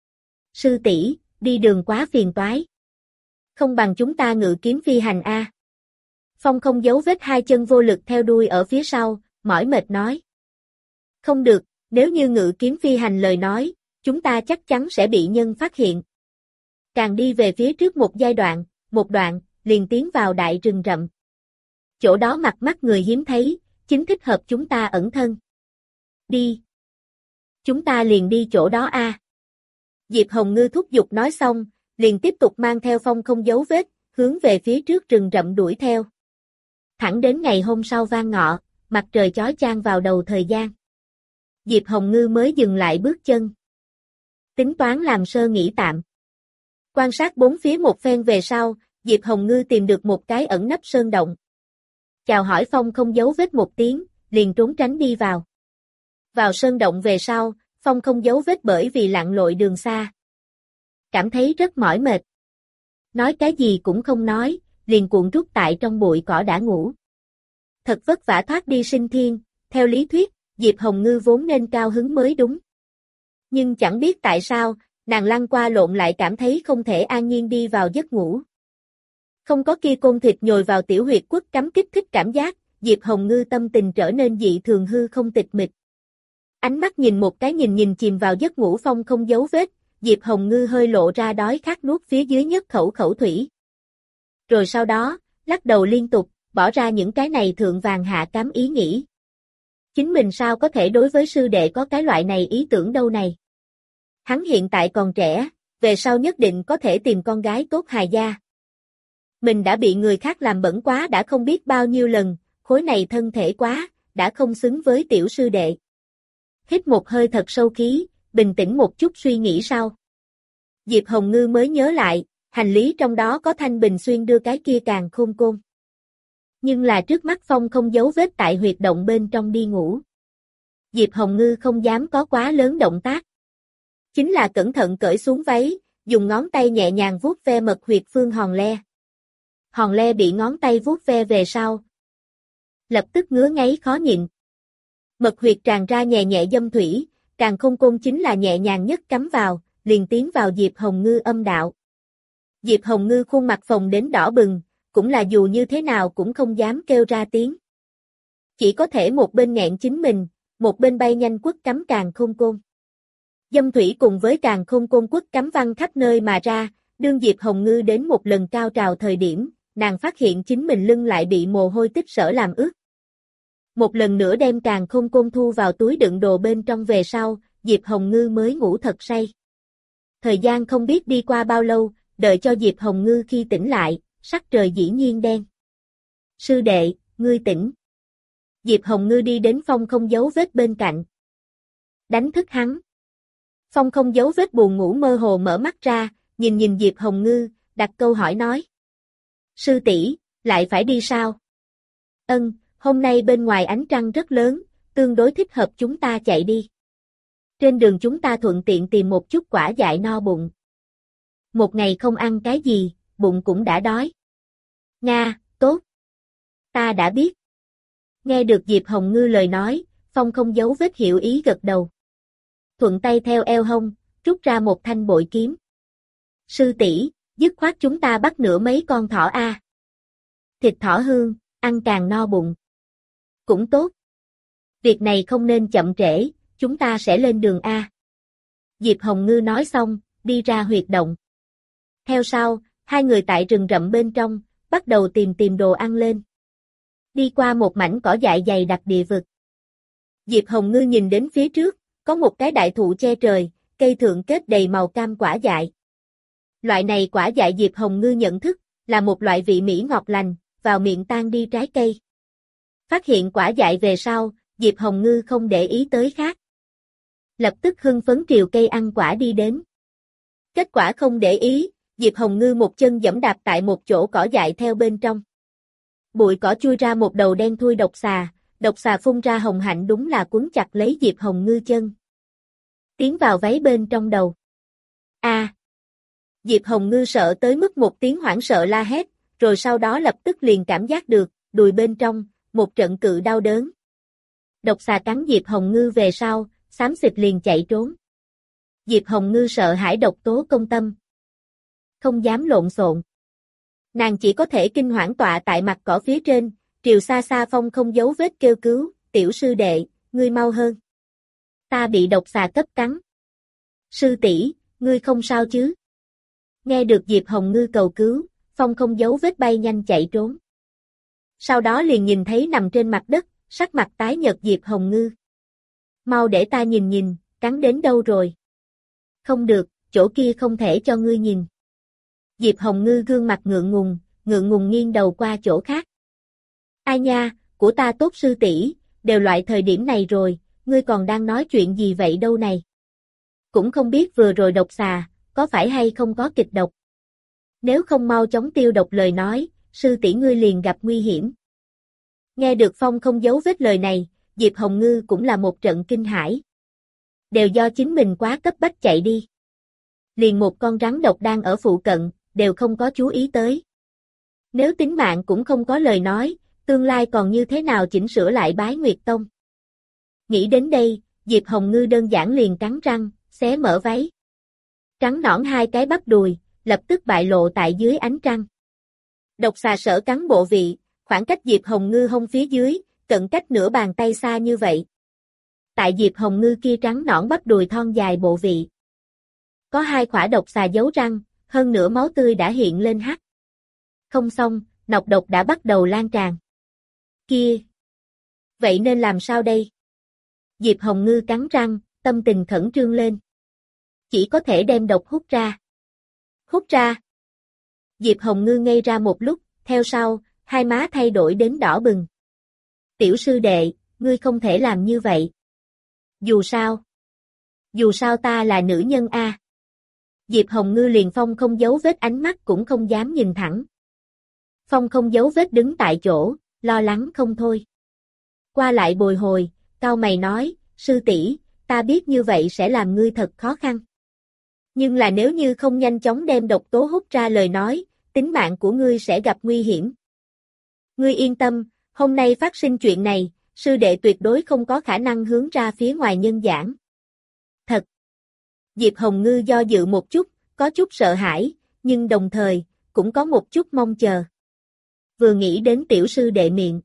Sư tỷ, đi đường quá phiền toái. Không bằng chúng ta ngự kiếm phi hành a. Phong không giấu vết hai chân vô lực theo đuôi ở phía sau, mỏi mệt nói. Không được, nếu như ngự kiếm phi hành lời nói, chúng ta chắc chắn sẽ bị nhân phát hiện. Càng đi về phía trước một giai đoạn, một đoạn, liền tiến vào đại rừng rậm. Chỗ đó mặt mắt người hiếm thấy, chính thích hợp chúng ta ẩn thân. Đi. Chúng ta liền đi chỗ đó a. À. Diệp Hồng Ngư thúc giục nói xong, liền tiếp tục mang theo Phong không dấu vết, hướng về phía trước rừng rậm đuổi theo. Thẳng đến ngày hôm sau vang ngọ, mặt trời chói chang vào đầu thời gian. Diệp Hồng Ngư mới dừng lại bước chân. Tính toán làm sơ nghỉ tạm. Quan sát bốn phía một phen về sau, Diệp Hồng Ngư tìm được một cái ẩn nấp sơn động. Chào hỏi Phong không giấu vết một tiếng, liền trốn tránh đi vào. Vào sơn động về sau, Phong không giấu vết bởi vì lặn lội đường xa. Cảm thấy rất mỏi mệt. Nói cái gì cũng không nói, liền cuộn rút tại trong bụi cỏ đã ngủ. Thật vất vả thoát đi sinh thiên, theo lý thuyết, Diệp Hồng Ngư vốn nên cao hứng mới đúng. Nhưng chẳng biết tại sao, nàng lăn qua lộn lại cảm thấy không thể an nhiên đi vào giấc ngủ. Không có kia côn thịt nhồi vào tiểu huyệt quất cắm kích thích cảm giác, Diệp Hồng Ngư tâm tình trở nên dị thường hư không tịch mịch. Ánh mắt nhìn một cái nhìn nhìn chìm vào giấc ngủ Phong không dấu vết, Diệp Hồng Ngư hơi lộ ra đói khát nuốt phía dưới nhất khẩu khẩu thủy. Rồi sau đó, lắc đầu liên tục, bỏ ra những cái này thượng vàng hạ cám ý nghĩ. Chính mình sao có thể đối với sư đệ có cái loại này ý tưởng đâu này. Hắn hiện tại còn trẻ, về sau nhất định có thể tìm con gái tốt hài gia. Mình đã bị người khác làm bẩn quá đã không biết bao nhiêu lần, khối này thân thể quá, đã không xứng với tiểu sư đệ. Hít một hơi thật sâu khí, bình tĩnh một chút suy nghĩ sau. Diệp Hồng Ngư mới nhớ lại, hành lý trong đó có Thanh Bình Xuyên đưa cái kia càng khôn côn. Nhưng là trước mắt Phong không giấu vết tại huyệt động bên trong đi ngủ. Diệp Hồng Ngư không dám có quá lớn động tác. Chính là cẩn thận cởi xuống váy, dùng ngón tay nhẹ nhàng vuốt ve mật huyệt phương hòn le. Hòn le bị ngón tay vuốt ve về sau. Lập tức ngứa ngáy khó nhịn. Mật huyệt tràn ra nhẹ nhẹ dâm thủy, càng khôn côn chính là nhẹ nhàng nhất cắm vào, liền tiến vào Diệp Hồng Ngư âm đạo. Diệp Hồng Ngư khuôn mặt phồng đến đỏ bừng, cũng là dù như thế nào cũng không dám kêu ra tiếng. Chỉ có thể một bên nghẹn chính mình, một bên bay nhanh quất cắm càng khôn côn. Dâm thủy cùng với càng khôn côn quất cắm văng khắp nơi mà ra, đương Diệp Hồng Ngư đến một lần cao trào thời điểm, nàng phát hiện chính mình lưng lại bị mồ hôi tích sở làm ướt. Một lần nữa đem càng khôn côn thu vào túi đựng đồ bên trong về sau, Diệp Hồng Ngư mới ngủ thật say. Thời gian không biết đi qua bao lâu, đợi cho Diệp Hồng Ngư khi tỉnh lại, sắc trời dĩ nhiên đen. Sư đệ, ngươi tỉnh. Diệp Hồng Ngư đi đến Phong không giấu vết bên cạnh. Đánh thức hắn. Phong không giấu vết buồn ngủ mơ hồ mở mắt ra, nhìn nhìn Diệp Hồng Ngư, đặt câu hỏi nói. Sư tỷ, lại phải đi sao? Ân, hôm nay bên ngoài ánh trăng rất lớn, tương đối thích hợp chúng ta chạy đi. Trên đường chúng ta thuận tiện tìm một chút quả dại no bụng. Một ngày không ăn cái gì, bụng cũng đã đói. Nga, tốt. Ta đã biết. Nghe được Diệp Hồng Ngư lời nói, Phong không giấu vết hiểu ý gật đầu. Thuận tay theo eo hông, rút ra một thanh bội kiếm. Sư tỷ, dứt khoát chúng ta bắt nửa mấy con thỏ a. Thịt thỏ hương, ăn càng no bụng. Cũng tốt. Việc này không nên chậm trễ, chúng ta sẽ lên đường a. Diệp Hồng Ngư nói xong, đi ra huyệt động. Theo sau, hai người tại rừng rậm bên trong, bắt đầu tìm tìm đồ ăn lên. Đi qua một mảnh cỏ dại dày đặc địa vực. Diệp Hồng Ngư nhìn đến phía trước, có một cái đại thụ che trời, cây thượng kết đầy màu cam quả dại. Loại này quả dại Diệp Hồng Ngư nhận thức, là một loại vị mỹ ngọt lành, vào miệng tan đi trái cây. Phát hiện quả dại về sau, Diệp Hồng Ngư không để ý tới khác. Lập tức hưng phấn triều cây ăn quả đi đến. Kết quả không để ý, Diệp Hồng Ngư một chân giẫm đạp tại một chỗ cỏ dại theo bên trong. Bụi cỏ chui ra một đầu đen thui độc xà, độc xà phun ra hồng hạnh đúng là quấn chặt lấy Diệp Hồng Ngư chân. Tiến vào váy bên trong đầu. A! À, Diệp Hồng Ngư sợ tới mức một tiếng hoảng sợ la hét, rồi sau đó lập tức liền cảm giác được, đùi bên trong, một trận cự đau đớn. Độc xà cắn Diệp Hồng Ngư về sau, xám xịt liền chạy trốn. Diệp Hồng Ngư sợ hãi độc tố công tâm. Không dám lộn xộn. Nàng chỉ có thể kinh hoảng tọa tại mặt cỏ phía trên, triều xa xa Phong không giấu vết kêu cứu, tiểu sư đệ, ngươi mau hơn. Ta bị độc xà cấp cắn. Sư tỷ, ngươi không sao chứ? Nghe được Diệp Hồng Ngư cầu cứu, Phong không giấu vết bay nhanh chạy trốn. Sau đó liền nhìn thấy nằm trên mặt đất, sắc mặt tái nhợt Diệp Hồng Ngư. Mau để ta nhìn nhìn, cắn đến đâu rồi? Không được, chỗ kia không thể cho ngươi nhìn. Diệp Hồng Ngư gương mặt ngượng ngùng, ngượng ngùng nghiêng đầu qua chỗ khác. Ai nha, của ta tốt sư tỷ, đều loại thời điểm này rồi, ngươi còn đang nói chuyện gì vậy đâu này? Cũng không biết vừa rồi độc xà, có phải hay không có kịch độc? Nếu không mau chóng tiêu độc lời nói, sư tỷ ngươi liền gặp nguy hiểm. Nghe được Phong không giấu vết lời này, Diệp Hồng Ngư cũng là một trận kinh hãi. Đều do chính mình quá cấp bách chạy đi. Liền một con rắn độc đang ở phụ cận, đều không có chú ý tới. Nếu tính mạng cũng không có lời nói, tương lai còn như thế nào chỉnh sửa lại Bái Nguyệt Tông. Nghĩ đến đây, Diệp Hồng Ngư đơn giản liền cắn răng, xé mở váy. Trắng nõn hai cái bắp đùi, lập tức bại lộ tại dưới ánh trăng. Độc xà sở cắn bộ vị, khoảng cách Diệp Hồng Ngư hông phía dưới, cận cách nửa bàn tay xa như vậy. Tại Diệp Hồng Ngư kia trắng nõn bắp đùi thon dài bộ vị. Có hai khỏa độc xà giấu răng, hơn nữa máu tươi đã hiện lên hắt. Không xong, nọc độc đã bắt đầu lan tràn. Kia! Vậy nên làm sao đây? Diệp Hồng Ngư cắn răng, tâm tình khẩn trương lên. Chỉ có thể đem độc hút ra. Hút ra! Diệp Hồng Ngư ngây ra một lúc, theo sau, hai má thay đổi đến đỏ bừng. Tiểu sư đệ, ngươi không thể làm như vậy. Dù sao. Dù sao ta là nữ nhân a. Diệp Hồng Ngư liền Phong không giấu vết ánh mắt cũng không dám nhìn thẳng. Phong không giấu vết đứng tại chỗ, lo lắng không thôi. Qua lại bồi hồi, cau mày nói, sư tỷ, ta biết như vậy sẽ làm ngươi thật khó khăn. Nhưng là nếu như không nhanh chóng đem độc tố hút ra lời nói, tính mạng của ngươi sẽ gặp nguy hiểm. Ngươi yên tâm, hôm nay phát sinh chuyện này, sư đệ tuyệt đối không có khả năng hướng ra phía ngoài nhân giảng. Thật. Diệp Hồng Ngư do dự một chút, có chút sợ hãi, nhưng đồng thời, cũng có một chút mong chờ. Vừa nghĩ đến tiểu sư đệ miệng.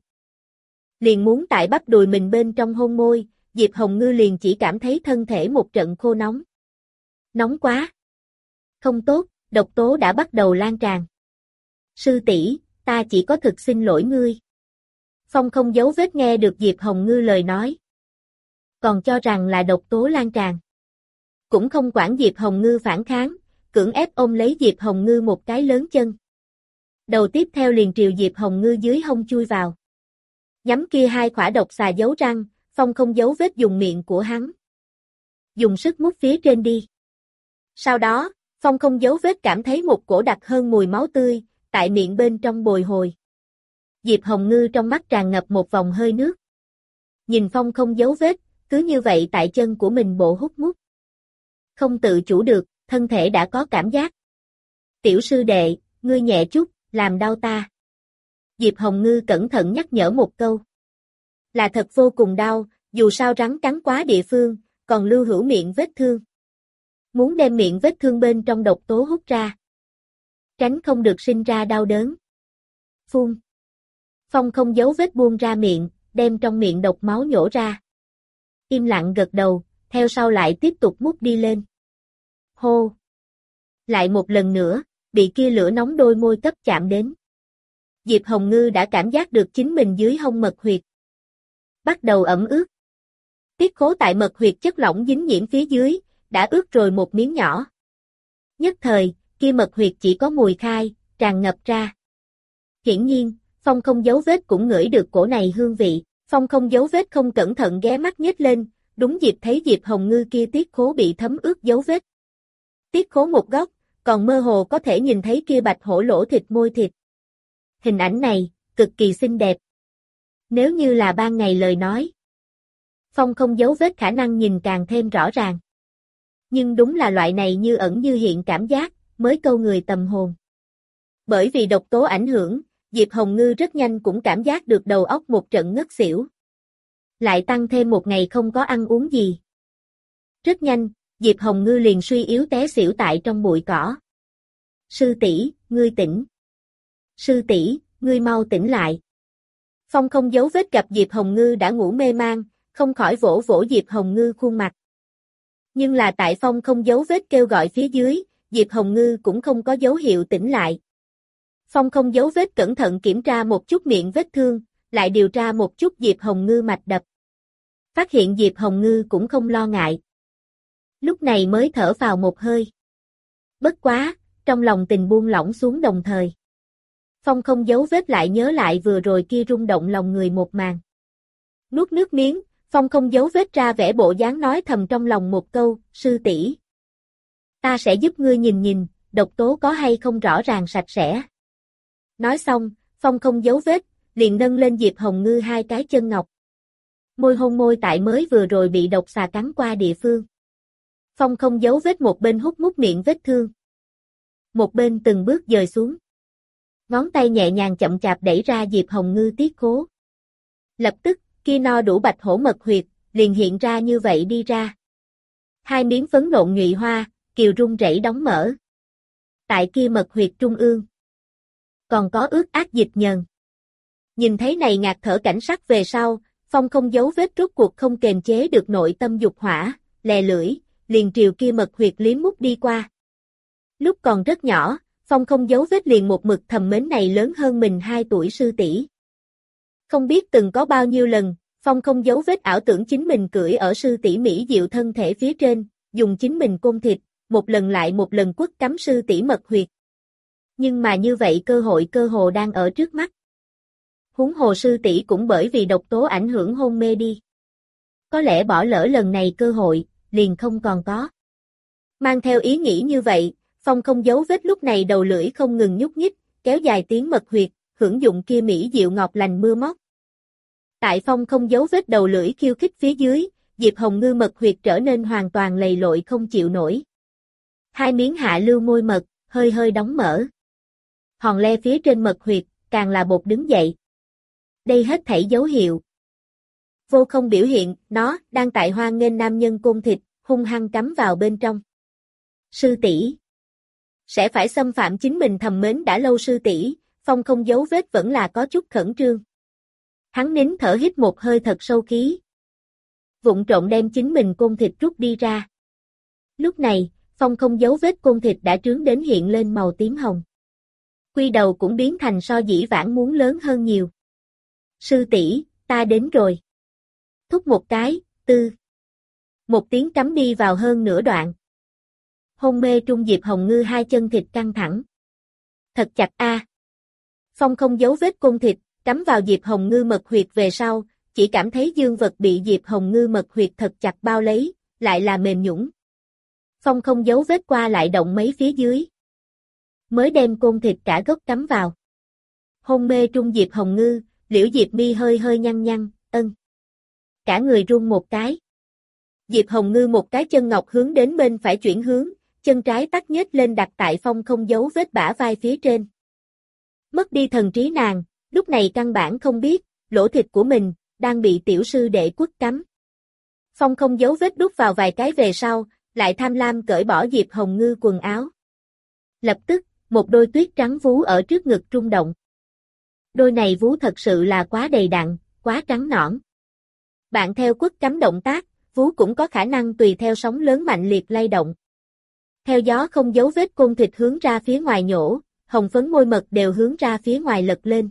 Liền muốn tại bắp đùi mình bên trong hôn môi, Diệp Hồng Ngư liền chỉ cảm thấy thân thể một trận khô nóng. Nóng quá. Không tốt, độc tố đã bắt đầu lan tràn. Sư tỷ, ta chỉ có thực xin lỗi ngươi. Phong không giấu vết nghe được Diệp Hồng Ngư lời nói. Còn cho rằng là độc tố lan tràn. Cũng không quản Diệp Hồng Ngư phản kháng, cưỡng ép ôm lấy Diệp Hồng Ngư một cái lớn chân. Đầu tiếp theo liền triều Diệp Hồng Ngư dưới hông chui vào. Nhắm kia hai khỏa độc xà giấu răng, Phong không giấu vết dùng miệng của hắn. Dùng sức mút phía trên đi. Sau đó, Phong không giấu vết cảm thấy một cổ đặc hơn mùi máu tươi, tại miệng bên trong bồi hồi. Diệp Hồng Ngư trong mắt tràn ngập một vòng hơi nước. Nhìn Phong không giấu vết, cứ như vậy tại chân của mình bộ hút mút. Không tự chủ được, thân thể đã có cảm giác. Tiểu sư đệ, ngươi nhẹ chút, làm đau ta. Diệp Hồng Ngư cẩn thận nhắc nhở một câu. Là thật vô cùng đau, dù sao rắn cắn quá địa phương, còn lưu hữu miệng vết thương. Muốn đem miệng vết thương bên trong độc tố hút ra. Tránh không được sinh ra đau đớn. Phun. Phong không giấu vết buông ra miệng, đem trong miệng độc máu nhổ ra. Im lặng gật đầu, theo sau lại tiếp tục mút đi lên. Hô. Lại một lần nữa, bị kia lửa nóng đôi môi cấp chạm đến. Diệp Hồng Ngư đã cảm giác được chính mình dưới hông mật huyệt. Bắt đầu ẩm ướt. Tiết khố tại mật huyệt chất lỏng dính nhiễm phía dưới, đã ướt rồi một miếng nhỏ. Nhất thời, kia mật huyệt chỉ có mùi khai, tràn ngập ra. Hiển nhiên, Phong không giấu vết cũng ngửi được cổ này hương vị. Phong không giấu vết không cẩn thận ghé mắt nhếch lên, đúng dịp thấy Diệp Hồng Ngư kia tiết khố bị thấm ướt dấu vết. Tiết khố một góc, còn mơ hồ có thể nhìn thấy kia bạch hổ lỗ thịt môi thịt. Hình ảnh này, cực kỳ xinh đẹp. Nếu như là ban ngày lời nói, Phong không giấu vết khả năng nhìn càng thêm rõ ràng. Nhưng đúng là loại này như ẩn như hiện cảm giác, mới câu người tầm hồn. Bởi vì độc tố ảnh hưởng, Diệp Hồng Ngư rất nhanh cũng cảm giác được đầu óc một trận ngất xỉu. Lại tăng thêm một ngày không có ăn uống gì. Rất nhanh, Diệp Hồng Ngư liền suy yếu té xỉu tại trong bụi cỏ. Sư tỷ, ngươi tỉnh. Sư tỷ, ngươi mau tỉnh lại. Phong không giấu vết gặp Diệp Hồng Ngư đã ngủ mê man, không khỏi vỗ vỗ Diệp Hồng Ngư khuôn mặt. Nhưng là tại Phong không giấu vết kêu gọi phía dưới, Diệp Hồng Ngư cũng không có dấu hiệu tỉnh lại. Phong không giấu vết cẩn thận kiểm tra một chút miệng vết thương, lại điều tra một chút Diệp Hồng Ngư mạch đập. Phát hiện Diệp Hồng Ngư cũng không lo ngại. Lúc này mới thở vào một hơi. Bất quá, trong lòng tình buông lỏng xuống đồng thời. Phong không giấu vết lại nhớ lại vừa rồi kia rung động lòng người một màn. Nuốt nước miếng, Phong không giấu vết ra vẻ bộ dáng nói thầm trong lòng một câu, sư tỷ, ta sẽ giúp ngươi nhìn nhìn, độc tố có hay không rõ ràng sạch sẽ. Nói xong, Phong không giấu vết, liền nâng lên Diệp Hồng Ngư hai cái chân ngọc. Môi hôn môi tại mới vừa rồi bị độc xà cắn qua địa phương. Phong không giấu vết một bên hút mút miệng vết thương. Một bên từng bước dời xuống. Ngón tay nhẹ nhàng chậm chạp đẩy ra Diệp Hồng Ngư tiết khố. Lập tức, kia no đủ bạch hổ mật huyệt, liền hiện ra như vậy đi ra. Hai miếng phấn nộn nhụy hoa, kiều rung rẩy đóng mở. Tại kia mật huyệt trung ương. Còn có ướt át dịch nhờn. Nhìn thấy này ngạt thở cảnh sắc về sau, Phong không giấu vết rốt cuộc không kềm chế được nội tâm dục hỏa, lè lưỡi, liền triều kia mật huyệt liếm mút đi qua. Lúc còn rất nhỏ, Phong không giấu vết liền một mực thầm mến này lớn hơn mình hai tuổi sư tỷ. Không biết từng có bao nhiêu lần, Phong không giấu vết ảo tưởng chính mình cưỡi ở sư tỷ mỹ diệu thân thể phía trên, dùng chính mình côn thịt, một lần lại một lần quất cắm sư tỷ mật huyệt. Nhưng mà như vậy cơ hội cơ hồ đang ở trước mắt. Huống hồ sư tỷ cũng bởi vì độc tố ảnh hưởng hôn mê đi. Có lẽ bỏ lỡ lần này cơ hội, liền không còn có. Mang theo ý nghĩ như vậy, Phong không giấu vết lúc này đầu lưỡi không ngừng nhúc nhích, kéo dài tiếng mật huyệt, hưởng dụng kia mỹ diệu ngọt lành mưa móc. Tại Phong không giấu vết đầu lưỡi khiêu khích phía dưới, Diệp Hồng Ngư mật huyệt trở nên hoàn toàn lầy lội không chịu nổi. Hai miếng hạ lưu môi mật, hơi hơi đóng mở. Hòn le phía trên mật huyệt, càng là bột đứng dậy. Đây hết thảy dấu hiệu. Vô không biểu hiện, nó đang tại hoan nghênh nam nhân côn thịt, hung hăng cắm vào bên trong. Sư tỷ sẽ phải xâm phạm chính mình thầm mến đã lâu sư tỷ, Phong không giấu vết vẫn là có chút khẩn trương. Hắn nín thở hít một hơi thật sâu khí. Vụng trộn đem chính mình côn thịt rút đi ra. Lúc này, Phong không giấu vết côn thịt đã trướng đến hiện lên màu tím hồng. Quy đầu cũng biến thành so dĩ vãng muốn lớn hơn nhiều. Sư tỷ, ta đến rồi. Thúc một cái, tư. Một tiếng cắm đi vào hơn nửa đoạn. Hôn mê trung Diệp Hồng Ngư hai chân thịt căng thẳng. Thật chặt a. Phong không giấu vết côn thịt, cắm vào Diệp Hồng Ngư mật huyệt về sau, chỉ cảm thấy dương vật bị Diệp Hồng Ngư mật huyệt thật chặt bao lấy, lại là mềm nhũn. Phong không giấu vết qua lại động mấy phía dưới. Mới đem côn thịt cả gốc cắm vào. Hôn mê trung Diệp Hồng Ngư, Liễu Diệp mi hơi hơi nhăn nhăn, ân. Cả người run một cái. Diệp Hồng Ngư một cái chân ngọc hướng đến bên phải chuyển hướng, chân trái tắt nhếch lên đặt tại phong không giấu vết bả vai phía trên. Mất đi thần trí nàng, lúc này căn bản không biết, lỗ thịt của mình, đang bị tiểu sư đệ quất cắm. Phong không giấu vết đút vào vài cái về sau, lại tham lam cởi bỏ Diệp Hồng Ngư quần áo. Lập tức, một đôi tuyết trắng vú ở trước ngực rung động. Đôi này vú thật sự là quá đầy đặn, quá trắng nõn. Bạn theo quất cắm động tác, vú cũng có khả năng tùy theo sóng lớn mạnh liệt lay động. Theo gió không giấu vết côn thịt hướng ra phía ngoài nhổ, hồng phấn môi mật đều hướng ra phía ngoài lật lên.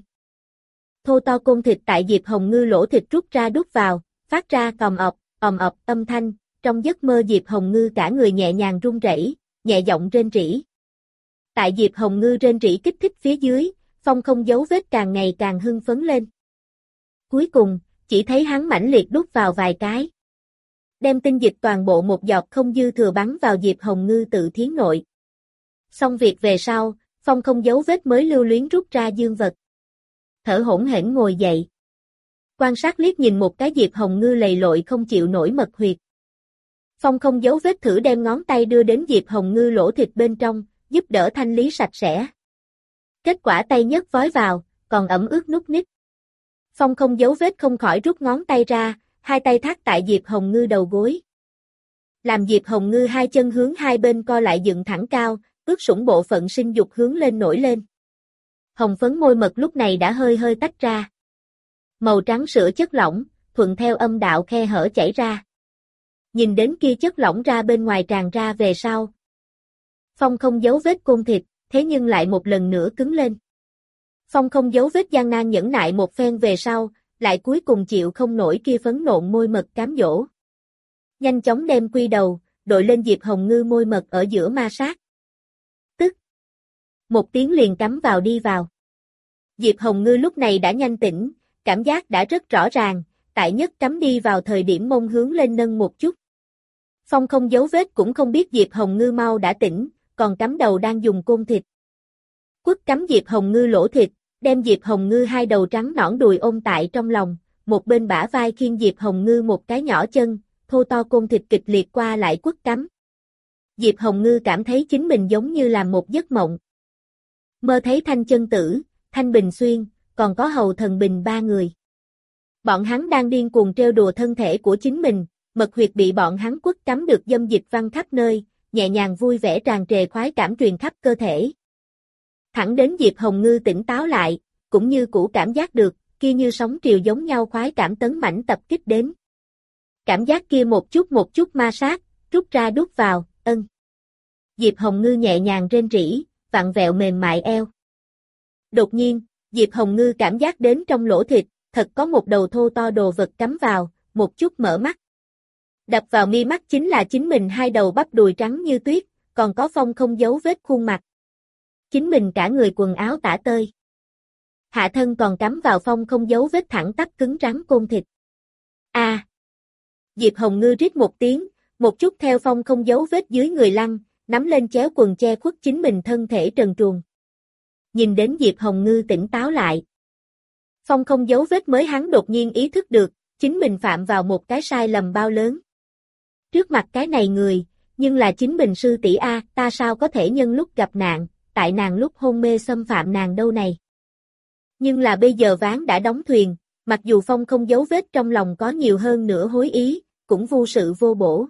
Thô to côn thịt tại Diệp Hồng Ngư lỗ thịt rút ra đút vào, phát ra còm ọc, òm ọc âm thanh, trong giấc mơ Diệp Hồng Ngư cả người nhẹ nhàng run rẩy, nhẹ giọng rên rỉ. Tại Diệp Hồng Ngư rên rỉ kích thích phía dưới, phong không giấu vết càng ngày càng hưng phấn lên. Cuối cùng, chỉ thấy hắn mãnh liệt đút vào vài cái. Đem tinh dịch toàn bộ một giọt không dư thừa bắn vào Diệp Hồng Ngư tự thiến nội. Xong việc về sau, phong không giấu vết mới lưu luyến rút ra dương vật. Thở hổn hển ngồi dậy. Quan sát liếc nhìn một cái Diệp Hồng Ngư lầy lội không chịu nổi mật huyệt. Phong không giấu vết thử đem ngón tay đưa đến Diệp Hồng Ngư lỗ thịt bên trong, giúp đỡ thanh lý sạch sẽ. Kết quả tay nhấc vói vào, còn ẩm ướt nút nít. Phong không giấu vết không khỏi rút ngón tay ra, hai tay thắt tại Diệp Hồng Ngư đầu gối. Làm Diệp Hồng Ngư hai chân hướng hai bên co lại dựng thẳng cao, ướt sũng bộ phận sinh dục hướng lên nổi lên. Hồng phấn môi mật lúc này đã hơi hơi tách ra. Màu trắng sữa chất lỏng, thuận theo âm đạo khe hở chảy ra. Nhìn đến kia chất lỏng ra bên ngoài tràn ra về sau. Phong không giấu vết côn thịt, thế nhưng lại một lần nữa cứng lên. Phong không giấu vết gian nan nhẫn nại một phen về sau, lại cuối cùng chịu không nổi kia phấn nộn môi mật cám dỗ. Nhanh chóng đem quy đầu, đội lên Diệp Hồng Ngư môi mật ở giữa ma sát. Tức. Một tiếng liền cắm vào đi vào. Diệp Hồng Ngư lúc này đã nhanh tỉnh, cảm giác đã rất rõ ràng, tại nhất cắm đi vào thời điểm mông hướng lên nâng một chút. Phong không giấu vết cũng không biết Diệp Hồng Ngư mau đã tỉnh, còn cắm đầu đang dùng côn thịt. Quất cắm Diệp Hồng Ngư lỗ thịt, đem Diệp Hồng Ngư hai đầu trắng nõn đùi ôm tại trong lòng, một bên bả vai khiêng Diệp Hồng Ngư một cái nhỏ chân, thô to côn thịt kịch liệt qua lại quất cắm. Diệp Hồng Ngư cảm thấy chính mình giống như làm một giấc mộng. Mơ thấy Thanh Chân Tử, Thanh Bình Xuyên, còn có Hầu Thần Bình ba người. Bọn hắn đang điên cuồng trêu đùa thân thể của chính mình, mật huyệt bị bọn hắn quất cắm được dâm dịch văng khắp nơi, nhẹ nhàng vui vẻ tràn trề khoái cảm truyền khắp cơ thể. Thẳng đến Diệp Hồng Ngư tỉnh táo lại, cũng như cũ cảm giác được, kia như sóng triều giống nhau khoái cảm tấn mãnh tập kích đến. Cảm giác kia một chút một chút ma sát, rút ra đút vào, ân. Diệp Hồng Ngư nhẹ nhàng rên rỉ, vặn vẹo mềm mại eo. Đột nhiên, Diệp Hồng Ngư cảm giác đến trong lỗ thịt, thật có một đầu thô to đồ vật cắm vào, một chút mở mắt. Đập vào mi mắt chính là chính mình hai đầu bắp đùi trắng như tuyết, còn có phong không giấu vết khuôn mặt. Chính mình cả người quần áo tả tơi. Hạ thân còn cắm vào phong không giấu vết thẳng tắp cứng rắn côn thịt. A! À. Diệp Hồng Ngư rít một tiếng, một chút theo phong không giấu vết dưới người lăn, nắm lên chéo quần che khuất chính mình thân thể trần truồng. Nhìn đến Diệp Hồng Ngư tỉnh táo lại. Phong không giấu vết mới hắn đột nhiên ý thức được, chính mình phạm vào một cái sai lầm bao lớn. Trước mặt cái này người, nhưng là chính mình sư tỷ A, ta sao có thể nhân lúc gặp nạn, tại nàng lúc hôn mê xâm phạm nàng đâu này. Nhưng là bây giờ ván đã đóng thuyền, mặc dù Phong không giấu vết trong lòng có nhiều hơn nữa hối ý, cũng vô sự vô bổ.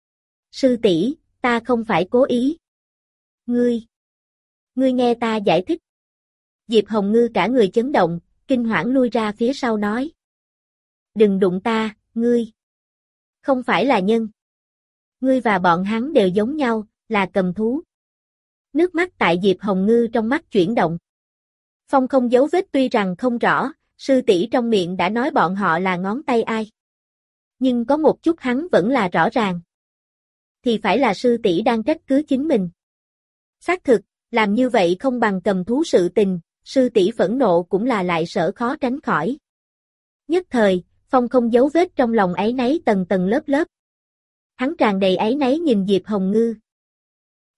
Sư tỷ, ta không phải cố ý. Ngươi, ngươi nghe ta giải thích. Diệp Hồng Ngư cả người chấn động, kinh hoảng lui ra phía sau nói. Đừng đụng ta, ngươi. Không phải là nhân. Ngươi và bọn hắn đều giống nhau, là cầm thú. Nước mắt tại Diệp Hồng Ngư trong mắt chuyển động. Phong không giấu vết tuy rằng không rõ, sư tỷ trong miệng đã nói bọn họ là ngón tay ai. Nhưng có một chút hắn vẫn là rõ ràng. Thì phải là sư tỷ đang trách cứ chính mình. Xác thực, làm như vậy không bằng cầm thú sự tình, sư tỷ phẫn nộ cũng là lại sở khó tránh khỏi. Nhất thời, Phong không giấu vết trong lòng áy náy tầng tầng lớp lớp. Hắn tràn đầy áy náy nhìn Diệp Hồng Ngư,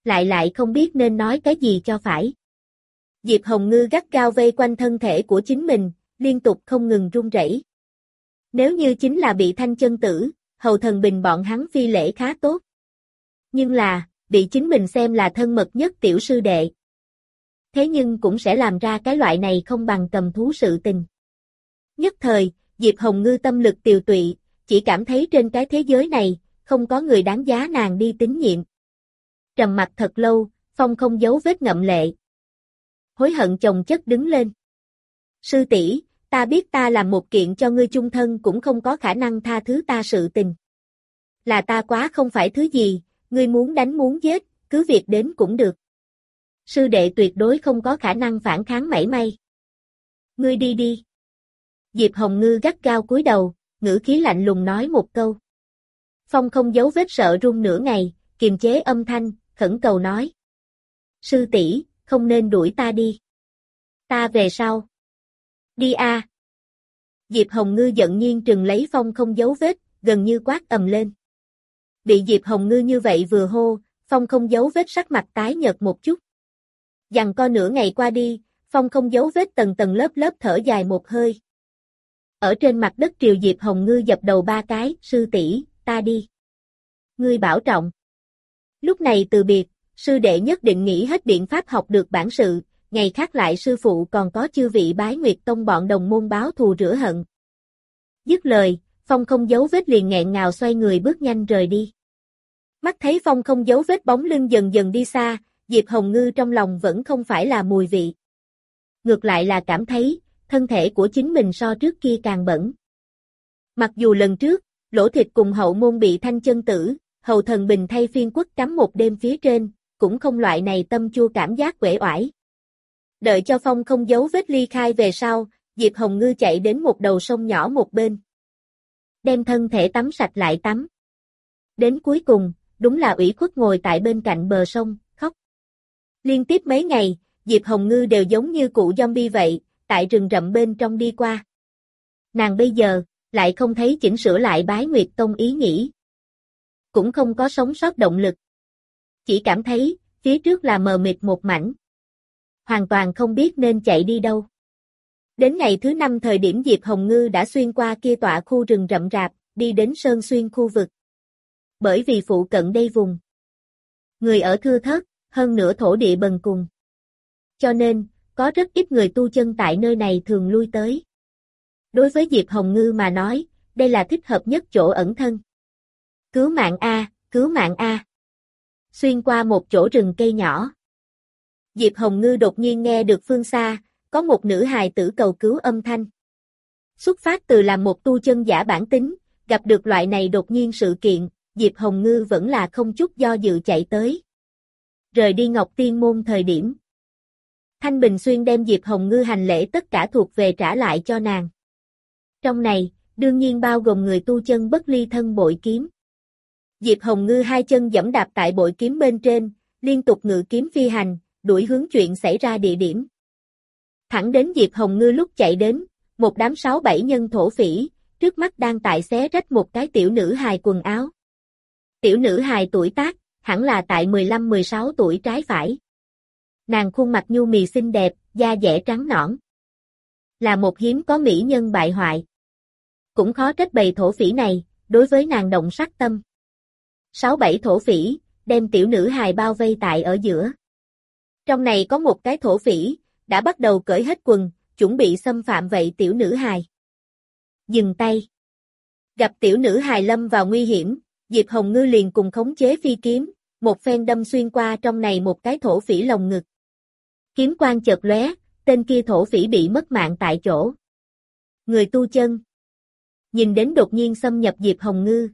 Lại lại không biết nên nói cái gì cho phải. Diệp Hồng Ngư gắt gao vây quanh thân thể của chính mình, liên tục không ngừng run rẩy. Nếu như chính là bị Thanh Chân Tử, Hầu Thần Bình bọn hắn phi lễ khá tốt. Nhưng là, bị chính mình xem là thân mật nhất tiểu sư đệ. Thế nhưng cũng sẽ làm ra cái loại này không bằng cầm thú sự tình. Nhất thời, Diệp Hồng Ngư tâm lực tiều tụy, chỉ cảm thấy trên cái thế giới này, không có người đáng giá nàng đi tín nhiệm. Trầm mặt thật lâu, Phong không giấu vết ngậm lệ. Hối hận chồng chất đứng lên. Sư tỷ, ta biết ta làm một kiện cho ngươi chung thân cũng không có khả năng tha thứ ta sự tình. Là ta quá không phải thứ gì, ngươi muốn đánh muốn giết, cứ việc đến cũng được. Sư đệ tuyệt đối không có khả năng phản kháng mảy may. Ngươi đi đi. Diệp Hồng Ngư gắt gao cúi đầu, ngữ khí lạnh lùng nói một câu. Phong không giấu vết sợ run nửa ngày, kiềm chế âm thanh, khẩn cầu nói. Sư tỷ, không nên đuổi ta đi. Ta về sau. Đi a. À. Diệp Hồng Ngư giận nhiên trừng lấy Phong không giấu vết, gần như quát ầm lên. Bị Diệp Hồng Ngư như vậy vừa hô, Phong không giấu vết sắc mặt tái nhợt một chút. Giằng co nửa ngày qua đi, Phong không giấu vết tầng tầng lớp lớp thở dài một hơi. Ở trên mặt đất triều Diệp Hồng Ngư dập đầu ba cái, sư tỷ, ta đi. Ngươi bảo trọng. Lúc này từ biệt, sư đệ nhất định nghĩ hết biện pháp học được bản sự, ngày khác lại sư phụ còn có chư vị Bái Nguyệt Tông bọn đồng môn báo thù rửa hận. Dứt lời, Phong không giấu vết liền nghẹn ngào xoay người bước nhanh rời đi. Mắt thấy Phong không giấu vết bóng lưng dần dần đi xa, Diệp Hồng Ngư trong lòng vẫn không phải là mùi vị. Ngược lại là cảm thấy, thân thể của chính mình so trước kia càng bẩn. Mặc dù lần trước, Lỗ Thịt cùng hậu môn bị Thanh Chân Tử, Hầu Thần Bình thay phiên quất cắm một đêm phía trên, cũng không loại này tâm chua cảm giác uể oải. Đợi cho Phong không giấu vết ly khai về sau, Diệp Hồng Ngư chạy đến một đầu sông nhỏ một bên. Đem thân thể tắm sạch lại tắm. Đến cuối cùng, đúng là ủy khuất ngồi tại bên cạnh bờ sông, khóc. Liên tiếp mấy ngày, Diệp Hồng Ngư đều giống như cụ zombie vậy, tại rừng rậm bên trong đi qua. Nàng bây giờ, lại không thấy chỉnh sửa lại Bái Nguyệt Tông ý nghĩ. Cũng không có sống sót động lực. Chỉ cảm thấy, phía trước là mờ mịt một mảnh. Hoàn toàn không biết nên chạy đi đâu. Đến ngày thứ năm thời điểm Diệp Hồng Ngư đã xuyên qua kia tọa khu rừng rậm rạp, đi đến Sơn Xuyên khu vực. Bởi vì phụ cận đây vùng. Người ở thưa thớt, hơn nữa thổ địa bần cùng. Cho nên, có rất ít người tu chân tại nơi này thường lui tới. Đối với Diệp Hồng Ngư mà nói, đây là thích hợp nhất chỗ ẩn thân. Cứu mạng A, cứu mạng A. Xuyên qua một chỗ rừng cây nhỏ. Diệp Hồng Ngư đột nhiên nghe được phương xa, có một nữ hài tử cầu cứu âm thanh. Xuất phát từ làm một tu chân giả bản tính, gặp được loại này đột nhiên sự kiện, Diệp Hồng Ngư vẫn là không chút do dự chạy tới. Rời đi Ngọc Tiên Môn thời điểm. Thanh Bình Xuyên đem Diệp Hồng Ngư hành lễ tất cả thuộc về trả lại cho nàng. Trong này, đương nhiên bao gồm người tu chân bất ly thân bội kiếm. Diệp Hồng Ngư hai chân giẫm đạp tại bội kiếm bên trên, liên tục ngự kiếm phi hành, đuổi hướng chuyện xảy ra địa điểm. Thẳng đến Diệp Hồng Ngư lúc chạy đến, một đám sáu bảy nhân thổ phỉ, trước mắt đang tại xé rách một cái tiểu nữ hài quần áo. Tiểu nữ hài tuổi tác, hẳn là tại mười lăm mười sáu tuổi trái phải. Nàng khuôn mặt nhu mì xinh đẹp, da dẻ trắng nõn. Là một hiếm có mỹ nhân bại hoại. Cũng khó trách bầy thổ phỉ này, đối với nàng động sát tâm. Sáu bảy thổ phỉ, đem tiểu nữ hài bao vây tại ở giữa. Trong này có một cái thổ phỉ, đã bắt đầu cởi hết quần, chuẩn bị xâm phạm vậy tiểu nữ hài. Dừng tay. Gặp tiểu nữ hài lâm vào nguy hiểm, Diệp Hồng Ngư liền cùng khống chế phi kiếm, một phen đâm xuyên qua trong này một cái thổ phỉ lồng ngực. Kiếm quang chợt lóe, tên kia thổ phỉ bị mất mạng tại chỗ. Người tu chân. Nhìn đến đột nhiên xâm nhập Diệp Hồng Ngư.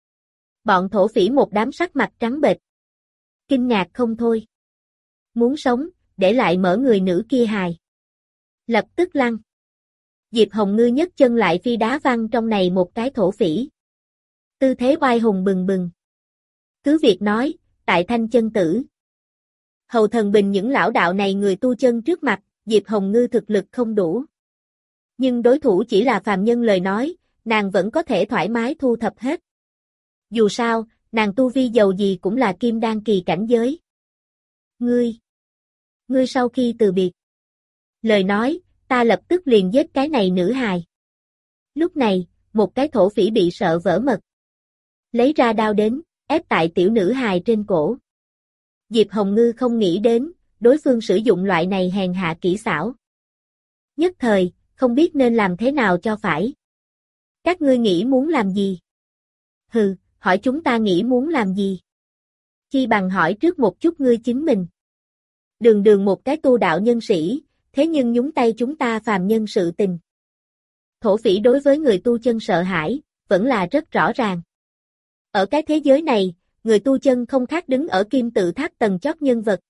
Bọn thổ phỉ một đám sắc mặt trắng bệch. Kinh ngạc không thôi. Muốn sống, để lại mở người nữ kia hài. Lập tức lăn. Diệp Hồng Ngư nhấc chân lại phi đá văng trong này một cái thổ phỉ. Tư thế oai hùng bừng bừng. Cứ việc nói, tại Thanh Chân Tử. Hầu Thần Bình những lão đạo này người tu chân trước mặt, Diệp Hồng Ngư thực lực không đủ. Nhưng đối thủ chỉ là phàm nhân lời nói, nàng vẫn có thể thoải mái thu thập hết. Dù sao, nàng tu vi giàu gì cũng là kim đan kỳ cảnh giới. Ngươi, ngươi sau khi từ biệt. Lời nói, ta lập tức liền giết cái này nữ hài. Lúc này, một cái thổ phỉ bị sợ vỡ mật. Lấy ra đao đến, ép tại tiểu nữ hài trên cổ. Diệp Hồng Ngư không nghĩ đến, đối phương sử dụng loại này hèn hạ kỹ xảo. Nhất thời, không biết nên làm thế nào cho phải. Các ngươi nghĩ muốn làm gì? Hừ, hỏi chúng ta nghĩ muốn làm gì? Chi bằng hỏi trước một chút ngươi chính mình. Đường đường một cái tu đạo nhân sĩ, thế nhưng nhúng tay chúng ta phàm nhân sự tình. Thổ phỉ đối với người tu chân sợ hãi, vẫn là rất rõ ràng. Ở cái thế giới này, người tu chân không khác đứng ở kim tự tháp tầng chót nhân vật.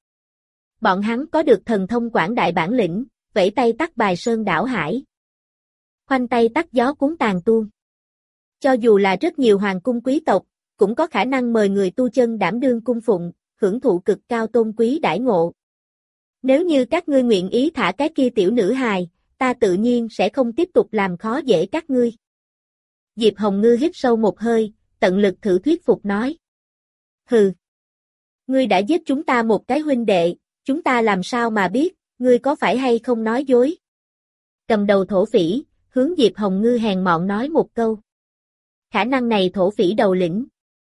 Bọn hắn có được thần thông quảng đại bản lĩnh, vẫy tay tắt bài sơn đảo hải. Khoanh tay tắt gió cuốn tàn tuôn. Cho dù là rất nhiều hoàng cung quý tộc, cũng có khả năng mời người tu chân đảm đương cung phụng, hưởng thụ cực cao tôn quý đãi ngộ. Nếu như các ngươi nguyện ý thả cái kia tiểu nữ hài, ta tự nhiên sẽ không tiếp tục làm khó dễ các ngươi. Diệp Hồng Ngư hít sâu một hơi, tận lực thử thuyết phục nói. Hừ. Ngươi đã giết chúng ta một cái huynh đệ, chúng ta làm sao mà biết, ngươi có phải hay không nói dối. Cầm đầu thổ phỉ, hướng Diệp Hồng Ngư hèn mọn nói một câu. Khả năng này thổ phỉ đầu lĩnh.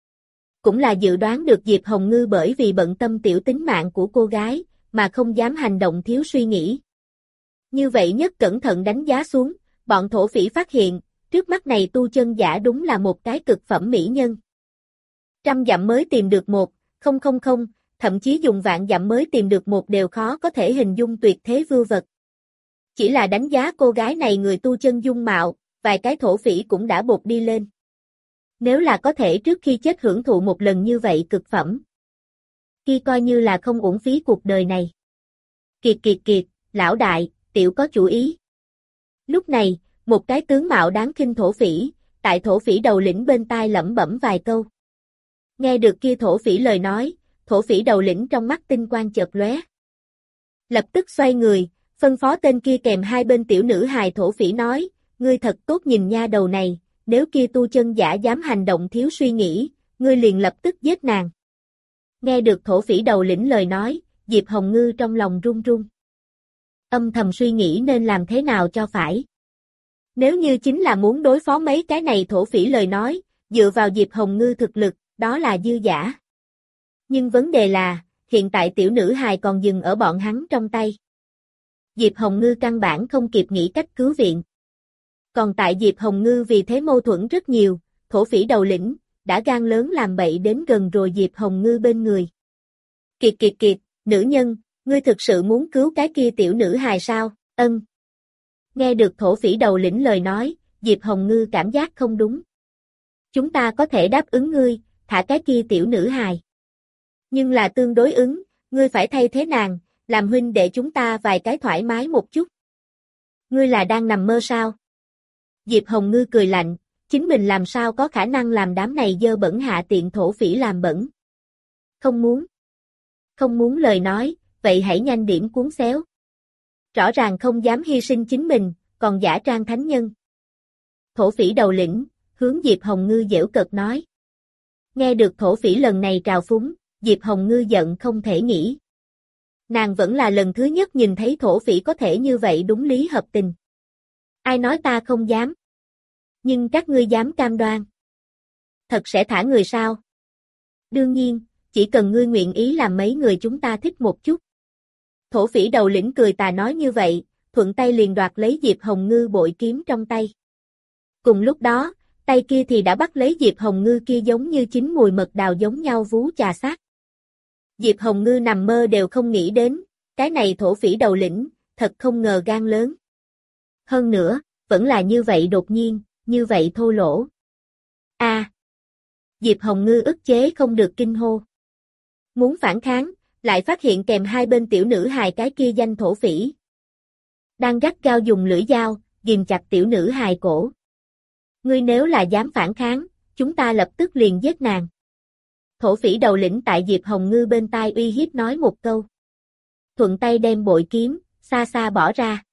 Cũng là dự đoán được Diệp Hồng Ngư bởi vì bận tâm tiểu tính mạng của cô gái, mà không dám hành động thiếu suy nghĩ. Như vậy nhất cẩn thận đánh giá xuống, bọn thổ phỉ phát hiện, trước mắt này tu chân giả đúng là một cái cực phẩm mỹ nhân. Trăm dặm mới tìm được một, không không không, thậm chí dùng vạn dặm mới tìm được một đều khó có thể hình dung tuyệt thế vưu vật. Chỉ là đánh giá cô gái này người tu chân dung mạo, vài cái thổ phỉ cũng đã bột đi lên. Nếu là có thể trước khi chết hưởng thụ một lần như vậy cực phẩm. Kia coi như là không uổng phí cuộc đời này. Kiệt kiệt kiệt, lão đại, tiểu có chủ ý. Lúc này, một cái tướng mạo đáng khinh thổ phỉ, tại thổ phỉ đầu lĩnh bên tai lẩm bẩm vài câu. Nghe được kia thổ phỉ lời nói, thổ phỉ đầu lĩnh trong mắt tinh quang chợt lóe. Lập tức xoay người, phân phó tên kia kèm hai bên tiểu nữ hài thổ phỉ nói, ngươi thật tốt nhìn nha đầu này, nếu kia tu chân giả dám hành động thiếu suy nghĩ, ngươi liền lập tức giết nàng. Nghe được thổ phỉ đầu lĩnh lời nói, Diệp Hồng Ngư trong lòng run run. Âm thầm suy nghĩ nên làm thế nào cho phải. Nếu như chính là muốn đối phó mấy cái này thổ phỉ lời nói, dựa vào Diệp Hồng Ngư thực lực, đó là dư giả. Nhưng vấn đề là, hiện tại tiểu nữ hài còn dừng ở bọn hắn trong tay. Diệp Hồng Ngư căn bản không kịp nghĩ cách cứu viện. Còn tại Diệp Hồng Ngư vì thế mâu thuẫn rất nhiều, thổ phỉ đầu lĩnh, đã gan lớn làm bậy đến gần rồi Diệp Hồng Ngư bên người. Kiệt kiệt kiệt, nữ nhân, ngươi thực sự muốn cứu cái kia tiểu nữ hài sao? Ân. Nghe được thổ phỉ đầu lĩnh lời nói, Diệp Hồng Ngư cảm giác không đúng. Chúng ta có thể đáp ứng ngươi, thả cái kia tiểu nữ hài. Nhưng là tương đối ứng, ngươi phải thay thế nàng, làm huynh đệ chúng ta vài cái thoải mái một chút. Ngươi là đang nằm mơ sao? Diệp Hồng Ngư cười lạnh, chính mình làm sao có khả năng làm đám này dơ bẩn hạ tiện thổ phỉ làm bẩn. Không muốn. Không muốn lời nói, vậy hãy nhanh điểm cuốn xéo. Rõ ràng không dám hy sinh chính mình, còn giả trang thánh nhân. Thổ phỉ đầu lĩnh, hướng Diệp Hồng Ngư giễu cợt nói. Nghe được thổ phỉ lần này trào phúng, Diệp Hồng Ngư giận không thể nghĩ. Nàng vẫn là lần thứ nhất nhìn thấy thổ phỉ có thể như vậy đúng lý hợp tình. Ai nói ta không dám? Nhưng các ngươi dám cam đoan. Thật sẽ thả người sao? Đương nhiên, chỉ cần ngươi nguyện ý làm mấy người chúng ta thích một chút. Thổ phỉ đầu lĩnh cười tà nói như vậy, thuận tay liền đoạt lấy Diệp Hồng Ngư bội kiếm trong tay. Cùng lúc đó, tay kia thì đã bắt lấy Diệp Hồng Ngư kia giống như chín mùi mật đào giống nhau vú chà sát. Diệp Hồng Ngư nằm mơ đều không nghĩ đến, cái này thổ phỉ đầu lĩnh, thật không ngờ gan lớn. Hơn nữa, vẫn là như vậy đột nhiên, như vậy thô lỗ. A. À, Diệp Hồng Ngư ức chế không được kinh hô. Muốn phản kháng, lại phát hiện kèm hai bên tiểu nữ hài cái kia danh thổ phỉ. Đang gắt gao dùng lưỡi dao, ghim chặt tiểu nữ hài cổ. Ngươi nếu là dám phản kháng, chúng ta lập tức liền giết nàng. Thổ phỉ đầu lĩnh tại Diệp Hồng Ngư bên tai uy hiếp nói một câu. Thuận tay đem bội kiếm, xa xa bỏ ra.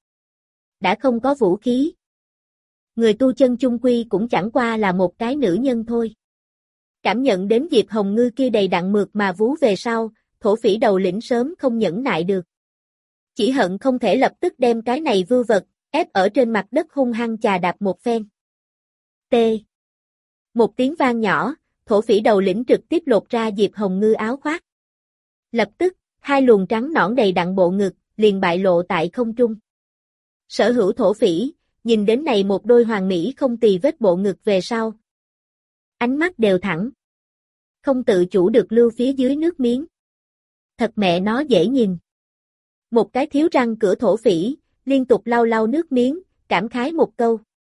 Đã không có vũ khí. Người tu chân chung quy cũng chẳng qua là một cái nữ nhân thôi. Cảm nhận đến Diệp Hồng Ngư kia đầy đặn mượt mà vú về sau, thổ phỉ đầu lĩnh sớm không nhẫn nại được. Chỉ hận không thể lập tức đem cái này vưu vật, ép ở trên mặt đất hung hăng chà đạp một phen. T. Một tiếng vang nhỏ, thổ phỉ đầu lĩnh trực tiếp lột ra Diệp Hồng Ngư áo khoác. Lập tức, hai luồng trắng nõn đầy đặn bộ ngực, liền bại lộ tại không trung. Sở hữu thổ phỉ, nhìn đến này một đôi hoàng mỹ không tì vết bộ ngực về sau. Ánh mắt đều thẳng. Không tự chủ được lưu phía dưới nước miếng. Thật mẹ nó dễ nhìn. Một cái thiếu răng cửa thổ phỉ, liên tục lau lau nước miếng, cảm khái một câu.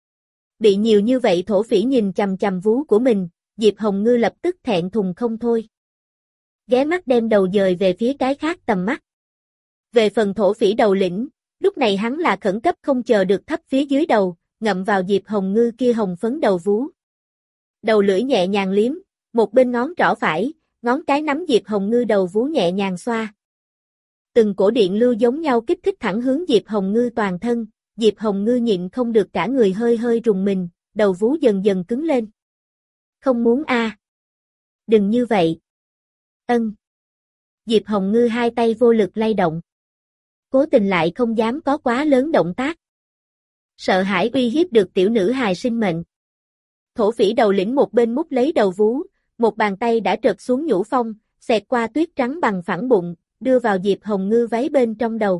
Bị nhiều như vậy thổ phỉ nhìn chằm chằm vú của mình, Diệp Hồng Ngư lập tức thẹn thùng không thôi. Ghé mắt đem đầu dời về phía cái khác tầm mắt. Về phần thổ phỉ đầu lĩnh, lúc này hắn là khẩn cấp không chờ được thấp phía dưới đầu, ngậm vào Diệp Hồng Ngư kia hồng phấn đầu vú. Đầu lưỡi nhẹ nhàng liếm, một bên ngón trỏ phải, ngón cái nắm Diệp Hồng Ngư đầu vú nhẹ nhàng xoa. Từng cổ điện lưu giống nhau kích thích thẳng hướng Diệp Hồng Ngư toàn thân, Diệp Hồng Ngư nhịn không được cả người hơi hơi rùng mình, đầu vú dần dần cứng lên. Không muốn a. À. Đừng như vậy. Ân. Diệp Hồng Ngư hai tay vô lực lay động. Cố tình lại không dám có quá lớn động tác. Sợ hãi uy hiếp được tiểu nữ hài sinh mệnh. Thổ phỉ đầu lĩnh một bên mút lấy đầu vú, một bàn tay đã trật xuống nhũ phong, xẹt qua tuyết trắng bằng phẳng bụng, đưa vào Diệp Hồng Ngư váy bên trong đầu.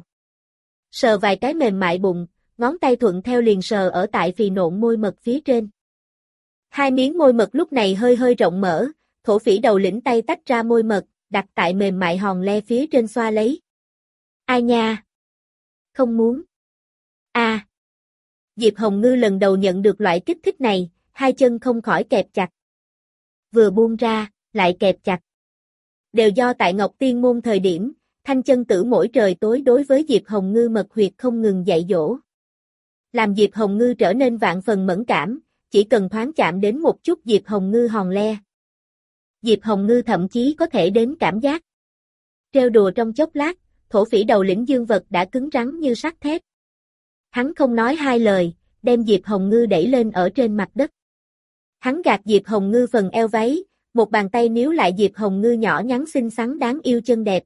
Sờ vài cái mềm mại bụng, ngón tay thuận theo liền sờ ở tại phì nộn môi mật phía trên. Hai miếng môi mật lúc này hơi hơi rộng mở, thổ phỉ đầu lĩnh tay tách ra môi mật, đặt tại mềm mại hòn le phía trên xoa lấy. Ai nha? Không muốn. A. À. Diệp Hồng Ngư lần đầu nhận được loại kích thích này, hai chân không khỏi kẹp chặt. Vừa buông ra, lại kẹp chặt. Đều do tại Ngọc Tiên Môn thời điểm, Thanh Chân Tử mỗi trời tối đối với Diệp Hồng Ngư mật huyệt không ngừng dạy dỗ. Làm Diệp Hồng Ngư trở nên vạn phần mẫn cảm, chỉ cần thoáng chạm đến một chút Diệp Hồng Ngư hòn le. Diệp Hồng Ngư thậm chí có thể đến cảm giác. Trêu đùa trong chốc lát, thổ phỉ đầu lĩnh dương vật đã cứng rắn như sắt thép. Hắn không nói hai lời, đem Diệp Hồng Ngư đẩy lên ở trên mặt đất. Hắn gạt Diệp Hồng Ngư phần eo váy, một bàn tay níu lại Diệp Hồng Ngư nhỏ nhắn xinh xắn đáng yêu chân đẹp.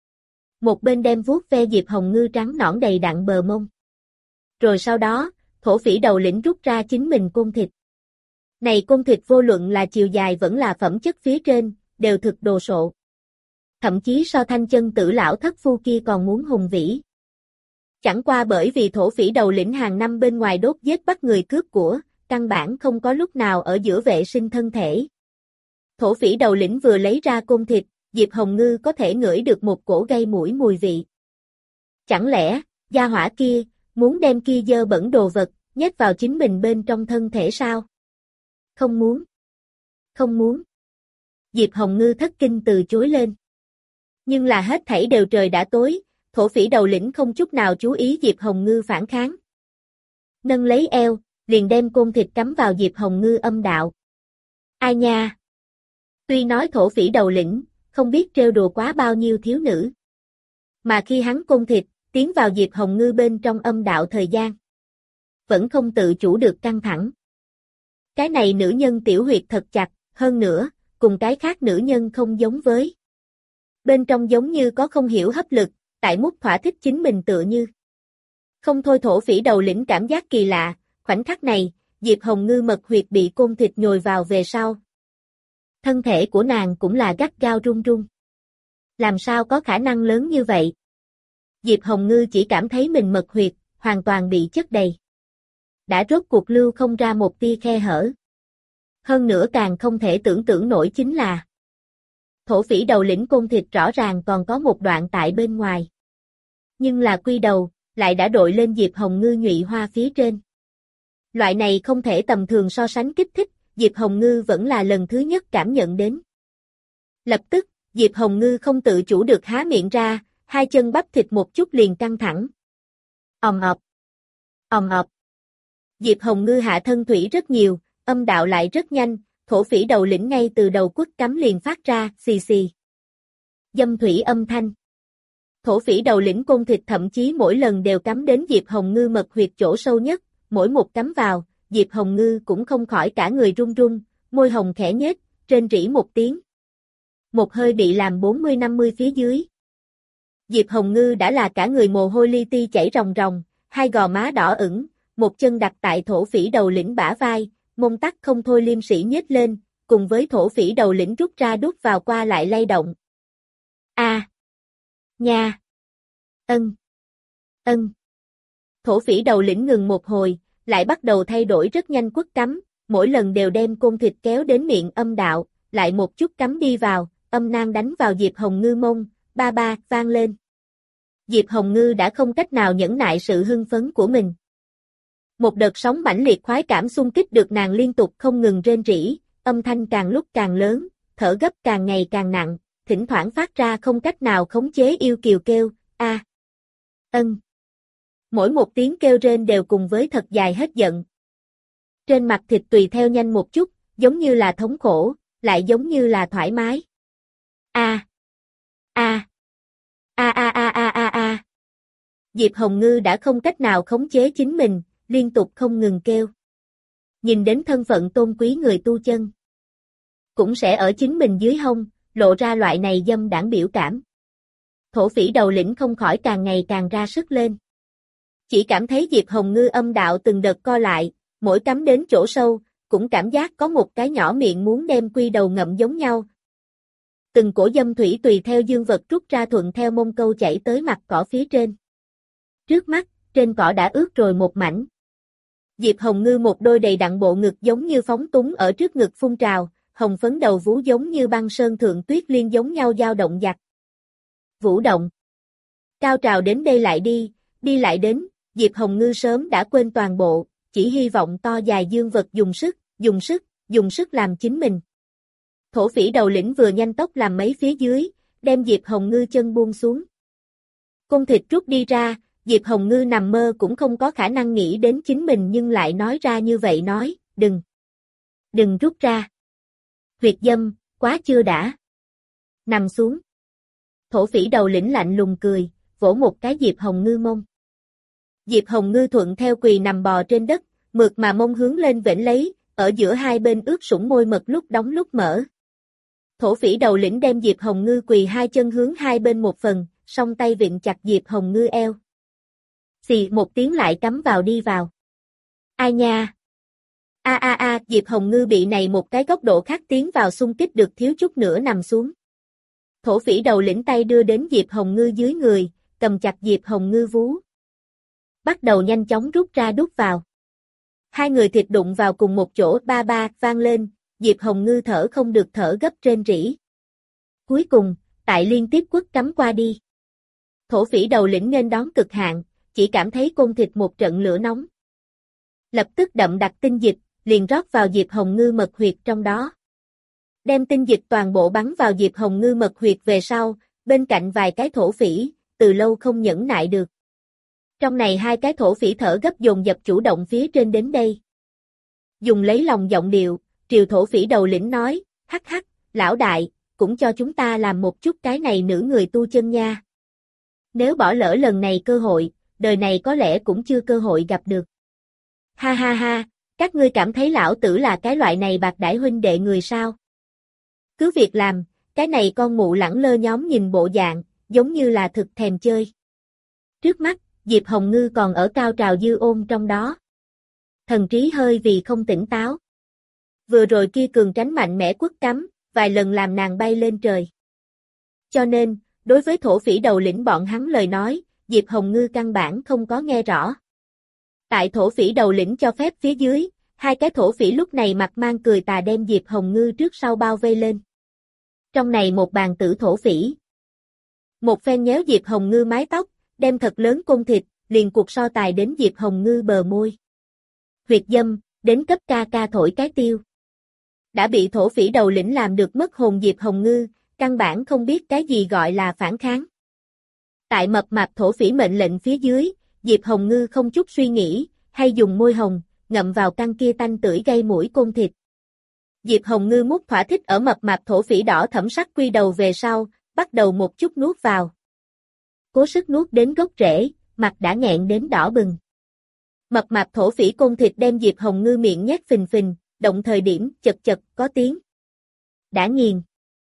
Một bên đem vuốt ve Diệp Hồng Ngư trắng nõn đầy đặn bờ mông. Rồi sau đó, thổ phỉ đầu lĩnh rút ra chính mình côn thịt. Này côn thịt vô luận là chiều dài vẫn là phẩm chất phía trên, đều thực đồ sộ. Thậm chí so Thanh Chân Tử lão thất phu kia còn muốn hùng vĩ. Chẳng qua bởi vì thổ phỉ đầu lĩnh hàng năm bên ngoài đốt giết bắt người cướp của, căn bản không có lúc nào ở giữa vệ sinh thân thể. Thổ phỉ đầu lĩnh vừa lấy ra côn thịt, Diệp Hồng Ngư có thể ngửi được một cổ gây mũi mùi vị. Chẳng lẽ, gia hỏa kia, muốn đem kia dơ bẩn đồ vật, nhét vào chính mình bên trong thân thể sao? Không muốn. Không muốn. Diệp Hồng Ngư thất kinh từ chối lên. Nhưng là hết thảy đều trời đã tối, thổ phỉ đầu lĩnh không chút nào chú ý Diệp Hồng Ngư phản kháng. Nâng lấy eo, liền đem côn thịt cắm vào Diệp Hồng Ngư âm đạo. Ai nha? Tuy nói thổ phỉ đầu lĩnh, không biết trêu đùa quá bao nhiêu thiếu nữ. Mà khi hắn côn thịt, tiến vào Diệp Hồng Ngư bên trong âm đạo thời gian. Vẫn không tự chủ được căng thẳng. Cái này nữ nhân tiểu huyệt thật chặt, hơn nữa, cùng cái khác nữ nhân không giống với. Bên trong giống như có không hiểu hấp lực, tại mút thỏa thích chính mình tựa như. Không thôi thổ phỉ đầu lĩnh cảm giác kỳ lạ, khoảnh khắc này, Diệp Hồng Ngư mật huyệt bị côn thịt nhồi vào về sau. Thân thể của nàng cũng là gắt gao run run. Làm sao có khả năng lớn như vậy? Diệp Hồng Ngư chỉ cảm thấy mình mật huyệt, hoàn toàn bị chất đầy. Đã rốt cuộc lưu không ra một tia khe hở. Hơn nữa càng không thể tưởng tượng nổi chính là thổ phỉ đầu lĩnh côn thịt rõ ràng còn có một đoạn tại bên ngoài. Nhưng là quy đầu, lại đã đội lên Diệp Hồng Ngư nhụy hoa phía trên. Loại này không thể tầm thường so sánh kích thích, Diệp Hồng Ngư vẫn là lần thứ nhất cảm nhận đến. Lập tức, Diệp Hồng Ngư không tự chủ được há miệng ra, hai chân bắp thịt một chút liền căng thẳng. Ầm ập. Ầm ập. Diệp Hồng Ngư hạ thân thủy rất nhiều, âm đạo lại rất nhanh, thổ phỉ đầu lĩnh ngay từ đầu quất cắm liền phát ra, xì xì. Dâm thủy âm thanh. Thổ phỉ đầu lĩnh côn thịt thậm chí mỗi lần đều cắm đến Diệp Hồng Ngư mật huyệt chỗ sâu nhất, mỗi một cắm vào, Diệp Hồng Ngư cũng không khỏi cả người run run, môi hồng khẽ nhếch, rên rỉ một tiếng. một hơi bị làm bốn mươi năm mươi phía dưới. Diệp Hồng Ngư đã là cả người mồ hôi li ti chảy ròng ròng, hai gò má đỏ ửng, một chân đặt tại thổ phỉ đầu lĩnh bả vai, mông tắc không thôi liêm sĩ nhếch lên, cùng với thổ phỉ đầu lĩnh rút ra đút vào qua lại lay động. A. Nha. Ân. Ân. Thổ phỉ đầu lĩnh ngừng một hồi, lại bắt đầu thay đổi rất nhanh quất cắm, mỗi lần đều đem côn thịt kéo đến miệng âm đạo, lại một chút cắm đi vào, âm nang đánh vào Diệp Hồng Ngư mông, ba ba, vang lên. Diệp Hồng Ngư đã không cách nào nhẫn nại sự hưng phấn của mình. Một đợt sóng mãnh liệt khoái cảm xung kích được nàng liên tục không ngừng rên rỉ, âm thanh càng lúc càng lớn, thở gấp càng ngày càng nặng, thỉnh thoảng phát ra không cách nào khống chế yêu kiều kêu, a, ân. Mỗi một tiếng kêu rên đều cùng với thật dài hết giận. Trên mặt thịt tùy theo nhanh một chút, giống như là thống khổ, lại giống như là thoải mái. A. A. A a a a a a. Diệp Hồng Ngư đã không cách nào khống chế chính mình, liên tục không ngừng kêu. Nhìn đến thân phận tôn quý người tu chân, cũng sẽ ở chính mình dưới hông, lộ ra loại này dâm đãng biểu cảm. Thổ phỉ đầu lĩnh không khỏi càng ngày càng ra sức lên. Chỉ cảm thấy Diệp Hồng Ngư âm đạo từng đợt co lại, mỗi cắm đến chỗ sâu, cũng cảm giác có một cái nhỏ miệng muốn đem quy đầu ngậm giống nhau. Từng cổ dâm thủy tùy theo dương vật rút ra thuận theo mông câu chảy tới mặt cỏ phía trên. Trước mắt, trên cỏ đã ướt rồi một mảnh. Diệp Hồng Ngư một đôi đầy đặn bộ ngực giống như phóng túng ở trước ngực phun trào, hồng phấn đầu vú giống như băng sơn thượng tuyết liên giống nhau dao động giặt. Vũ động. Cao trào đến đây lại đi, đi lại đến, Diệp Hồng Ngư sớm đã quên toàn bộ, chỉ hy vọng to dài dương vật dùng sức, dùng sức, dùng sức làm chính mình. Thổ phỉ đầu lĩnh vừa nhanh tốc làm mấy phía dưới, đem Diệp Hồng Ngư chân buông xuống. Côn thịt rút đi ra, Diệp Hồng Ngư nằm mơ cũng không có khả năng nghĩ đến chính mình nhưng lại nói ra như vậy nói, đừng. Đừng rút ra. Huyệt dâm, quá chưa đã. Nằm xuống. Thổ phỉ đầu lĩnh lạnh lùng cười, vỗ một cái Diệp Hồng Ngư mông. Diệp Hồng Ngư thuận theo quỳ nằm bò trên đất, mượt mà mông hướng lên vểnh lấy, ở giữa hai bên ướt sũng môi mật lúc đóng lúc mở. Thổ phỉ đầu lĩnh đem Diệp Hồng Ngư quỳ hai chân hướng hai bên một phần, song tay vịn chặt Diệp Hồng Ngư eo. Xì một tiếng lại cắm vào đi vào. Ai nha? A a a, Diệp Hồng Ngư bị này một cái góc độ khác tiến vào xung kích được thiếu chút nữa nằm xuống. Thổ phỉ đầu lĩnh tay đưa đến Diệp Hồng Ngư dưới người, cầm chặt Diệp Hồng Ngư vú. Bắt đầu nhanh chóng rút ra đút vào. Hai người thịt đụng vào cùng một chỗ, ba ba vang lên, Diệp Hồng Ngư thở không được thở gấp rên rỉ. Cuối cùng, tại liên tiếp quất cắm qua đi. Thổ phỉ đầu lĩnh nghênh đón cực hạn, chỉ cảm thấy côn thịt một trận lửa nóng. Lập tức đậm đặc tinh dịch, liền rót vào Diệp Hồng Ngư mật huyệt trong đó. Đem tinh dịch toàn bộ bắn vào Diệp Hồng Ngư mật huyệt về sau, bên cạnh vài cái thổ phỉ, từ lâu không nhẫn nại được. Trong này hai cái thổ phỉ thở gấp dồn dập chủ động phía trên đến đây. Dùng lấy lòng giọng điệu, triều thổ phỉ đầu lĩnh nói, hắc hắc, lão đại, cũng cho chúng ta làm một chút cái này nữ người tu chân nha. Nếu bỏ lỡ lần này cơ hội, đời này có lẽ cũng chưa cơ hội gặp được. Ha ha ha, các ngươi cảm thấy lão tử là cái loại này bạc đãi huynh đệ người sao? Cứ việc làm, cái này con mụ lẳng lơ nhóm nhìn bộ dạng, giống như là thực thèm chơi. Trước mắt, Diệp Hồng Ngư còn ở cao trào dư ôn trong đó. Thần trí hơi vì không tỉnh táo. Vừa rồi kia cường tránh mạnh mẽ quất cắm, vài lần làm nàng bay lên trời. Cho nên, đối với thổ phỉ đầu lĩnh bọn hắn lời nói, Diệp Hồng Ngư căn bản không có nghe rõ. Tại thổ phỉ đầu lĩnh cho phép phía dưới, hai cái thổ phỉ lúc này mặt mang cười tà đem Diệp Hồng Ngư trước sau bao vây lên. Trong này một bàn tử thổ phỉ. Một phen nhéo Diệp Hồng Ngư mái tóc, đem thật lớn côn thịt, liền cuộc so tài đến Diệp Hồng Ngư bờ môi. Huyệt dâm, đến cấp ca ca thổi cái tiêu. Đã bị thổ phỉ đầu lĩnh làm được mất hồn Diệp Hồng Ngư, căn bản không biết cái gì gọi là phản kháng. Tại mập mạp thổ phỉ mệnh lệnh phía dưới, Diệp Hồng Ngư không chút suy nghĩ, hay dùng môi hồng, ngậm vào căn kia tanh tưởi gây mũi côn thịt. Diệp Hồng Ngư mút thỏa thích ở mập mạp thổ phỉ đỏ thẫm sắc quy đầu về sau, bắt đầu một chút nuốt vào. Cố sức nuốt đến gốc rễ, mặt đã nghẹn đến đỏ bừng. Mập mạp thổ phỉ côn thịt đem Diệp Hồng Ngư miệng nhét phình phình, động thời điểm chật chật có tiếng. Đã nghiền.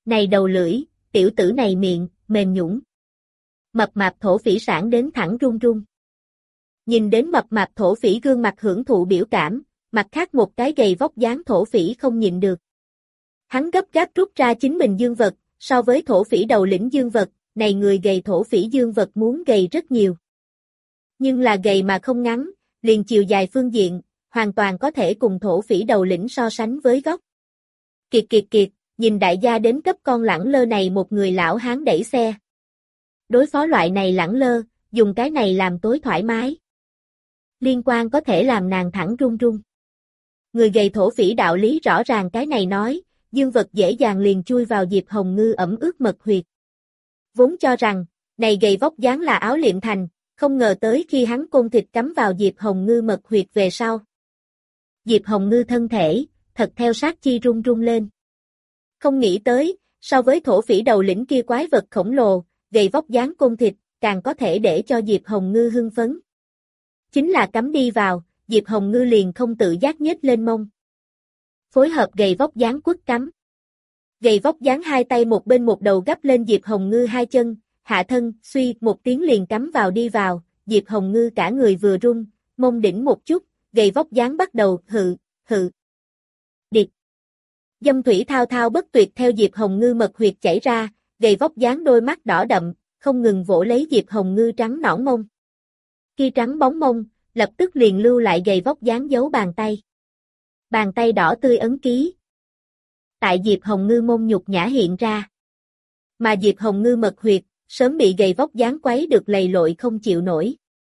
Này đầu lưỡi, tiểu tử này miệng, mềm nhũn. Mập mạp thổ phỉ sảng đến thẳng run run. Nhìn đến mập mạp thổ phỉ gương mặt hưởng thụ biểu cảm, mặt khác một cái gầy vóc dáng thổ phỉ không nhịn được. Hắn gấp gáp rút ra chính mình dương vật, so với thổ phỉ đầu lĩnh dương vật, này người gầy thổ phỉ dương vật muốn gầy rất nhiều. Nhưng là gầy mà không ngắn, liền chiều dài phương diện, hoàn toàn có thể cùng thổ phỉ đầu lĩnh so sánh với góc. Kiệt kiệt kiệt, nhìn đại gia đến cấp con lẳng lơ này một người lão hán đẩy xe. Đối phó loại này lẳng lơ, dùng cái này làm tối thoải mái. Liên quan có thể làm nàng thẳng run run. Người gầy thổ phỉ đạo lý rõ ràng cái này nói, dương vật dễ dàng liền chui vào Diệp Hồng Ngư ẩm ướt mật huyệt. Vốn cho rằng, này gầy vóc dáng là áo liệm thành, không ngờ tới khi hắn côn thịt cắm vào Diệp Hồng Ngư mật huyệt về sau. Diệp Hồng Ngư thân thể, thật theo sát chi run run lên. Không nghĩ tới, so với thổ phỉ đầu lĩnh kia quái vật khổng lồ, gầy vóc dáng côn thịt, càng có thể để cho Diệp Hồng Ngư hưng phấn. Chính là cắm đi vào, Diệp Hồng Ngư liền không tự giác nhếch lên mông. Phối hợp gầy vóc dáng quất cắm. Gầy vóc dáng hai tay một bên một đầu gấp lên Diệp Hồng Ngư hai chân, hạ thân, suy một tiếng liền cắm vào đi vào, Diệp Hồng Ngư cả người vừa run, mông đỉnh một chút, gầy vóc dáng bắt đầu hự, hự. Điệt. Dâm thủy thao thao bất tuyệt theo Diệp Hồng Ngư mật huyệt chảy ra, gầy vóc dáng đôi mắt đỏ đậm, không ngừng vỗ lấy Diệp Hồng Ngư trắng nõn mông. Khi trắng bóng mông, lập tức liền lưu lại gầy vóc dáng giấu bàn tay. Bàn tay đỏ tươi ấn ký. Tại Diệp Hồng Ngư mông nhục nhã hiện ra. Mà Diệp Hồng Ngư mật huyệt, sớm bị gầy vóc dáng quấy được lầy lội không chịu nổi.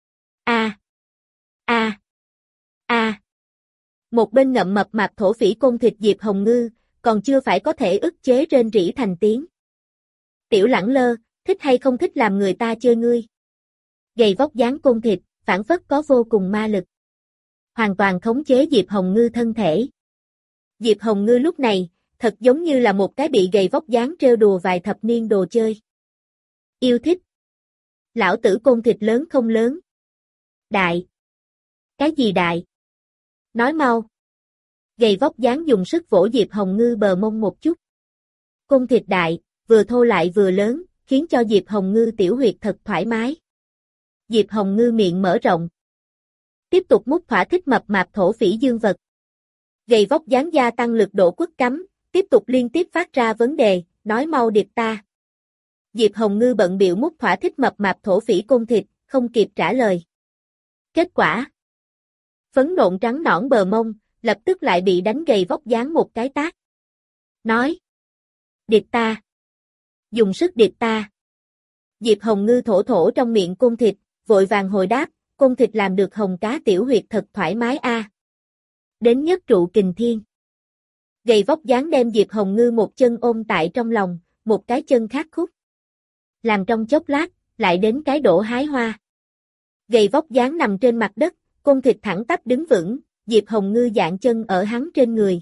A, a, a. Một bên ngậm mập mạp thổ phỉ côn thịt Diệp Hồng Ngư, còn chưa phải có thể ức chế rên rỉ thành tiếng. Tiểu lẳng lơ, thích hay không thích làm người ta chơi ngươi. Gầy vóc dáng côn thịt, phản phất có vô cùng ma lực. Hoàn toàn khống chế Diệp Hồng Ngư thân thể. Diệp Hồng Ngư lúc này, thật giống như là một cái bị gầy vóc dáng trêu đùa vài thập niên đồ chơi. Yêu thích. Lão tử côn thịt lớn không lớn. Đại. Cái gì đại? Nói mau. Gầy vóc dáng dùng sức vỗ Diệp Hồng Ngư bờ mông một chút. Côn thịt đại, vừa thô lại vừa lớn, khiến cho Diệp Hồng Ngư tiểu huyệt thật thoải mái. Diệp Hồng Ngư miệng mở rộng. Tiếp tục mút thỏa thích mập mạp thổ phỉ dương vật. Gầy vóc dáng gia tăng lực độ quất cắm, tiếp tục liên tiếp phát ra vấn đề, nói mau điệp ta. Diệp Hồng Ngư bận biểu mút thỏa thích mập mạp thổ phỉ côn thịt, không kịp trả lời. Kết quả. Phấn nộn trắng nõn bờ mông, lập tức lại bị đánh gầy vóc dáng một cái tát. Nói. Điệp ta. Dùng sức điệp ta. Diệp Hồng Ngư thổ thổ trong miệng côn thịt, vội vàng hồi đáp, côn thịt làm được hồng cá tiểu huyệt thật thoải mái a. À. Đến nhất trụ kình thiên. Gầy vóc dáng đem Diệp Hồng Ngư một chân ôm tại trong lòng, một cái chân khác khúc. Làm trong chốc lát, lại đến cái đổ hái hoa. Gầy vóc dáng nằm trên mặt đất, côn thịt thẳng tắp đứng vững, Diệp Hồng Ngư dạng chân ở hắn trên người.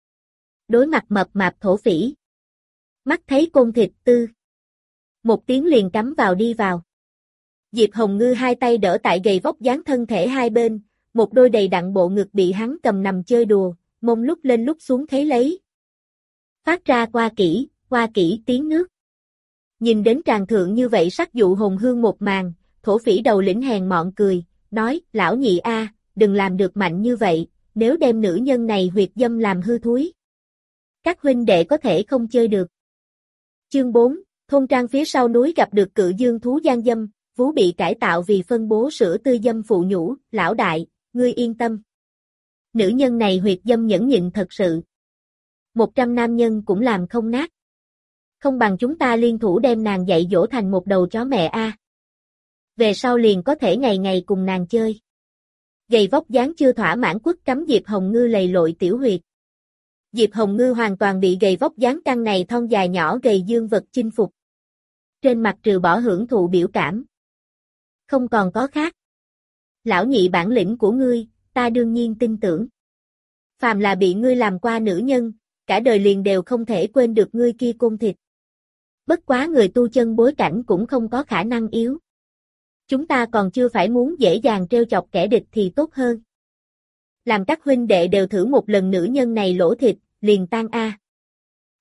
Đối mặt mập mạp thổ phỉ. Mắt thấy côn thịt tư. Một tiếng liền cắm vào đi vào. Diệp Hồng Ngư hai tay đỡ tại gầy vóc dáng thân thể hai bên, một đôi đầy đặn bộ ngực bị hắn cầm nằm chơi đùa, mông lúc lên lúc xuống thấy lấy. Phát ra qua kỹ, qua kỹ tiếng nước. Nhìn đến tràng thượng như vậy sắc dụ hồn hương một màn, thổ phỉ đầu lĩnh hèn mọn cười, nói, lão nhị a, đừng làm được mạnh như vậy, nếu đem nữ nhân này huyệt dâm làm hư thúi. Các huynh đệ có thể không chơi được. Chương bốn, thôn trang phía sau núi gặp được cự dương thú gian dâm, vú bị cải tạo vì phân bố sữa tươi dâm phụ nhũ, lão đại, ngươi yên tâm. Nữ nhân này huyệt dâm nhẫn nhịn thật sự. Một trăm nam nhân cũng làm không nát. Không bằng chúng ta liên thủ đem nàng dạy dỗ thành một đầu chó mẹ a. À. Về sau liền có thể ngày ngày cùng nàng chơi. Gầy vóc dáng chưa thỏa mãn quất cắm Diệp Hồng Ngư lầy lội tiểu huyệt. Diệp Hồng Ngư hoàn toàn bị gầy vóc dáng căng này thon dài nhỏ gầy dương vật chinh phục. Trên mặt trừ bỏ hưởng thụ biểu cảm. Không còn có khác. Lão nhị bản lĩnh của ngươi, ta đương nhiên tin tưởng. Phàm là bị ngươi làm qua nữ nhân, cả đời liền đều không thể quên được ngươi kia côn thịt. Bất quá người tu chân bối cảnh cũng không có khả năng yếu. Chúng ta còn chưa phải muốn dễ dàng trêu chọc kẻ địch thì tốt hơn. Làm các huynh đệ đều thử một lần nữ nhân này lỗ thịt, liền tan a.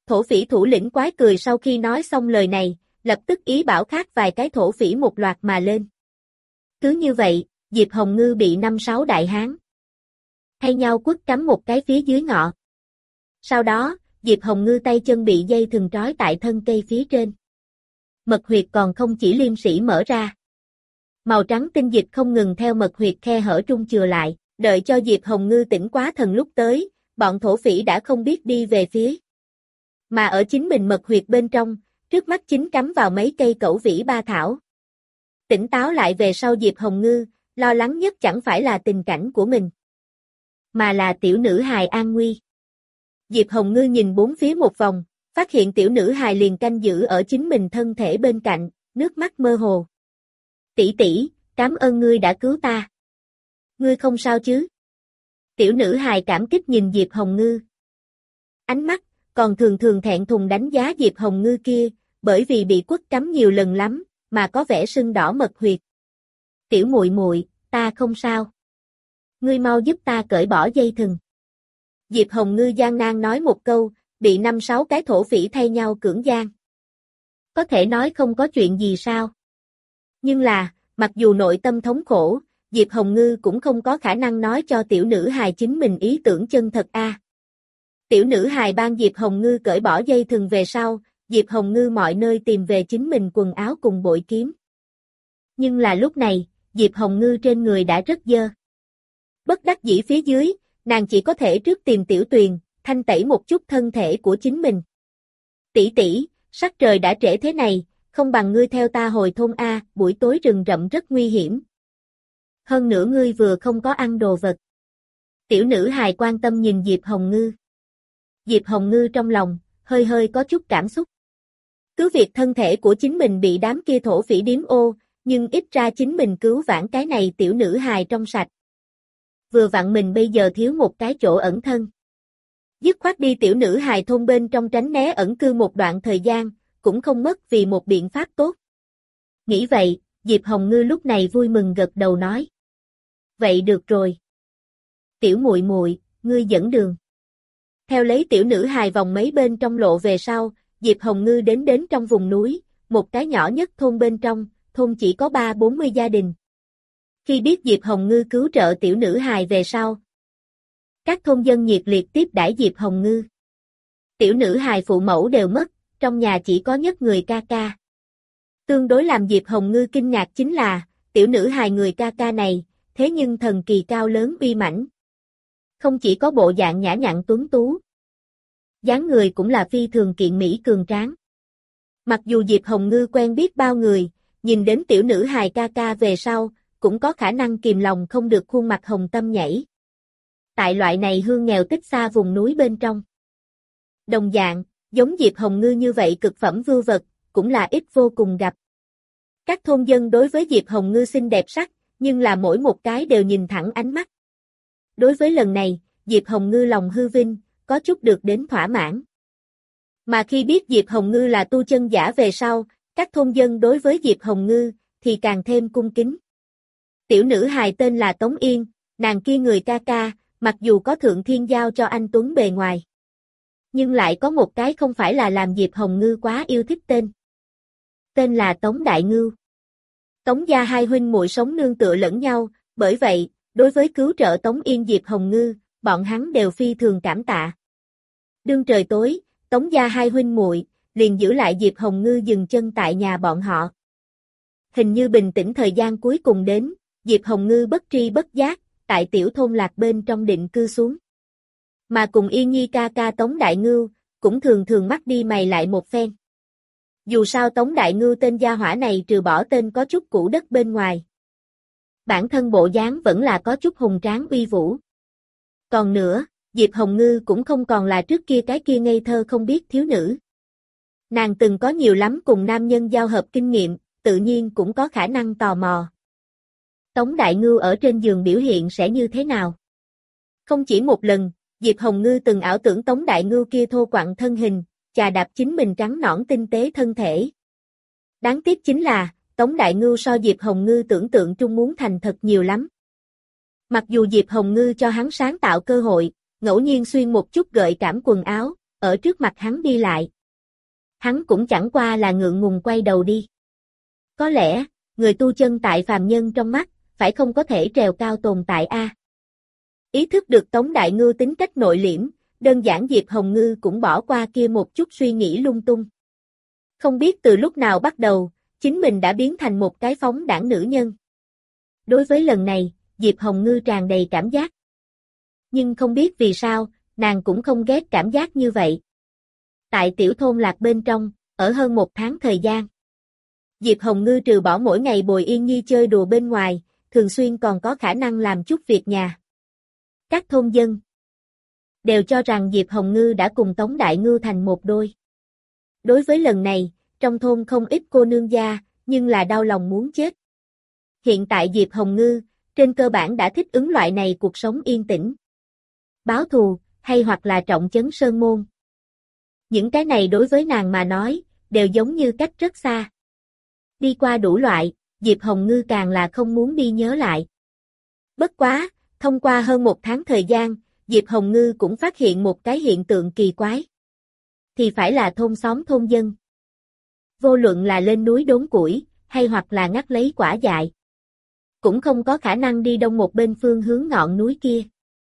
Thổ phỉ thủ lĩnh quái cười sau khi nói xong lời này, lập tức ý bảo khác vài cái thổ phỉ một loạt mà lên. Cứ như vậy, Diệp Hồng Ngư bị năm sáu đại hán thay nhau quất cắm một cái phía dưới ngọ. Sau đó, Diệp Hồng Ngư tay chân bị dây thừng trói tại thân cây phía trên. Mật huyệt còn không chỉ liêm sĩ mở ra. Màu trắng tinh dịch không ngừng theo mật huyệt khe hở trung chừa lại, đợi cho Diệp Hồng Ngư tỉnh quá thần lúc tới, bọn thổ phỉ đã không biết đi về phía. Mà ở chính mình mật huyệt bên trong, trước mắt chính cắm vào mấy cây cẩu vĩ ba thảo. Tỉnh táo lại về sau Diệp Hồng Ngư, lo lắng nhất chẳng phải là tình cảnh của mình, mà là tiểu nữ hài an nguy. Diệp Hồng Ngư nhìn bốn phía một vòng, phát hiện tiểu nữ hài liền canh giữ ở chính mình thân thể bên cạnh, nước mắt mơ hồ. Tỷ tỷ, cảm ơn ngươi đã cứu ta. Ngươi không sao chứ? Tiểu nữ hài cảm kích nhìn Diệp Hồng Ngư. Ánh mắt, còn thường thường thẹn thùng đánh giá Diệp Hồng Ngư kia, bởi vì bị quất cắm nhiều lần lắm, mà có vẻ sưng đỏ mật huyệt. Tiểu muội muội, ta không sao. Ngươi mau giúp ta cởi bỏ dây thừng. Diệp Hồng Ngư gian nan nói một câu, bị năm sáu cái thổ phỉ thay nhau cưỡng gian. Có thể nói không có chuyện gì sao? Nhưng là, mặc dù nội tâm thống khổ, Diệp Hồng Ngư cũng không có khả năng nói cho tiểu nữ hài chính mình ý tưởng chân thật a. À. Tiểu nữ hài ban Diệp Hồng Ngư cởi bỏ dây thừng về sau, Diệp Hồng Ngư mọi nơi tìm về chính mình quần áo cùng bội kiếm. Nhưng là lúc này, Diệp Hồng Ngư trên người đã rất dơ. Bất đắc dĩ phía dưới, nàng chỉ có thể trước tìm Tiểu Tuyền, thanh tẩy một chút thân thể của chính mình. Tỷ tỷ, sắc trời đã trễ thế này, không bằng ngươi theo ta hồi thôn A, buổi tối rừng rậm rất nguy hiểm. Hơn nữa ngươi vừa không có ăn đồ vật. Tiểu nữ hài quan tâm nhìn Diệp Hồng Ngư. Diệp Hồng Ngư trong lòng, hơi hơi có chút cảm xúc. Cứ việc thân thể của chính mình bị đám kia thổ phỉ điếm ô, nhưng ít ra chính mình cứu vãn cái này tiểu nữ hài trong sạch. Vừa vặn mình bây giờ thiếu một cái chỗ ẩn thân. Dứt khoát đi tiểu nữ hài thôn bên trong tránh né ẩn cư một đoạn thời gian, cũng không mất vì một biện pháp tốt. Nghĩ vậy, Diệp Hồng Ngư lúc này vui mừng gật đầu nói. Vậy được rồi. Tiểu muội muội, ngươi dẫn đường. Theo lấy tiểu nữ hài vòng mấy bên trong lộ về sau, Diệp Hồng Ngư đến đến trong vùng núi, một cái nhỏ nhất thôn bên trong, thôn chỉ có ba bốn mươi gia đình. Khi biết Diệp Hồng Ngư cứu trợ tiểu nữ hài về sau, các thôn dân nhiệt liệt tiếp đãi Diệp Hồng Ngư. Tiểu nữ hài phụ mẫu đều mất, trong nhà chỉ có nhất người ca ca. Tương đối làm Diệp Hồng Ngư kinh ngạc chính là, tiểu nữ hài người ca ca này, thế nhưng thần kỳ cao lớn uy mãnh. Không chỉ có bộ dạng nhã nhặn tuấn tú, dáng người cũng là phi thường kiện mỹ cường tráng. Mặc dù Diệp Hồng Ngư quen biết bao người, nhìn đến tiểu nữ hài ca ca về sau, cũng có khả năng kìm lòng không được khuôn mặt hồng tâm nhảy. Tại loại này hương nghèo tích xa vùng núi bên trong. Đồng dạng, giống Diệp Hồng Ngư như vậy cực phẩm vưu vật, cũng là ít vô cùng gặp. Các thôn dân đối với Diệp Hồng Ngư xinh đẹp sắc, nhưng là mỗi một cái đều nhìn thẳng ánh mắt. Đối với lần này, Diệp Hồng Ngư lòng hư vinh, có chút được đến thỏa mãn. Mà khi biết Diệp Hồng Ngư là tu chân giả về sau, các thôn dân đối với Diệp Hồng Ngư, thì càng thêm cung kính. Tiểu nữ hài tên là Tống Yên, nàng kia người ca ca, mặc dù có thượng thiên giao cho anh tuấn bề ngoài. Nhưng lại có một cái không phải là làm Diệp Hồng Ngư quá yêu thích tên. Tên là Tống Đại Ngưu. Tống gia hai huynh muội sống nương tựa lẫn nhau, bởi vậy, đối với cứu trợ Tống Yên Diệp Hồng Ngư, bọn hắn đều phi thường cảm tạ. Đương trời tối, Tống gia hai huynh muội liền giữ lại Diệp Hồng Ngư dừng chân tại nhà bọn họ. Hình như bình tĩnh thời gian cuối cùng đến, Diệp Hồng Ngư bất tri bất giác, tại tiểu thôn lạc bên trong định cư xuống. Mà cùng Yên Nhi ca ca Tống Đại Ngưu, cũng thường thường mắt đi mày lại một phen. Dù sao Tống Đại Ngưu tên gia hỏa này trừ bỏ tên có chút cũ đất bên ngoài. Bản thân bộ dáng vẫn là có chút hùng tráng uy vũ. Còn nữa, Diệp Hồng Ngư cũng không còn là trước kia cái kia ngây thơ không biết thiếu nữ. Nàng từng có nhiều lắm cùng nam nhân giao hợp kinh nghiệm, tự nhiên cũng có khả năng tò mò. Tống Đại Ngưu ở trên giường biểu hiện sẽ như thế nào? Không chỉ một lần, Diệp Hồng Ngư từng ảo tưởng Tống Đại Ngưu kia thô quặng thân hình, chà đạp chính mình trắng nõn tinh tế thân thể. Đáng tiếc chính là, Tống Đại Ngưu so Diệp Hồng Ngư tưởng tượng trung muốn thành thật nhiều lắm. Mặc dù Diệp Hồng Ngư cho hắn sáng tạo cơ hội, ngẫu nhiên xuyên một chút gợi cảm quần áo, ở trước mặt hắn đi lại. Hắn cũng chẳng qua là ngượng ngùng quay đầu đi. Có lẽ, người tu chân tại phàm nhân trong mắt, phải không có thể trèo cao tồn tại a. Ý thức được Tống Đại Ngưu tính cách nội liễm, đơn giản Diệp Hồng Ngư cũng bỏ qua kia một chút suy nghĩ lung tung. Không biết từ lúc nào bắt đầu, chính mình đã biến thành một cái phóng đãng nữ nhân. Đối với lần này, Diệp Hồng Ngư tràn đầy cảm giác. Nhưng không biết vì sao, nàng cũng không ghét cảm giác như vậy. Tại tiểu thôn lạc bên trong, ở hơn một tháng thời gian. Diệp Hồng Ngư trừ bỏ mỗi ngày bồi Yên Nhi chơi đùa bên ngoài, thường xuyên còn có khả năng làm chút việc nhà. Các thôn dân đều cho rằng Diệp Hồng Ngư đã cùng Tống Đại Ngưu thành một đôi. Đối với lần này, trong thôn không ít cô nương gia, nhưng là đau lòng muốn chết. Hiện tại Diệp Hồng Ngư, trên cơ bản đã thích ứng loại này cuộc sống yên tĩnh. Báo thù, hay hoặc là trọng trấn sơn môn. Những cái này đối với nàng mà nói, đều giống như cách rất xa. Đi qua đủ loại, Diệp Hồng Ngư càng là không muốn đi nhớ lại. Bất quá, thông qua hơn một tháng thời gian, Diệp Hồng Ngư cũng phát hiện một cái hiện tượng kỳ quái. Thì phải là thôn xóm thôn dân. Vô luận là lên núi đốn củi, hay hoặc là ngắt lấy quả dại. Cũng không có khả năng đi đông một bên phương hướng ngọn núi kia.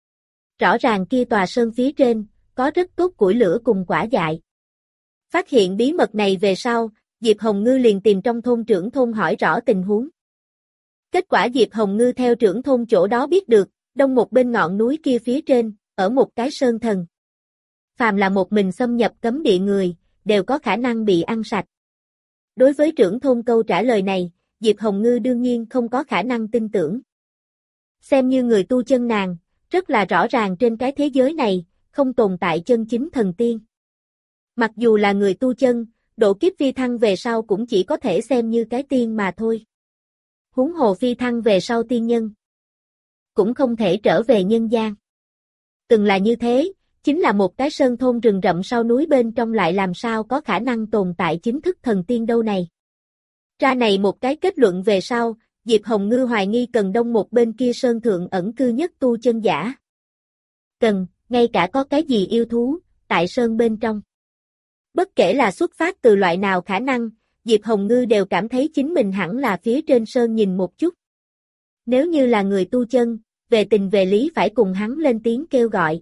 Rõ ràng kia tòa sơn phía trên, có rất tốt củi lửa cùng quả dại. Phát hiện bí mật này về sau, Diệp Hồng Ngư liền tìm trong thôn trưởng thôn hỏi rõ tình huống. Kết quả Diệp Hồng Ngư theo trưởng thôn chỗ đó biết được, đông một bên ngọn núi kia phía trên, ở một cái sơn thần. Phàm là một mình xâm nhập cấm địa người, đều có khả năng bị ăn sạch. Đối với trưởng thôn câu trả lời này, Diệp Hồng Ngư đương nhiên không có khả năng tin tưởng. Xem như người tu chân nàng, rất là rõ ràng trên cái thế giới này, không tồn tại chân chính thần tiên. Mặc dù là người tu chân, độ kiếp phi thăng về sau cũng chỉ có thể xem như cái tiên mà thôi. Huống hồ phi thăng về sau tiên nhân, cũng không thể trở về nhân gian. Từng là như thế, chính là một cái sơn thôn rừng rậm sau núi bên trong lại làm sao có khả năng tồn tại chính thức thần tiên đâu này. Ra này một cái kết luận về sau, Diệp Hồng Ngư hoài nghi Cần Đông một bên kia sơn thượng ẩn cư nhất tu chân giả. Cần, ngay cả có cái gì yêu thú, tại sơn bên trong. Bất kể là xuất phát từ loại nào khả năng, Diệp Hồng Ngư đều cảm thấy chính mình hẳn là phía trên sơn nhìn một chút. Nếu như là người tu chân, về tình về lý phải cùng hắn lên tiếng kêu gọi.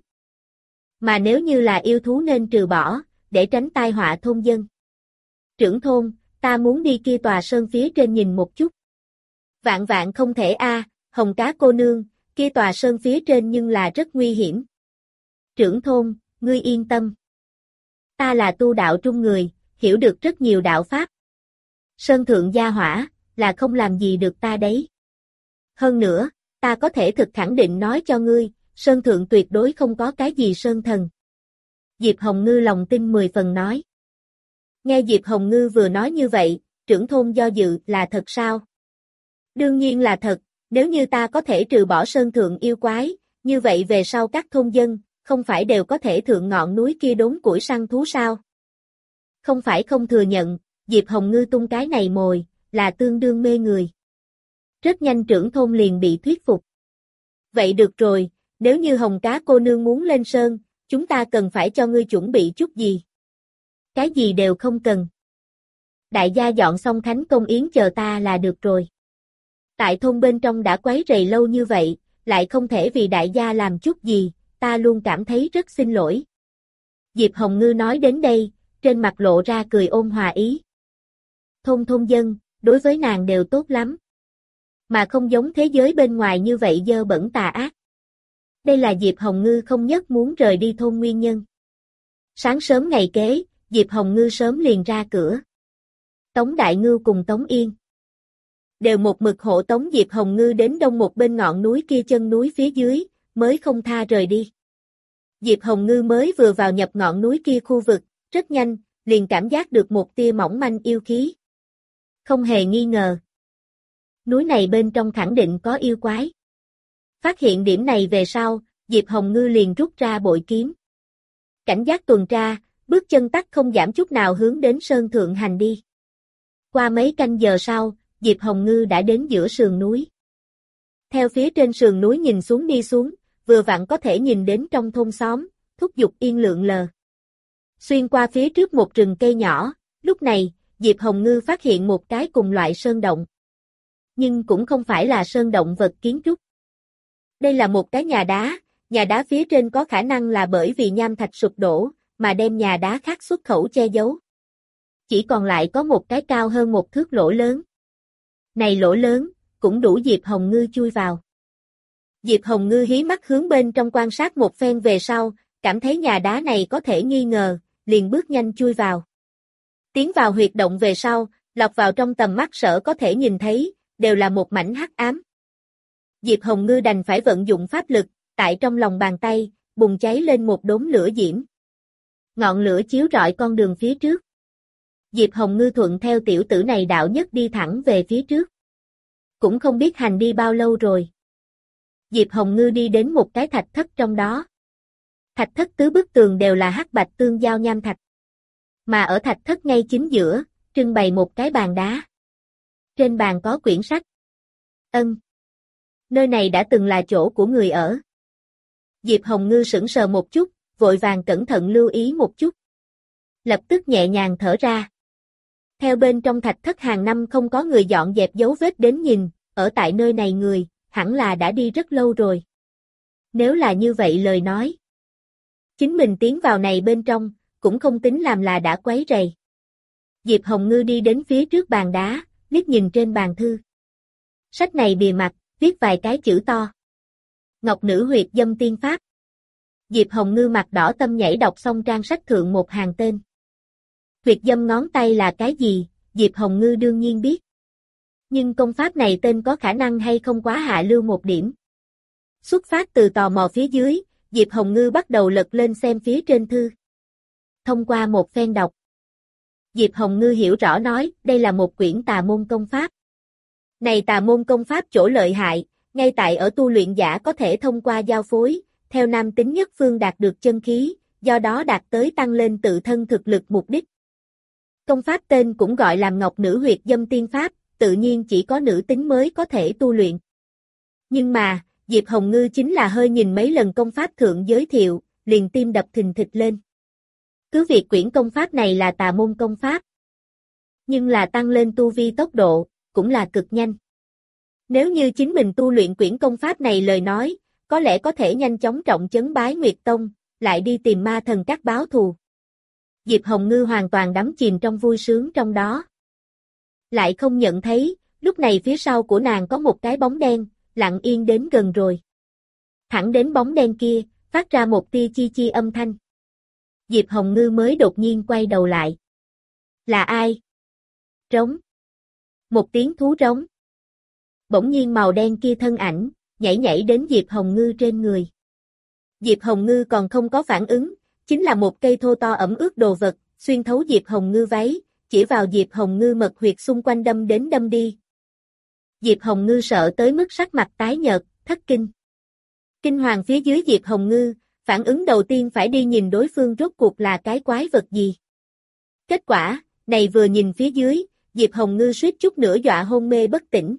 Mà nếu như là yêu thú nên trừ bỏ, để tránh tai họa thôn dân. Trưởng thôn, ta muốn đi kia tòa sơn phía trên nhìn một chút. Vạn vạn không thể a, Hồng Cá cô nương, kia tòa sơn phía trên nhưng là rất nguy hiểm. Trưởng thôn, ngươi yên tâm. Ta là tu đạo trung người, hiểu được rất nhiều đạo pháp. Sơn thượng gia hỏa, là không làm gì được ta đấy. Hơn nữa, ta có thể thực khẳng định nói cho ngươi, sơn thượng tuyệt đối không có cái gì sơn thần. Diệp Hồng Ngư lòng tin mười phần nói. Nghe Diệp Hồng Ngư vừa nói như vậy, trưởng thôn do dự là thật sao? Đương nhiên là thật, nếu như ta có thể trừ bỏ sơn thượng yêu quái, như vậy về sau các thôn dân, không phải đều có thể thượng ngọn núi kia đốn củi săn thú sao? Không phải không thừa nhận, Diệp Hồng Ngư tung cái này mồi, là tương đương mê người. Rất nhanh trưởng thôn liền bị thuyết phục. Vậy được rồi, nếu như Hồng Cá cô nương muốn lên sơn, chúng ta cần phải cho ngươi chuẩn bị chút gì? Cái gì đều không cần. Đại gia dọn xong thánh công yến chờ ta là được rồi. Tại thôn bên trong đã quấy rầy lâu như vậy, lại không thể vì đại gia làm chút gì, ta luôn cảm thấy rất xin lỗi. Diệp Hồng Ngư nói đến đây, trên mặt lộ ra cười ôn hòa ý. Thôn thôn dân, đối với nàng đều tốt lắm. Mà không giống thế giới bên ngoài như vậy dơ bẩn tà ác. Đây là Diệp Hồng Ngư không nhất muốn rời đi thôn nguyên nhân. Sáng sớm ngày kế, Diệp Hồng Ngư sớm liền ra cửa. Tống Đại Ngưu cùng Tống Yên đều một mực hộ tống Diệp Hồng Ngư đến đông một bên ngọn núi kia chân núi phía dưới, mới không tha rời đi. Diệp Hồng Ngư mới vừa vào nhập ngọn núi kia khu vực, rất nhanh, liền cảm giác được một tia mỏng manh yêu khí. Không hề nghi ngờ. Núi này bên trong khẳng định có yêu quái. Phát hiện điểm này về sau, Diệp Hồng Ngư liền rút ra bội kiếm. Cảnh giác tuần tra, bước chân tắt không giảm chút nào hướng đến sơn thượng hành đi. Qua mấy canh giờ sau, Diệp Hồng Ngư đã đến giữa sườn núi. Theo phía trên sườn núi nhìn xuống đi xuống, vừa vặn có thể nhìn đến trong thôn xóm, thúc giục yên lượn lờ. Xuyên qua phía trước một rừng cây nhỏ, lúc này, Diệp Hồng Ngư phát hiện một cái cùng loại sơn động. Nhưng cũng không phải là sơn động vật kiến trúc. Đây là một cái nhà đá, nhà đá phía trên có khả năng là bởi vì nham thạch sụp đổ, mà đem nhà đá khác xuất khẩu che giấu. Chỉ còn lại có một cái cao hơn một thước lỗ lớn. Này lỗ lớn, cũng đủ Diệp Hồng Ngư chui vào. Diệp Hồng Ngư hí mắt hướng bên trong quan sát một phen về sau, cảm thấy nhà đá này có thể nghi ngờ, liền bước nhanh chui vào. Tiến vào huyệt động về sau, lọt vào trong tầm mắt Sở có thể nhìn thấy, đều là một mảnh hắc ám. Diệp Hồng Ngư đành phải vận dụng pháp lực, tại trong lòng bàn tay, bùng cháy lên một đốm lửa diễm. Ngọn lửa chiếu rọi con đường phía trước. Diệp Hồng Ngư thuận theo tiểu tử này đạo nhất đi thẳng về phía trước. Cũng không biết hành đi bao lâu rồi. Diệp Hồng Ngư đi đến một cái thạch thất trong đó. Thạch thất tứ bức tường đều là hắc bạch tương giao nham thạch. Mà ở thạch thất ngay chính giữa, trưng bày một cái bàn đá. Trên bàn có quyển sách. Ân. Nơi này đã từng là chỗ của người ở. Diệp Hồng Ngư sững sờ một chút, vội vàng cẩn thận lưu ý một chút. Lập tức nhẹ nhàng thở ra. Theo bên trong thạch thất hàng năm không có người dọn dẹp dấu vết đến nhìn, ở tại nơi này người, hẳn là đã đi rất lâu rồi. Nếu là như vậy lời nói. Chính mình tiến vào này bên trong, cũng không tính làm là đã quấy rầy. Diệp Hồng Ngư đi đến phía trước bàn đá, liếc nhìn trên bàn thư. Sách này bìa mặt, viết vài cái chữ to. Ngọc Nữ Huyệt Dâm Tiên Pháp. Diệp Hồng Ngư mặt đỏ tâm nhảy đọc xong trang sách thượng một hàng tên. Huyệt dâm ngón tay là cái gì, Diệp Hồng Ngư đương nhiên biết. Nhưng công pháp này tên có khả năng hay không quá hạ lưu một điểm. Xuất phát từ tò mò phía dưới, Diệp Hồng Ngư bắt đầu lật lên xem phía trên thư. Thông qua một phen đọc. Diệp Hồng Ngư hiểu rõ nói, đây là một quyển tà môn công pháp. Này tà môn công pháp chỗ lợi hại, ngay tại ở tu luyện giả có thể thông qua giao phối, theo nam tính nhất phương đạt được chân khí, do đó đạt tới tăng lên tự thân thực lực mục đích. Công pháp tên cũng gọi là Ngọc Nữ Huyệt Dâm Tiên Pháp, tự nhiên chỉ có nữ tính mới có thể tu luyện. Nhưng mà, Diệp Hồng Ngư chính là hơi nhìn mấy lần công pháp thượng giới thiệu, liền tim đập thình thịch lên. Cứ việc quyển công pháp này là tà môn công pháp, nhưng là tăng lên tu vi tốc độ, cũng là cực nhanh. Nếu như chính mình tu luyện quyển công pháp này lời nói, có lẽ có thể nhanh chóng trọng trấn Bái Nguyệt Tông, lại đi tìm ma thần các báo thù. Diệp Hồng Ngư hoàn toàn đắm chìm trong vui sướng trong đó. Lại không nhận thấy, lúc này phía sau của nàng có một cái bóng đen, lặng yên đến gần rồi. Thẳng đến bóng đen kia, phát ra một tia chi chi âm thanh. Diệp Hồng Ngư mới đột nhiên quay đầu lại. Là ai? Trống. Một tiếng thú trống. Bỗng nhiên màu đen kia thân ảnh, nhảy nhảy đến Diệp Hồng Ngư trên người. Diệp Hồng Ngư còn không có phản ứng, chính là một cây thô to ẩm ướt đồ vật, xuyên thấu Diệp Hồng Ngư váy, chỉ vào Diệp Hồng Ngư mật huyệt xung quanh đâm đến đâm đi. Diệp Hồng Ngư sợ tới mức sắc mặt tái nhợt, thất kinh. Kinh hoàng phía dưới Diệp Hồng Ngư, phản ứng đầu tiên phải đi nhìn đối phương rốt cuộc là cái quái vật gì. Kết quả, này vừa nhìn phía dưới, Diệp Hồng Ngư suýt chút nữa dọa hôn mê bất tỉnh.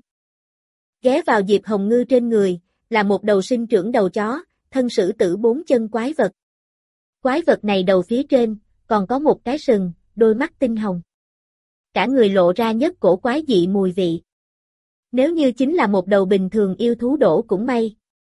Ghé vào Diệp Hồng Ngư trên người, là một đầu sinh trưởng đầu chó, thân sử tử bốn chân quái vật. Quái vật này đầu phía trên, còn có một cái sừng, đôi mắt tinh hồng. Cả người lộ ra nhất cổ quái dị mùi vị. Nếu như chính là một đầu bình thường yêu thú đổ cũng may.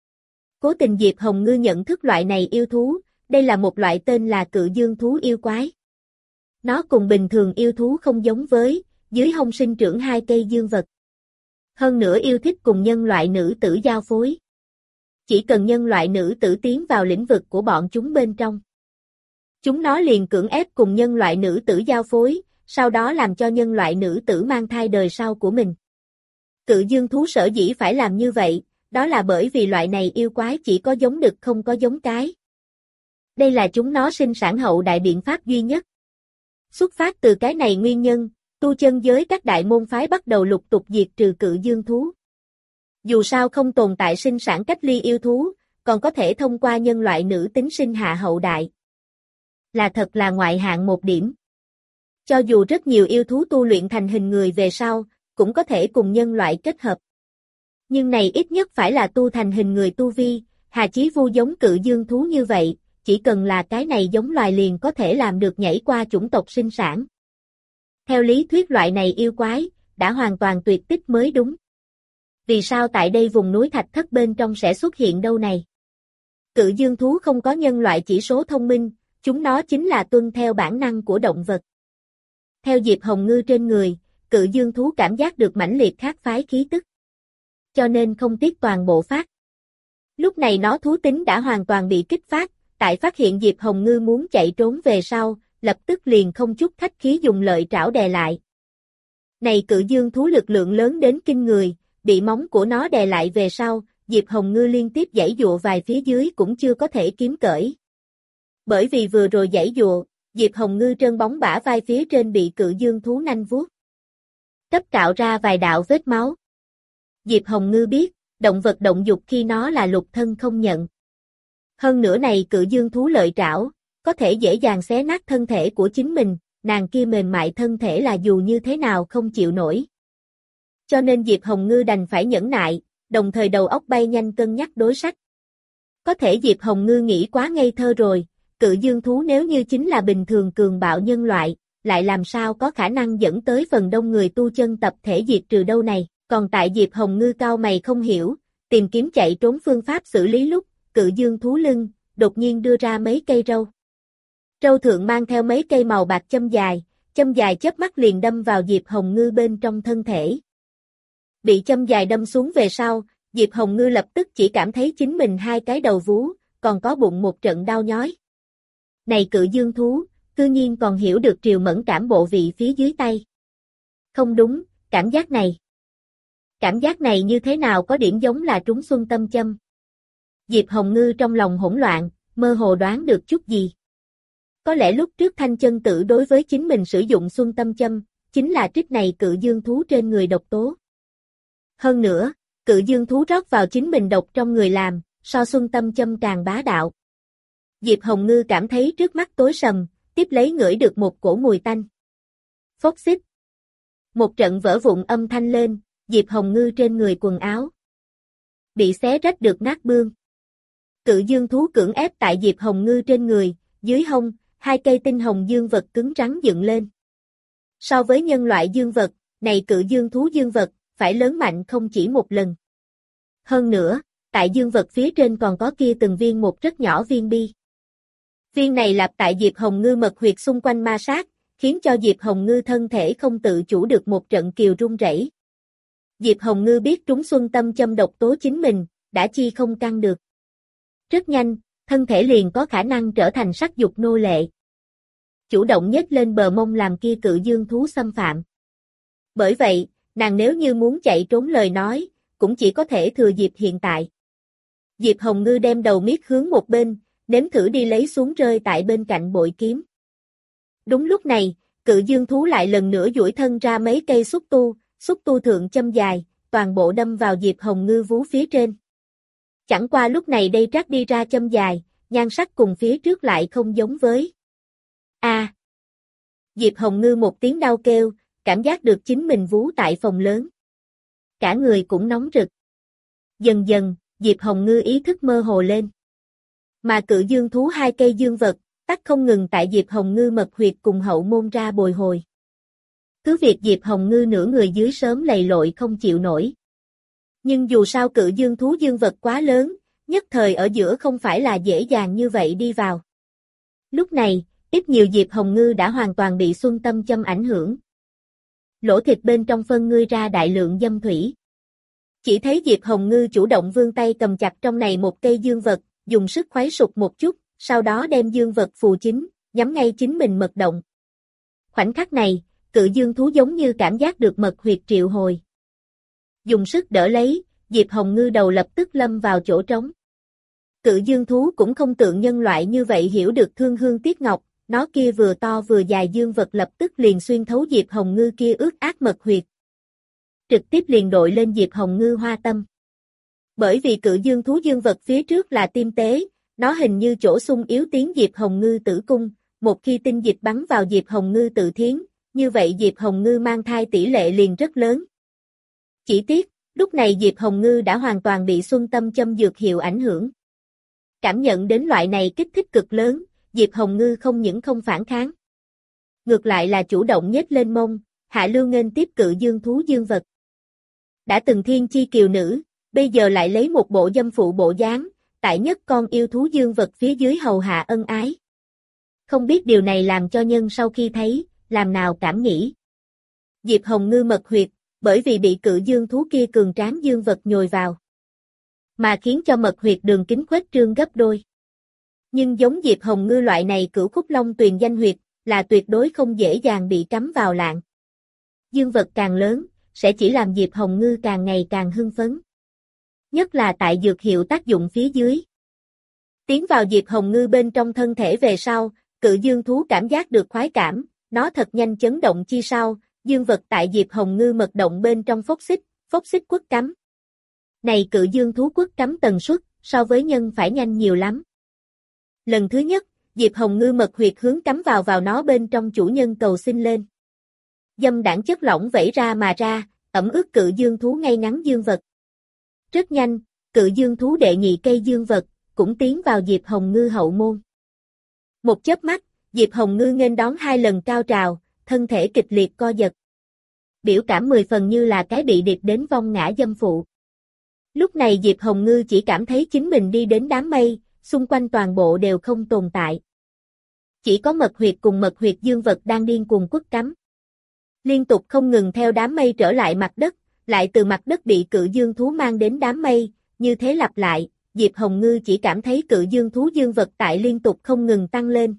Cố tình Diệp Hồng Ngư nhận thức loại này yêu thú, đây là một loại tên là cự dương thú yêu quái. Nó cùng bình thường yêu thú không giống với, dưới hông sinh trưởng hai cây dương vật. Hơn nữa yêu thích cùng nhân loại nữ tử giao phối. Chỉ cần nhân loại nữ tử tiến vào lĩnh vực của bọn chúng bên trong. Chúng nó liền cưỡng ép cùng nhân loại nữ tử giao phối, sau đó làm cho nhân loại nữ tử mang thai đời sau của mình. Cự dương thú sở dĩ phải làm như vậy, đó là bởi vì loại này yêu quái chỉ có giống đực không có giống cái. Đây là chúng nó sinh sản hậu đại biện pháp duy nhất. Xuất phát từ cái này nguyên nhân, tu chân giới các đại môn phái bắt đầu lục tục diệt trừ cự dương thú. Dù sao không tồn tại sinh sản cách ly yêu thú, còn có thể thông qua nhân loại nữ tính sinh hạ hậu đại. Là thật là ngoại hạng một điểm. Cho dù rất nhiều yêu thú tu luyện thành hình người về sau, cũng có thể cùng nhân loại kết hợp. Nhưng này ít nhất phải là tu thành hình người tu vi, hà chí vu giống cự dương thú như vậy, chỉ cần là cái này giống loài liền có thể làm được nhảy qua chủng tộc sinh sản. Theo lý thuyết loại này yêu quái, đã hoàn toàn tuyệt tích mới đúng. Vì sao tại đây vùng núi thạch thất bên trong sẽ xuất hiện đâu này? Cự dương thú không có nhân loại chỉ số thông minh, chúng nó chính là tuân theo bản năng của động vật. Theo Diệp Hồng Ngư trên người, cự dương thú cảm giác được mãnh liệt khác phái khí tức. Cho nên không tiếc toàn bộ phát. Lúc này nó thú tính đã hoàn toàn bị kích phát, tại phát hiện Diệp Hồng Ngư muốn chạy trốn về sau, lập tức liền không chút khách khí dùng lợi trảo đè lại. Này cự dương thú lực lượng lớn đến kinh người, bị móng của nó đè lại về sau, Diệp Hồng Ngư liên tiếp giãy dụa vài phía dưới cũng chưa có thể kiếm cởi. Bởi vì vừa rồi giãy dụa, Diệp Hồng Ngư trơn bóng bả vai phía trên bị cự dương thú nanh vuốt cấp cạo ra vài đạo vết máu. Diệp Hồng Ngư biết, động vật động dục khi nó là lục thân không nhận. Hơn nữa này cự dương thú lợi trảo, có thể dễ dàng xé nát thân thể của chính mình, nàng kia mềm mại thân thể là dù như thế nào không chịu nổi. Cho nên Diệp Hồng Ngư đành phải nhẫn nại, đồng thời đầu óc bay nhanh cân nhắc đối sách. Có thể Diệp Hồng Ngư nghĩ quá ngây thơ rồi, cự dương thú nếu như chính là bình thường cường bạo nhân loại, lại làm sao có khả năng dẫn tới phần đông người tu chân tập thể diệt trừ đâu này, còn tại Diệp Hồng Ngư cao mày không hiểu, tìm kiếm chạy trốn phương pháp xử lý lúc, cự dương thú lưng, đột nhiên đưa ra mấy cây râu. Râu thượng mang theo mấy cây màu bạc châm dài, châm dài chớp mắt liền đâm vào Diệp Hồng Ngư bên trong thân thể. Bị châm dài đâm xuống về sau, Diệp Hồng Ngư lập tức chỉ cảm thấy chính mình hai cái đầu vú, còn có bụng một trận đau nhói. Này cự dương thú, cư nhiên còn hiểu được triều mẫn cảm bộ vị phía dưới tay. Không đúng, cảm giác này. Cảm giác này như thế nào có điểm giống là trúng xuân tâm châm. Diệp Hồng Ngư trong lòng hỗn loạn, mơ hồ đoán được chút gì. Có lẽ lúc trước Thanh Chân Tử đối với chính mình sử dụng xuân tâm châm, chính là trích này cự dương thú trên người độc tố. Hơn nữa, cự dương thú rót vào chính mình độc trong người làm, so xuân tâm châm càng bá đạo. Diệp Hồng Ngư cảm thấy trước mắt tối sầm, tiếp lấy ngửi được một cổ mùi tanh. Phốc xích. Một trận vỡ vụn âm thanh lên, Diệp Hồng Ngư trên người quần áo bị xé rách được nát bươm. Cự dương thú cưỡng ép tại Diệp Hồng Ngư trên người, dưới hông, hai cây tinh hồng dương vật cứng rắn dựng lên. So với nhân loại dương vật, này cự dương thú dương vật, phải lớn mạnh không chỉ một lần. Hơn nữa, tại dương vật phía trên còn có kia từng viên một rất nhỏ viên bi. Viên này lặp tại Diệp Hồng Ngư mật huyệt xung quanh ma sát, khiến cho Diệp Hồng Ngư thân thể không tự chủ được một trận kiều run rẩy. Diệp Hồng Ngư biết trúng xuân tâm châm độc tố chính mình, đã chi không căng được. Rất nhanh, thân thể liền có khả năng trở thành sắc dục nô lệ. Chủ động nhếch lên bờ mông làm kia cự dương thú xâm phạm. Bởi vậy, nàng nếu như muốn chạy trốn lời nói, cũng chỉ có thể thừa dịp hiện tại. Diệp Hồng Ngư đem đầu miết hướng một bên, nếm thử đi lấy xuống rơi tại bên cạnh bội kiếm. Đúng lúc này, cự dương thú lại lần nữa duỗi thân ra mấy cây xúc tu, xúc tu thượng châm dài, toàn bộ đâm vào Diệp Hồng Ngư vú phía trên. Chẳng qua lúc này đây trát đi ra châm dài, nhan sắc cùng phía trước lại không giống với. A. À. Diệp Hồng Ngư một tiếng đau kêu, cảm giác được chính mình vú tại phòng lớn. Cả người cũng nóng rực. Dần dần, Diệp Hồng Ngư ý thức mơ hồ lên. Mà cự dương thú hai cây dương vật, tắc không ngừng tại Diệp Hồng Ngư mật huyệt cùng hậu môn ra bồi hồi. Cứ việc Diệp Hồng Ngư nửa người dưới sớm lầy lội không chịu nổi. Nhưng dù sao cự dương thú dương vật quá lớn, nhất thời ở giữa không phải là dễ dàng như vậy đi vào. Lúc này, ít nhiều Diệp Hồng Ngư đã hoàn toàn bị xuân tâm châm ảnh hưởng. Lỗ thịt bên trong phân ngươi ra đại lượng dâm thủy. Chỉ thấy Diệp Hồng Ngư chủ động vươn tay cầm chặt trong này một cây dương vật, dùng sức khuấy sụp một chút, sau đó đem dương vật phù chính, nhắm ngay chính mình mật động. Khoảnh khắc này, cự dương thú giống như cảm giác được mật huyệt triệu hồi. Dùng sức đỡ lấy, Diệp Hồng Ngư đầu lập tức lâm vào chỗ trống. Cự dương thú cũng không tượng nhân loại như vậy hiểu được thương hương tiếc ngọc, nó kia vừa to vừa dài dương vật lập tức liền xuyên thấu Diệp Hồng Ngư kia ướt át mật huyệt. Trực tiếp liền đội lên Diệp Hồng Ngư hoa tâm. Bởi vì cự dương thú dương vật phía trước là tim tế, nó hình như chỗ sung yếu tiến Diệp Hồng Ngư tử cung, một khi tinh dịch bắn vào Diệp Hồng Ngư tự thiến, như vậy Diệp Hồng Ngư mang thai tỷ lệ liền rất lớn. Chỉ tiếc, lúc này Diệp Hồng Ngư đã hoàn toàn bị xuân tâm châm dược hiệu ảnh hưởng. Cảm nhận đến loại này kích thích cực lớn, Diệp Hồng Ngư không những không phản kháng. Ngược lại là chủ động nhếch lên mông, hạ lưu nghênh tiếp cự dương thú dương vật. Đã từng thiên chi kiều nữ, bây giờ lại lấy một bộ dâm phụ bộ dáng, tại nhất con yêu thú dương vật phía dưới hầu hạ ân ái. Không biết điều này làm cho nhân sau khi thấy, làm nào cảm nghĩ. Diệp Hồng Ngư mật huyệt, bởi vì bị cự dương thú kia cường tráng dương vật nhồi vào, mà khiến cho mật huyệt đường kính khuếch trương gấp đôi. Nhưng giống Diệp Hồng Ngư loại này cửu khúc long tuyền danh huyệt, là tuyệt đối không dễ dàng bị cắm vào lạng. Dương vật càng lớn, sẽ chỉ làm Diệp Hồng Ngư càng ngày càng hưng phấn. Nhất là tại dược hiệu tác dụng phía dưới. Tiến vào Diệp Hồng Ngư bên trong thân thể về sau, cự dương thú cảm giác được khoái cảm, nó thật nhanh chấn động chi sau, dương vật tại Diệp Hồng Ngư mật động bên trong phốc xích, phốc xích quất cắm. Này cự dương thú quất cắm tần suất, so với nhân phải nhanh nhiều lắm. Lần thứ nhất, Diệp Hồng Ngư mật huyệt hướng cắm vào vào nó bên trong chủ nhân cầu xin lên. Dâm đảng chất lỏng vẩy ra mà ra, ẩm ướt cự dương thú ngay ngắn dương vật. Rất nhanh, cự dương thú đệ nhị cây dương vật, cũng tiến vào Diệp Hồng Ngư hậu môn. Một chớp mắt, Diệp Hồng Ngư nghênh đón hai lần cao trào, thân thể kịch liệt co giật. Biểu cảm mười phần như là cái bị điệp đến vong ngã dâm phụ. Lúc này Diệp Hồng Ngư chỉ cảm thấy chính mình đi đến đám mây, xung quanh toàn bộ đều không tồn tại. Chỉ có mật huyệt cùng mật huyệt dương vật đang điên cuồng quất cắm. Liên tục không ngừng theo đám mây trở lại mặt đất, lại từ mặt đất bị cự dương thú mang đến đám mây, như thế lặp lại, Diệp Hồng Ngư chỉ cảm thấy cự dương thú dương vật tại liên tục không ngừng tăng lên.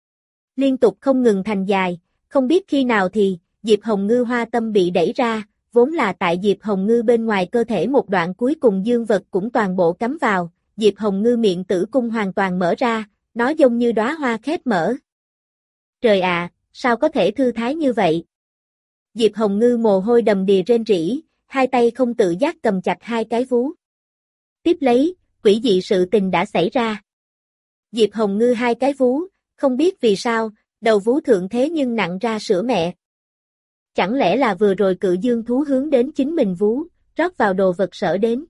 Liên tục không ngừng thành dài, không biết khi nào thì, Diệp Hồng Ngư hoa tâm bị đẩy ra, vốn là tại Diệp Hồng Ngư bên ngoài cơ thể một đoạn cuối cùng dương vật cũng toàn bộ cắm vào, Diệp Hồng Ngư miệng tử cung hoàn toàn mở ra, nó giống như đóa hoa khép mở. Trời ạ, sao có thể thư thái như vậy? Diệp Hồng Ngư mồ hôi đầm đìa rên rỉ, hai tay không tự giác cầm chặt hai cái vú. Tiếp lấy, quỷ dị sự tình đã xảy ra. Diệp Hồng Ngư hai cái vú, không biết vì sao, đầu vú thượng thế nhưng nặng ra sữa mẹ. Chẳng lẽ là vừa rồi cự dương thú hướng đến chính mình vú, rót vào đồ vật sở đến.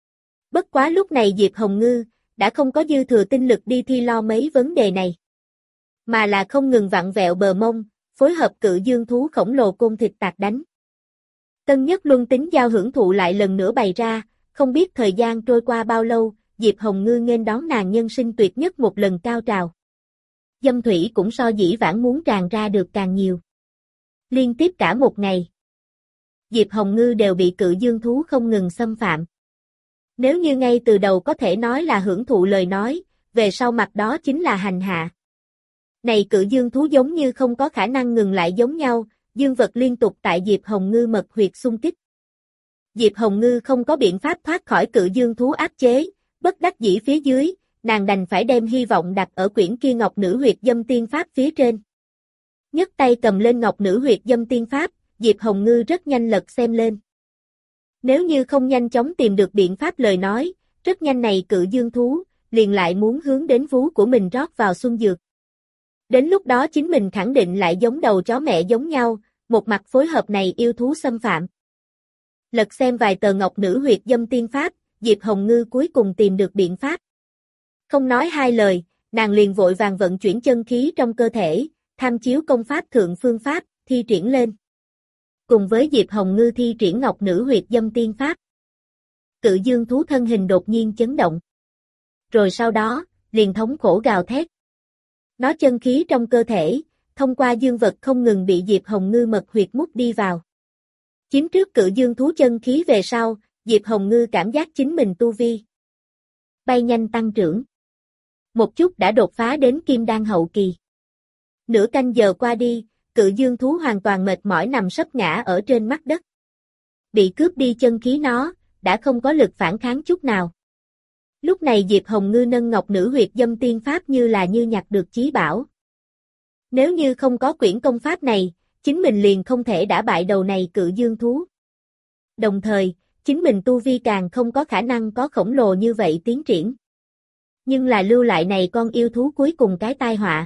Bất quá lúc này Diệp Hồng Ngư, đã không có dư thừa tinh lực đi thi lo mấy vấn đề này. Mà là không ngừng vặn vẹo bờ mông, phối hợp cự dương thú khổng lồ côn thịt tạc đánh. Tân nhất luân tính giao hưởng thụ lại lần nữa bày ra, không biết thời gian trôi qua bao lâu, Diệp Hồng Ngư nghênh đón nàng nhân sinh tuyệt nhất một lần cao trào. Dâm thủy cũng so dĩ vãng muốn tràn ra được càng nhiều. Liên tiếp cả một ngày, Diệp Hồng Ngư đều bị cự dương thú không ngừng xâm phạm. Nếu như ngay từ đầu có thể nói là hưởng thụ lời nói, về sau mặt đó chính là hành hạ. Này cự dương thú giống như không có khả năng ngừng lại giống nhau, dương vật liên tục tại Diệp Hồng Ngư mật huyệt xung kích. Diệp Hồng Ngư không có biện pháp thoát khỏi cự dương thú áp chế, bất đắc dĩ phía dưới, nàng đành phải đem hy vọng đặt ở quyển kia Ngọc Nữ Huyệt Dâm Tiên Pháp phía trên. Nhấc tay cầm lên Ngọc Nữ Huyệt Dâm Tiên Pháp, Diệp Hồng Ngư rất nhanh lật xem lên. Nếu như không nhanh chóng tìm được biện pháp lời nói, rất nhanh này cự dương thú, liền lại muốn hướng đến vú của mình rót vào xuân dược. Đến lúc đó chính mình khẳng định lại giống đầu chó mẹ giống nhau, một mặt phối hợp này yêu thú xâm phạm. Lật xem vài tờ Ngọc Nữ Huyệt Dâm Tiên Pháp, Diệp Hồng Ngư cuối cùng tìm được biện pháp. Không nói hai lời, nàng liền vội vàng vận chuyển chân khí trong cơ thể, tham chiếu công pháp thượng phương pháp, thi triển lên. Cùng với Diệp Hồng Ngư thi triển Ngọc Nữ Huyệt Dâm Tiên Pháp, cự dương thú thân hình đột nhiên chấn động. Rồi sau đó, liền thống khổ gào thét. Nó chân khí trong cơ thể, thông qua dương vật không ngừng bị Diệp Hồng Ngư mật huyệt mút đi vào. Chiếm trước cự dương thú chân khí về sau, Diệp Hồng Ngư cảm giác chính mình tu vi bay nhanh tăng trưởng. Một chút đã đột phá đến kim đan hậu kỳ. Nửa canh giờ qua đi, cự dương thú hoàn toàn mệt mỏi nằm sấp ngã ở trên mặt đất. Bị cướp đi chân khí nó, đã không có lực phản kháng chút nào. Lúc này Diệp Hồng Ngư nâng Ngọc Nữ Huyệt Dâm Tiên Pháp như là như nhặt được chí bảo. Nếu như không có quyển công pháp này, chính mình liền không thể đả bại đầu này cự dương thú. Đồng thời, chính mình tu vi càng không có khả năng có khổng lồ như vậy tiến triển. Nhưng là lưu lại này con yêu thú cuối cùng cái tai họa.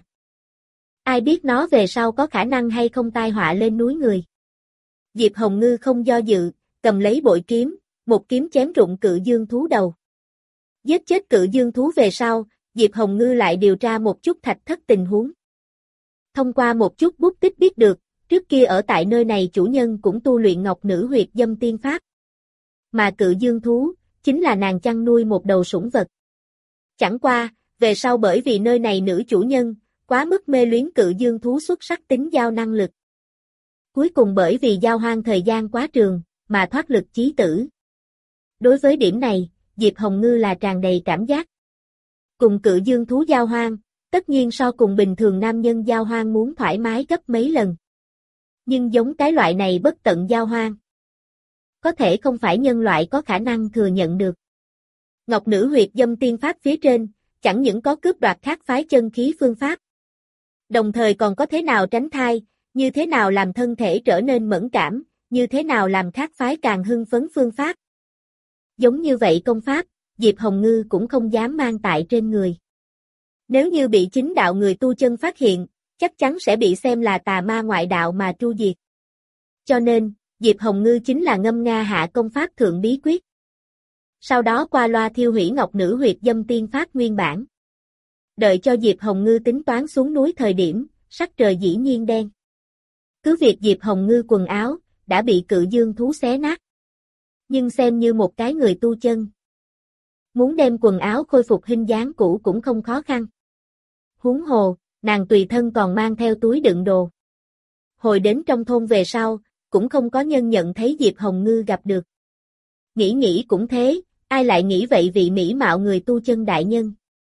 Ai biết nó về sau có khả năng hay không tai họa lên núi người. Diệp Hồng Ngư không do dự, cầm lấy bội kiếm, một kiếm chém rụng cự dương thú đầu. Giết chết cự dương thú về sau, Diệp Hồng Ngư lại điều tra một chút thạch thất tình huống. Thông qua một chút bút tích biết được, trước kia ở tại nơi này chủ nhân cũng tu luyện ngọc nữ huyệt dâm tiên pháp. Mà cự dương thú, chính là nàng chăn nuôi một đầu sủng vật. Chẳng qua, về sau bởi vì nơi này nữ chủ nhân, quá mức mê luyến cự dương thú xuất sắc tính giao năng lực. Cuối cùng bởi vì giao hoang thời gian quá trường, mà thoát lực chí tử. Đối với điểm này, Diệp Hồng Ngư là tràn đầy cảm giác. Cùng cự dương thú giao hoang, tất nhiên so cùng bình thường nam nhân giao hoang muốn thoải mái gấp mấy lần. Nhưng giống cái loại này bất tận giao hoang, có thể không phải nhân loại có khả năng thừa nhận được. Ngọc nữ huyệt dâm tiên pháp phía trên, chẳng những có cướp đoạt khác phái chân khí phương pháp. Đồng thời còn có thế nào tránh thai, như thế nào làm thân thể trở nên mẫn cảm, như thế nào làm khác phái càng hưng phấn phương pháp. Giống như vậy công pháp, Diệp Hồng Ngư cũng không dám mang tại trên người. Nếu như bị chính đạo người tu chân phát hiện, chắc chắn sẽ bị xem là tà ma ngoại đạo mà tru diệt. Cho nên, Diệp Hồng Ngư chính là ngâm nga hạ công pháp thượng bí quyết. Sau đó qua loa thiêu hủy ngọc nữ huyệt dâm tiên pháp nguyên bản. Đợi cho Diệp Hồng Ngư tính toán xuống núi thời điểm, sắc trời dĩ nhiên đen. Cứ việc Diệp Hồng Ngư quần áo, đã bị cự dương thú xé nát. Nhưng xem như một cái người tu chân. Muốn đem quần áo khôi phục hình dáng cũ cũng không khó khăn. Huống hồ, nàng tùy thân còn mang theo túi đựng đồ. Hồi đến trong thôn về sau, cũng không có nhân nhận thấy Diệp Hồng Ngư gặp được. Nghĩ nghĩ cũng thế, ai lại nghĩ vậy vị mỹ mạo người tu chân đại nhân.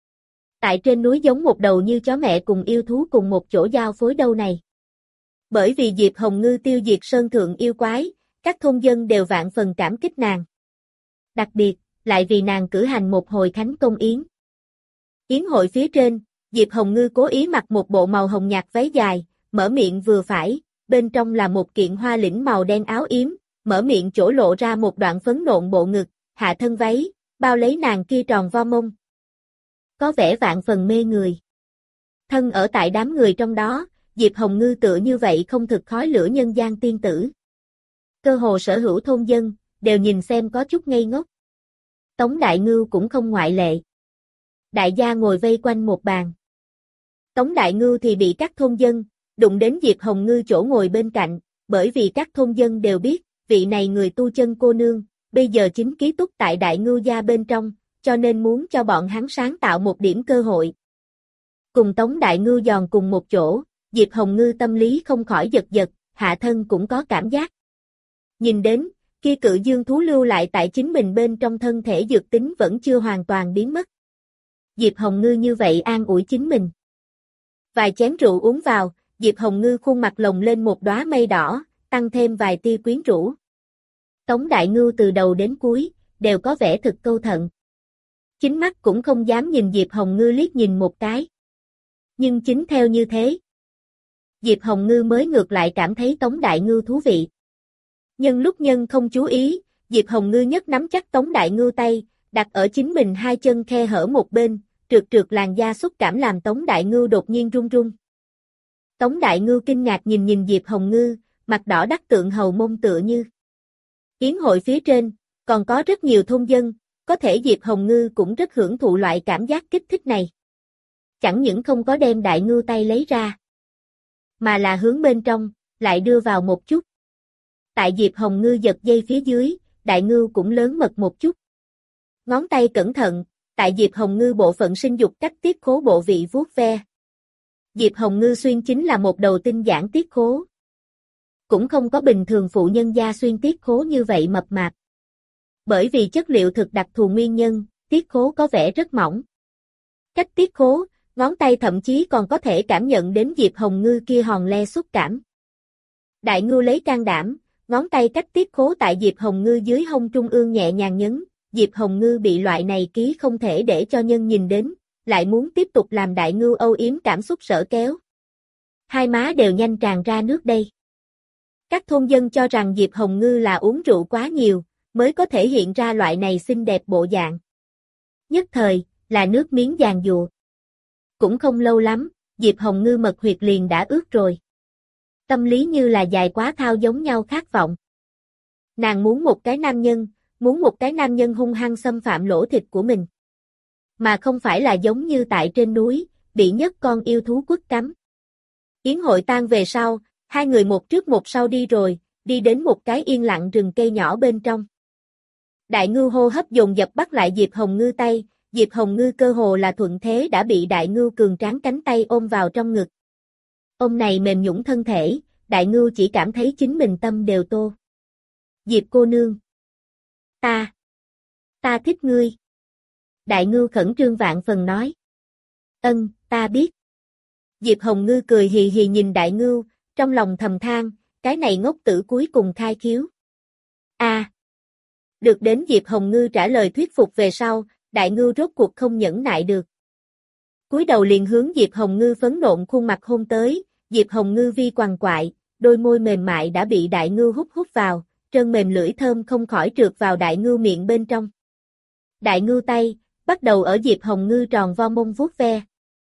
Tại trên núi giống một đầu như chó mẹ cùng yêu thú cùng một chỗ giao phối đâu này. Bởi vì Diệp Hồng Ngư tiêu diệt sơn thượng yêu quái, các thôn dân đều vạn phần cảm kích nàng. Đặc biệt, lại vì nàng cử hành một hồi khánh công yến. Yến hội phía trên, Diệp Hồng Ngư cố ý mặc một bộ màu hồng nhạt váy dài, mở miệng vừa phải, bên trong là một kiện hoa lĩnh màu đen áo yếm, mở miệng chỗ lộ ra một đoạn phấn nộn bộ ngực, hạ thân váy, bao lấy nàng kia tròn vo mông. Có vẻ vạn phần mê người. Thân ở tại đám người trong đó, Diệp Hồng Ngư tựa như vậy không thực khói lửa nhân gian tiên tử. Cơ hồ sở hữu thôn dân, đều nhìn xem có chút ngây ngốc. Tống Đại Ngưu cũng không ngoại lệ. Đại gia ngồi vây quanh một bàn. Tống Đại Ngưu thì bị các thôn dân, đụng đến Diệp Hồng Ngư chỗ ngồi bên cạnh, bởi vì các thôn dân đều biết, vị này người tu chân cô nương, bây giờ chính ký túc tại Đại Ngưu gia bên trong, cho nên muốn cho bọn hắn sáng tạo một điểm cơ hội. Cùng Tống Đại Ngưu giòn cùng một chỗ, Diệp Hồng Ngư tâm lý không khỏi giật giật, hạ thân cũng có cảm giác. Nhìn đến, kia cự dương thú lưu lại tại chính mình bên trong thân thể dược tính vẫn chưa hoàn toàn biến mất. Diệp Hồng Ngư như vậy an ủi chính mình. Vài chén rượu uống vào, Diệp Hồng Ngư khuôn mặt lồng lên một đóa mây đỏ, tăng thêm vài tia quyến rũ. Tống Đại Ngưu từ đầu đến cuối, đều có vẻ thực câu thận. Chính mắt cũng không dám nhìn Diệp Hồng Ngư liếc nhìn một cái. Nhưng chính theo như thế, Diệp Hồng Ngư mới ngược lại cảm thấy Tống Đại Ngưu thú vị. Nhưng lúc nhân không chú ý, Diệp Hồng Ngư nhất nắm chắc Tống Đại Ngưu tay, đặt ở chính mình hai chân khe hở một bên, trượt trượt làn da xúc cảm làm Tống Đại Ngưu đột nhiên run run. Tống Đại Ngưu kinh ngạc nhìn nhìn Diệp Hồng Ngư, mặt đỏ đắc tượng hầu mông tựa như. Yến hội phía trên, còn có rất nhiều thôn dân, có thể Diệp Hồng Ngư cũng rất hưởng thụ loại cảm giác kích thích này. Chẳng những không có đem Đại Ngưu tay lấy ra, mà là hướng bên trong, lại đưa vào một chút. Tại Diệp Hồng Ngư giật dây phía dưới, Đại Ngưu cũng lớn mật một chút. Ngón tay cẩn thận, tại Diệp Hồng Ngư bộ phận sinh dục cách tiết khố bộ vị vuốt ve. Diệp Hồng Ngư xuyên chính là một đầu tinh giản tiết khố. Cũng không có bình thường phụ nhân gia xuyên tiết khố như vậy mập mạp. Bởi vì chất liệu thực đặc thù nguyên nhân, tiết khố có vẻ rất mỏng. Cách tiết khố, ngón tay thậm chí còn có thể cảm nhận đến Diệp Hồng Ngư kia hòn le xúc cảm. Đại Ngưu lấy can đảm, ngón tay cách tiết khố tại Diệp Hồng Ngư dưới hông trung ương nhẹ nhàng nhấn, Diệp Hồng Ngư bị loại này ký không thể để cho nhân nhìn đến, lại muốn tiếp tục làm Đại Ngưu âu yếm cảm xúc sở kéo. Hai má đều nhanh tràn ra nước đây. Các thôn dân cho rằng Diệp Hồng Ngư là uống rượu quá nhiều, mới có thể hiện ra loại này xinh đẹp bộ dạng. Nhất thời, là nước miếng giàn giụa. Cũng không lâu lắm, Diệp Hồng Ngư mật huyệt liền đã ướt rồi. Tâm lý như là dài quá thao giống nhau khát vọng. Nàng muốn một cái nam nhân, muốn một cái nam nhân hung hăng xâm phạm lỗ thịt của mình. mà không phải là giống như tại trên núi, bị nhất con yêu thú quất cắn. Yến hội tan về sau, hai người một trước một sau đi rồi, đi đến một cái yên lặng rừng cây nhỏ bên trong. Đại ngưu hô hấp dồn dập bắt lại Diệp Hồng Ngư tay, Diệp Hồng Ngư cơ hồ là thuận thế đã bị đại ngưu cường tráng cánh tay ôm vào trong ngực. Ôm này mềm nhũn thân thể, đại ngưu chỉ cảm thấy chính mình tâm đều tô. Diệp cô nương. Ta. Ta thích ngươi. Đại ngưu khẩn trương vạn phần nói. Ân, ta biết. Diệp Hồng Ngư cười hì hì nhìn đại ngưu, trong lòng thầm than, cái này ngốc tử cuối cùng khai khiếu. A. À. Được đến Diệp Hồng Ngư trả lời thuyết phục về sau, đại ngưu rốt cuộc không nhẫn nại được. Cúi đầu liền hướng Diệp Hồng Ngư phấn nộn khuôn mặt hôn tới, Diệp Hồng Ngư vi quằn quại, đôi môi mềm mại đã bị đại ngưu hút hút vào, trơn mềm lưỡi thơm không khỏi trượt vào đại ngưu miệng bên trong. Đại ngưu tay, bắt đầu ở Diệp Hồng Ngư tròn vo mông vuốt ve.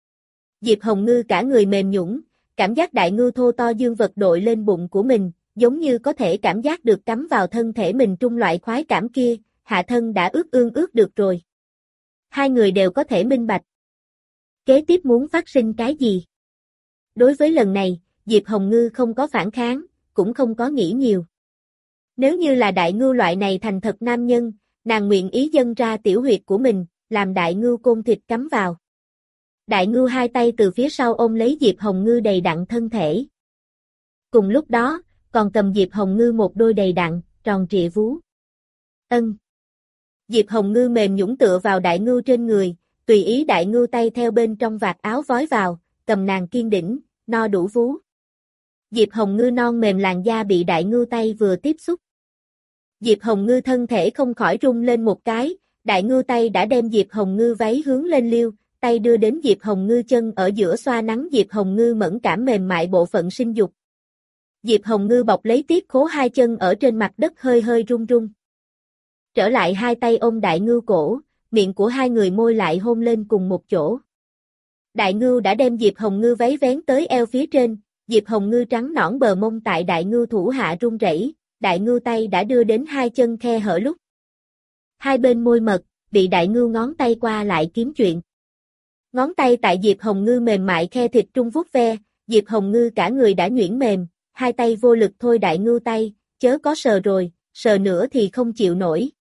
Diệp Hồng Ngư cả người mềm nhũn, cảm giác đại ngưu thô to dương vật đội lên bụng của mình, giống như có thể cảm giác được cắm vào thân thể mình trung loại khoái cảm kia, hạ thân đã ướt ương ướt được rồi. Hai người đều có thể minh bạch. Kế tiếp muốn phát sinh cái gì? Đối với lần này, Diệp Hồng Ngư không có phản kháng, cũng không có nghĩ nhiều. Nếu như là đại ngưu loại này thành thật nam nhân, nàng nguyện ý dâng ra tiểu huyệt của mình, làm đại ngưu côn thịt cắm vào. Đại ngưu hai tay từ phía sau ôm lấy Diệp Hồng Ngư đầy đặn thân thể. Cùng lúc đó, còn cầm Diệp Hồng Ngư một đôi đầy đặn, tròn trịa vú. Ân. Diệp Hồng Ngư mềm nhũn tựa vào đại ngưu trên người, tùy ý đại ngưu tay theo bên trong vạt áo vói vào, cầm nàng kiên đỉnh, no đủ vú. Diệp Hồng Ngư non mềm làn da bị đại ngưu tay vừa tiếp xúc. Diệp Hồng Ngư thân thể không khỏi rung lên một cái, đại ngưu tay đã đem Diệp Hồng Ngư váy hướng lên liêu, tay đưa đến Diệp Hồng Ngư chân ở giữa xoa nắng Diệp Hồng Ngư mẫn cảm mềm mại bộ phận sinh dục. Diệp Hồng Ngư bọc lấy tiếp khố hai chân ở trên mặt đất hơi hơi run run. Trở lại hai tay ôm đại ngưu cổ, miệng của hai người môi lại hôn lên cùng một chỗ. Đại ngưu đã đem Diệp Hồng Ngư váy vén tới eo phía trên, Diệp Hồng Ngư trắng nõn bờ mông tại đại ngưu thủ hạ run rẩy, đại ngưu tay đã đưa đến hai chân khe hở lúc. Hai bên môi mật, bị đại ngưu ngón tay qua lại kiếm chuyện. Ngón tay tại Diệp Hồng Ngư mềm mại khe thịt trung vuốt ve, Diệp Hồng Ngư cả người đã nhuyễn mềm, hai tay vô lực thôi đại ngưu tay, chớ có sờ rồi, sờ nữa thì không chịu nổi.